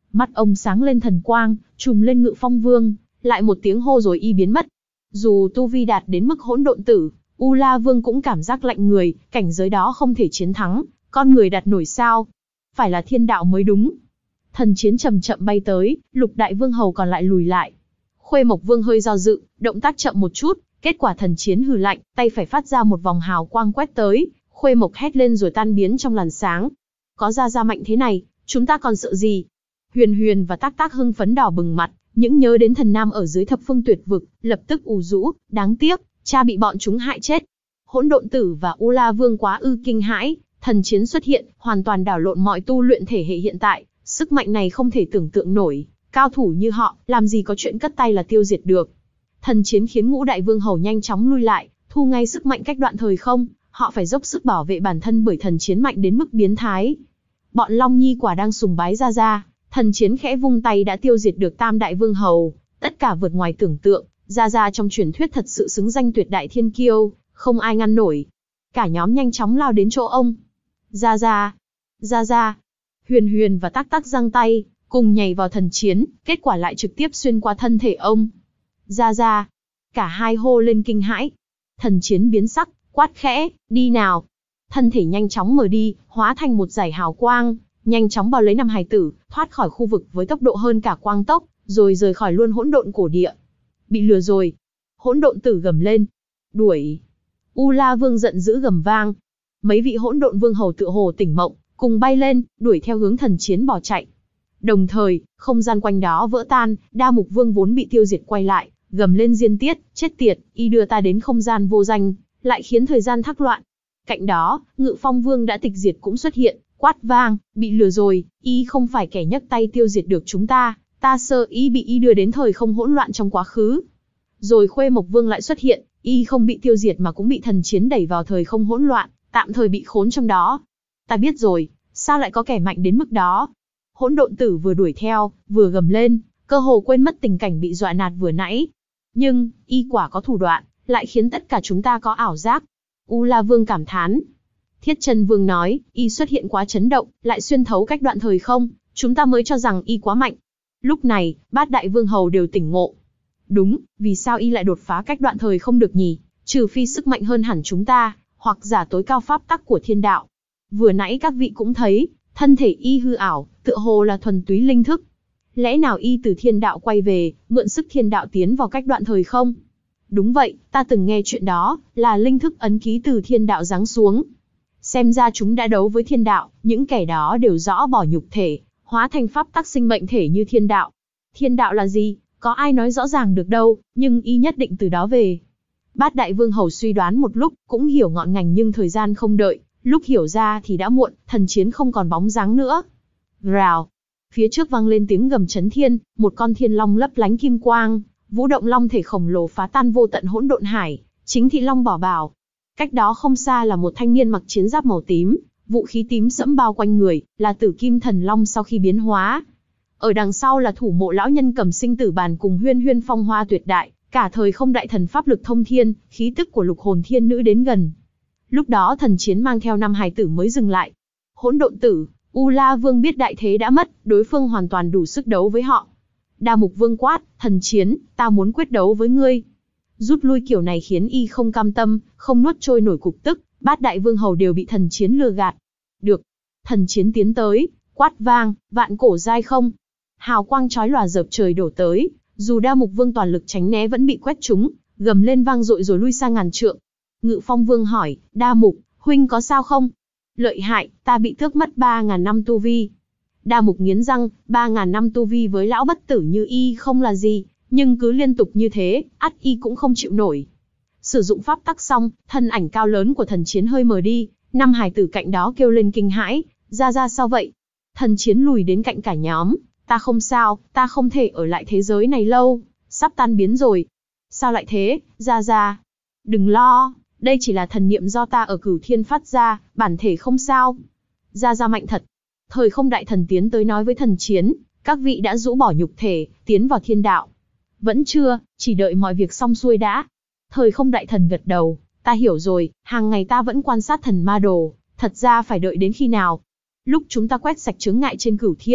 Mắt ông sáng lên thần quang, trùm lên Ngự Phong Vương, lại một tiếng hô rồi y biến mất. Dù tu vi đạt đến mức hỗn độn tử, U La Vương cũng cảm giác lạnh người, cảnh giới đó không thể chiến thắng, con người đặt nổi sao? Phải là thiên đạo mới đúng. Thần chiến chậm chậm bay tới, Lục Đại Vương hầu còn lại lùi lại. Khuê Mộc Vương hơi do dự, động tác chậm một chút, kết quả thần chiến hừ lạnh, tay phải phát ra một vòng hào quang quét tới, Khuê Mộc hét lên rồi tan biến trong làn sáng. Có ra ra mạnh thế này, chúng ta còn sợ gì? Huyền Huyền và Tác Tác hưng phấn đỏ bừng mặt, những nhớ đến thần nam ở dưới thập phương tuyệt vực, lập tức ù rũ, đáng tiếc, cha bị bọn chúng hại chết. Hỗn độn tử và U La Vương quá ư kinh hãi, thần chiến xuất hiện, hoàn toàn đảo lộn mọi tu luyện thể hệ hiện tại, sức mạnh này không thể tưởng tượng nổi, cao thủ như họ, làm gì có chuyện cất tay là tiêu diệt được. Thần chiến khiến Ngũ Đại Vương hầu nhanh chóng lui lại, thu ngay sức mạnh cách đoạn thời không, họ phải dốc sức bảo vệ bản thân bởi thần chiến mạnh đến mức biến thái. Bọn Long Nhi quả đang sùng bái ra ra, thần chiến khẽ vung tay đã tiêu diệt được Tam Đại Vương hầu, tất cả vượt ngoài tưởng tượng, ra ra trong truyền thuyết thật sự xứng danh tuyệt đại thiên kiêu, không ai ngăn nổi. Cả nhóm nhanh chóng lao đến chỗ ông. Ra ra, ra ra. Huyền Huyền và Tác Tác giang tay, cùng nhảy vào thần chiến, kết quả lại trực tiếp xuyên qua thân thể ông. Ra ra. Cả hai hô lên kinh hãi. Thần chiến biến sắc, quát khẽ, đi nào. Thân thể nhanh chóng mở đi, hóa thành một dải hào quang, nhanh chóng bao lấy năm hài tử, thoát khỏi khu vực với tốc độ hơn cả quang tốc, rồi rời khỏi luôn hỗn độn cổ địa. Bị lừa rồi. Hỗn độn tử gầm lên. Đuổi. U La Vương giận dữ gầm vang. Mấy vị hỗn độn vương hầu tựa hồ tỉnh mộng, cùng bay lên, đuổi theo hướng thần chiến bỏ chạy. Đồng thời, không gian quanh đó vỡ tan, Đa Mục Vương vốn bị tiêu diệt quay lại, gầm lên diên tiết, chết tiệt, y đưa ta đến không gian vô danh, lại khiến thời gian thắc loạn. Cạnh đó, Ngự Phong Vương đã tịch diệt cũng xuất hiện, quát vang, bị lừa rồi, y không phải kẻ nhấc tay tiêu diệt được chúng ta, ta sợ y bị y đưa đến thời không hỗn loạn trong quá khứ. Rồi Khuê Mộc Vương lại xuất hiện, y không bị tiêu diệt mà cũng bị thần chiến đẩy vào thời không hỗn loạn, tạm thời bị khốn trong đó. Ta biết rồi, sao lại có kẻ mạnh đến mức đó? Hỗn độn tử vừa đuổi theo, vừa gầm lên, cơ hồ quên mất tình cảnh bị dọa nạt vừa nãy. Nhưng, y quả có thủ đoạn, lại khiến tất cả chúng ta có ảo giác. U La Vương cảm thán. Thiết Chân Vương nói, y xuất hiện quá chấn động, lại xuyên thấu cách đoạn thời không, chúng ta mới cho rằng y quá mạnh. Lúc này, Bát Đại Vương hầu đều tỉnh ngộ. Đúng, vì sao y lại đột phá cách đoạn thời không được nhỉ? Trừ phi sức mạnh hơn hẳn chúng ta, hoặc giả tối cao pháp tắc của thiên đạo. Vừa nãy các vị cũng thấy, thân thể y hư ảo, tựa hồ là thuần túy linh thức. Lẽ nào y từ thiên đạo quay về, mượn sức thiên đạo tiến vào cách đoạn thời không? Đúng vậy, ta từng nghe chuyện đó, là linh thức ấn ký từ thiên đạo giáng xuống. Xem ra chúng đã đấu với thiên đạo, những kẻ đó đều rõ bỏ nhục thể, hóa thành pháp tắc sinh mệnh thể như thiên đạo. Thiên đạo là gì? Có ai nói rõ ràng được đâu, nhưng y nhất định từ đó về. Bát Đại Vương hầu suy đoán một lúc, cũng hiểu ngọn ngành nhưng thời gian không đợi, lúc hiểu ra thì đã muộn, thần chiến không còn bóng dáng nữa. Rào. Phía trước vang lên tiếng gầm chấn thiên, một con thiên long lấp lánh kim quang, vũ động long thể khổng lồ phá tan vô tận hỗn độn hải, chính thị long bỏ bảo. Cách đó không xa là một thanh niên mặc chiến giáp màu tím, vũ khí tím sẫm bao quanh người, là Tử Kim Thần Long sau khi biến hóa. Ở đằng sau là thủ mộ lão nhân cầm sinh tử bàn cùng huyên huyên phong hoa tuyệt đại, cả thời không đại thần pháp lực thông thiên, khí tức của lục hồn thiên nữ đến gần. Lúc đó thần chiến mang theo năm hài tử mới dừng lại. Hỗn độn tử, U La Vương biết đại thế đã mất, đối phương hoàn toàn đủ sức đấu với họ. Đa Mục Vương quát, thần chiến, ta muốn quyết đấu với ngươi. Rút lui kiểu này khiến y không cam tâm, không nuốt trôi nổi cục tức, Bát Đại Vương hầu đều bị thần chiến lừa gạt. Được. Thần chiến tiến tới, quát vang, vạn cổ giai không. Hào quang chói lòa dợp trời đổ tới, dù Đa Mục Vương toàn lực tránh né vẫn bị quét trúng, gầm lên vang dội rồi lui sang ngàn trượng. Ngự Phong Vương hỏi, Đa Mục, huynh có sao không? Lợi hại, ta bị tước mất ba ngàn năm tu vi. Đa Mục nghiến răng, ba ngàn năm tu vi với lão bất tử như y không là gì, nhưng cứ liên tục như thế, ắt y cũng không chịu nổi. Sử dụng pháp tắc xong, thân ảnh cao lớn của thần chiến hơi mờ đi, năm hài tử cạnh đó kêu lên kinh hãi, ra ra sao vậy? Thần chiến lùi đến cạnh cả nhóm, ta không sao, ta không thể ở lại thế giới này lâu, sắp tan biến rồi. Sao lại thế, ra ra? Đừng lo, đây chỉ là thần niệm do ta ở Cửu Thiên phát ra, bản thể không sao. Ra ra mạnh thật. Thời không đại thần tiến tới nói với thần chiến, các vị đã rũ bỏ nhục thể, tiến vào thiên đạo. Vẫn chưa, chỉ đợi mọi việc xong xuôi đã. Thời không đại thần gật đầu, ta hiểu rồi, hàng ngày ta vẫn quan sát thần ma đồ, thật ra phải đợi đến khi nào? Lúc chúng ta quét sạch chướng ngại trên Cửu Thiên,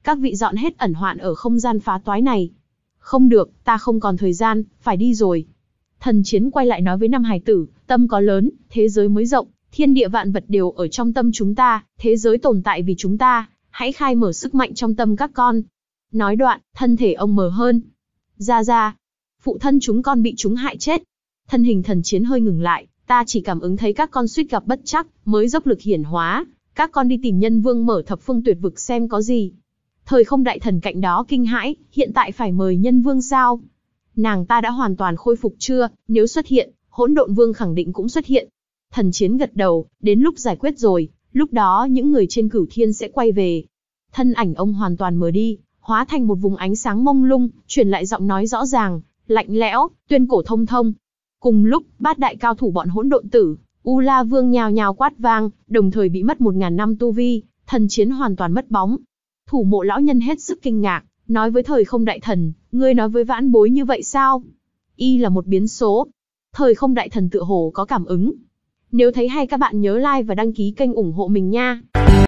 Các vị dọn hết ẩn hoạn ở không gian phá toái này. Không được, ta không còn thời gian, phải đi rồi. Thần Chiến quay lại nói với năm hài tử, tâm có lớn, thế giới mới rộng, thiên địa vạn vật đều ở trong tâm chúng ta, thế giới tồn tại vì chúng ta, hãy khai mở sức mạnh trong tâm các con. Nói đoạn, thân thể ông mờ hơn. Ra ra, phụ thân chúng con bị chúng hại chết. Thân hình Thần Chiến hơi ngừng lại, ta chỉ cảm ứng thấy các con suýt gặp bất trắc, mới dốc lực hiển hóa. Các con đi tìm Nhân Vương mở thập phương tuyệt vực xem có gì. Thời Không đại thần cạnh đó kinh hãi, hiện tại phải mời Nhân Vương sao? Nàng ta đã hoàn toàn khôi phục chưa? Nếu xuất hiện, Hỗn Độn Vương khẳng định cũng xuất hiện. Thần Chiến gật đầu, đến lúc giải quyết rồi, lúc đó những người trên Cửu Thiên sẽ quay về. Thân ảnh ông hoàn toàn mờ đi, hóa thành một vùng ánh sáng mông lung, truyền lại giọng nói rõ ràng, lạnh lẽo, tuyên cổ thông thông. Cùng lúc, bát đại cao thủ bọn Hỗn Độn Tử, U La Vương nhào nhào quát vang, đồng thời bị mất một ngàn năm tu vi, Thần Chiến hoàn toàn mất bóng. Thủ Mộ lão nhân hết sức kinh ngạc, nói với Thời Không đại thần, ngươi nói với vãn bối như vậy sao? Y là một biến số. Thời Không đại thần tựa hồ có cảm ứng. Nếu thấy hay các bạn nhớ like và đăng ký kênh ủng hộ mình nha.